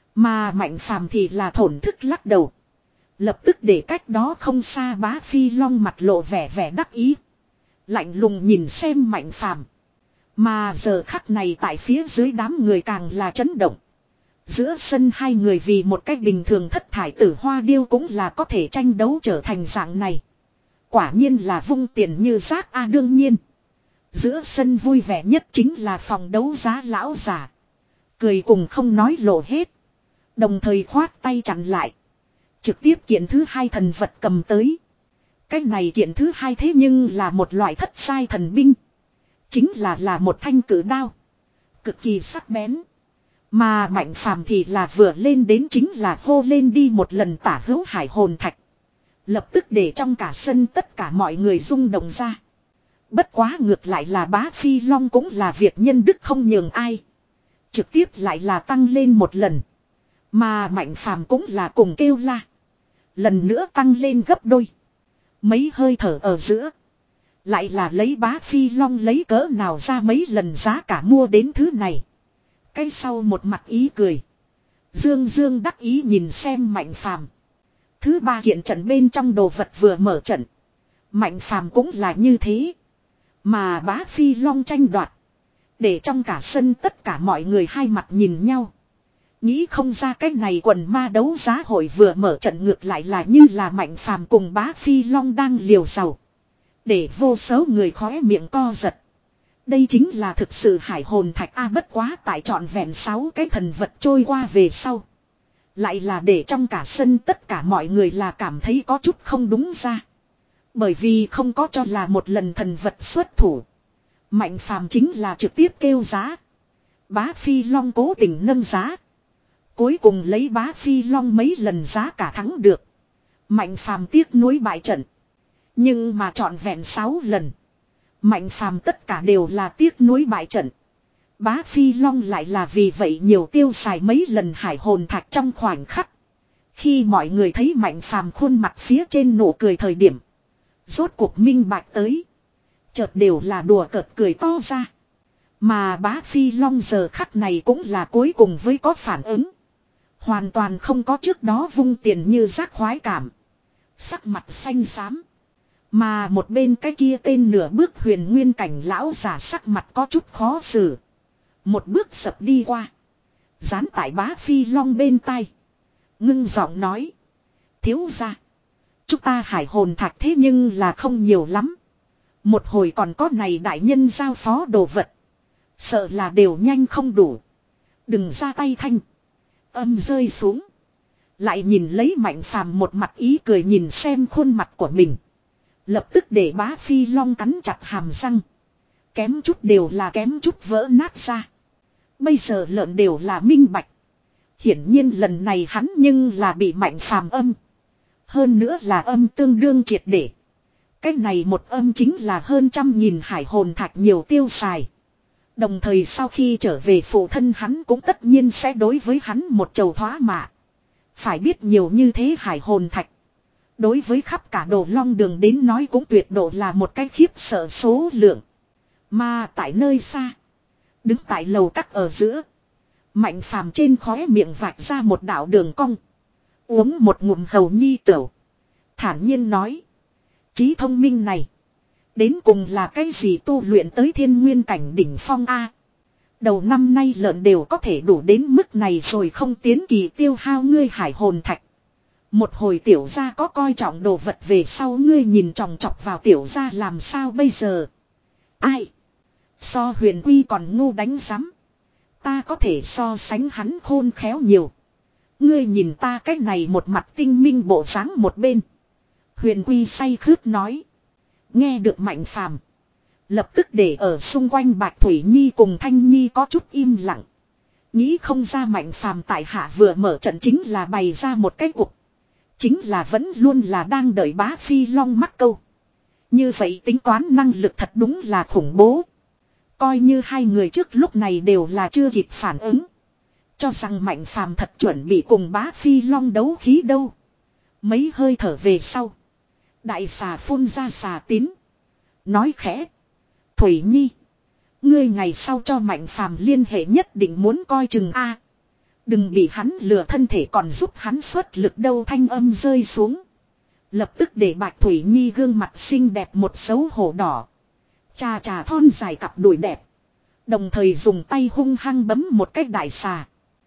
Mà Mạnh Phàm thì là thổn thức lắc đầu. Lập tức để cách đó không xa Bá Phi Long mặt lộ vẻ vẻ đắc ý. Lạnh lùng nhìn xem Mạnh Phàm. Mà giờ khắc này tại phía dưới đám người càng là chấn động. Giữa sân hai người vì một cách bình thường thất thải tử hoa điêu cũng là có thể tranh đấu trở thành dạng này. Quả nhiên là vung tiền như rác a đương nhiên. Giữa sân vui vẻ nhất chính là phòng đấu giá lão giả. Cười cùng không nói lộ hết. Đồng thời khoát tay chặn lại. Trực tiếp kiện thứ hai thần vật cầm tới. Cái này kiện thứ hai thế nhưng là một loại thất sai thần binh. Chính là là một thanh cử đao. Cực kỳ sắc bén. Mà Mạnh Phàm thì là vừa lên đến chính là hô lên đi một lần tả hữu hải hồn thạch. Lập tức để trong cả sân tất cả mọi người rung động ra. Bất quá ngược lại là Bá Phi Long cũng là việc nhân đức không nhường ai. Trực tiếp lại là tăng lên một lần. Mà Mạnh Phàm cũng là cùng kêu la. Lần nữa tăng lên gấp đôi. Mấy hơi thở ở giữa. Lại là lấy Bá Phi Long lấy cỡ nào ra mấy lần giá cả mua đến thứ này. Cái sau một mặt ý cười. Dương Dương đắc ý nhìn xem Mạnh Phàm. Thứ ba kiện trận bên trong đồ vật vừa mở trận. Mạnh Phàm cũng là như thế. Mà Bá Phi Long tranh đoạt. Để trong cả sân tất cả mọi người hai mặt nhìn nhau. Nghĩ không ra cái này quần ma đấu giá hội vừa mở trận ngược lại là như là Mạnh Phàm cùng Bá Phi Long đang liều giàu. Để vô số người khóe miệng co giật. Đây chính là thực sự hải hồn thạch A, bất quá tại trọn vẹn sáu cái thần vật trôi qua về sau. Lại là để trong cả sân tất cả mọi người là cảm thấy có chút không đúng ra. Bởi vì không có cho là một lần thần vật xuất thủ. Mạnh Phàm chính là trực tiếp kêu giá. Bá Phi Long cố tình nâng giá. Cuối cùng lấy Bá Phi Long mấy lần giá cả thắng được. Mạnh Phàm tiếc nuối bại trận. Nhưng mà trọn vẹn sáu lần. Mạnh Phàm tất cả đều là tiếc nuối bại trận. Bá Phi Long lại là vì vậy nhiều tiêu xài mấy lần hải hồn thạch trong khoảnh khắc. Khi mọi người thấy Mạnh Phàm khuôn mặt phía trên nụ cười thời điểm. Rốt cuộc minh bạch tới. Chợt đều là đùa cợt cười to ra. Mà Bá Phi Long giờ khắc này cũng là cuối cùng với có phản ứng. Hoàn toàn không có trước đó vung tiền như rác khoái cảm. Sắc mặt xanh xám. Mà một bên cái kia tên nửa bước huyền nguyên cảnh lão giả sắc mặt có chút khó xử. Một bước sập đi qua. Dán tại Bá Phi Long bên tai. Ngưng giọng nói. Thiếu gia. Chúng ta hải hồn thạch thế nhưng là không nhiều lắm. Một hồi còn có này đại nhân giao phó đồ vật. Sợ là đều nhanh không đủ. Đừng ra tay thanh. Âm rơi xuống. Lại nhìn lấy Mạnh Phàm một mặt ý cười nhìn xem khuôn mặt của mình. Lập tức để Bá Phi Long cắn chặt hàm răng. Kém chút đều là kém chút vỡ nát ra. Bây giờ lợn đều là minh bạch. Hiển nhiên lần này hắn nhưng là bị Mạnh Phàm âm. Hơn nữa là âm tương đương triệt để. Cái này một âm chính là hơn trăm nghìn hải hồn thạch nhiều tiêu xài. Đồng thời sau khi trở về phụ thân hắn cũng tất nhiên sẽ đối với hắn một chầu thoá mạ. Phải biết nhiều như thế hải hồn thạch. Đối với khắp cả Đồ Long Đường đến nói cũng tuyệt độ là một cái khiếp sợ số lượng. Mà tại nơi xa. Đứng tại lầu các ở giữa. Mạnh Phàm trên khóe miệng vạch ra một đạo đường cong. Uống một ngụm hầu nhi tửu. Thản nhiên nói. Trí thông minh này. Đến cùng là cái gì tu luyện tới thiên nguyên cảnh đỉnh phong A. Đầu năm nay lợn đều có thể đủ đến mức này rồi không tiến kỳ tiêu hao ngươi hải hồn thạch. Một hồi tiểu gia có coi trọng đồ vật về sau ngươi nhìn chòng chọc vào tiểu gia làm sao bây giờ. Ai? So huyền quy còn ngu đánh rắm. Ta có thể so sánh hắn khôn khéo nhiều. Ngươi nhìn ta cái này một mặt tinh minh bộ dáng một bên. Huyền quy say khướt nói. Nghe được Mạnh Phàm, lập tức để ở xung quanh Bạch Thủy Nhi cùng Thanh Nhi có chút im lặng. Nghĩ không ra Mạnh Phàm tại hạ vừa mở trận chính là bày ra một cái cục. Chính là vẫn luôn là đang đợi Bá Phi Long mắc câu. Như vậy tính toán năng lực thật đúng là khủng bố. Coi như hai người trước lúc này đều là chưa kịp phản ứng. Cho rằng Mạnh Phàm thật chuẩn bị cùng Bá Phi Long đấu khí đâu. Mấy hơi thở về sau. Đại xà phun ra xà tín. Nói khẽ. Thủy Nhi. Ngươi ngày sau cho Mạnh Phàm liên hệ nhất định muốn coi chừng A. Đừng bị hắn lừa thân thể còn giúp hắn xuất lực đâu thanh âm rơi xuống. Lập tức để Bạch Thủy Nhi gương mặt xinh đẹp một xấu hổ đỏ. Trà trà thon dài cặp đùi đẹp. Đồng thời dùng tay hung hăng bấm một cái đại xà.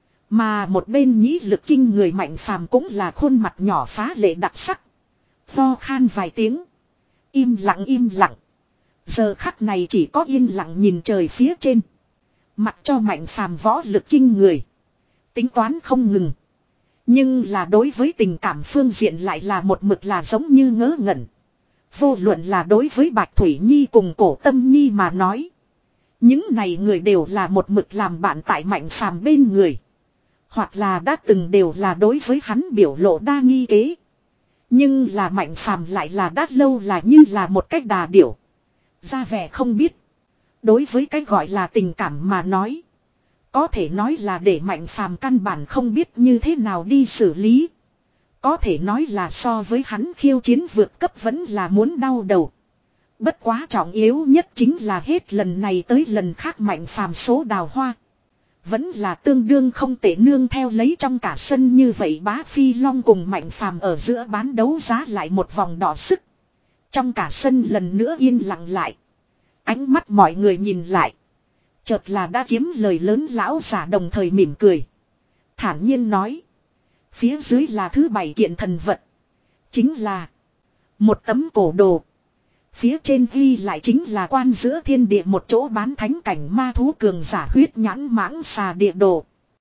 Mà một bên nhĩ lực kinh người Mạnh Phàm cũng là khuôn mặt nhỏ phá lệ đặc sắc. Lo khan vài tiếng. Im lặng im lặng. Giờ khắc này chỉ có yên lặng nhìn trời phía trên. Mặc cho Mạnh Phàm võ lực kinh người. Tính toán không ngừng. Nhưng là đối với tình cảm phương diện lại là một mực là giống như ngớ ngẩn. Vô luận là đối với Bạch Thủy Nhi cùng Cổ Tâm Nhi mà nói. Những này người đều là một mực làm bạn tại Mạnh Phàm bên người. Hoặc là đã từng đều là đối với hắn biểu lộ đa nghi kế. Nhưng là Mạnh Phàm lại là đã lâu là như là một cách đà điểu. Ra vẻ không biết. Đối với cái gọi là tình cảm mà nói. Có thể nói là để Mạnh Phàm căn bản không biết như thế nào đi xử lý. Có thể nói là so với hắn khiêu chiến vượt cấp vẫn là muốn đau đầu. Bất quá trọng yếu nhất chính là hết lần này tới lần khác Mạnh Phàm số đào hoa. Vẫn là tương đương không tệ, nương theo lấy trong cả sân như vậy Bá Phi Long cùng Mạnh Phàm ở giữa bán đấu giá lại một vòng đỏ sức. Trong cả sân lần nữa yên lặng lại. Ánh mắt mọi người nhìn lại. Chợt là đã kiếm lời lớn lão giả đồng thời mỉm cười. Thản nhiên nói. Phía dưới là thứ bảy kiện thần vật. Chính là một tấm cổ đồ. Phía trên ghi lại chính là quan giữa thiên địa một chỗ bán thánh cảnh ma thú cường giả huyết nhãn mãng xà địa đồ.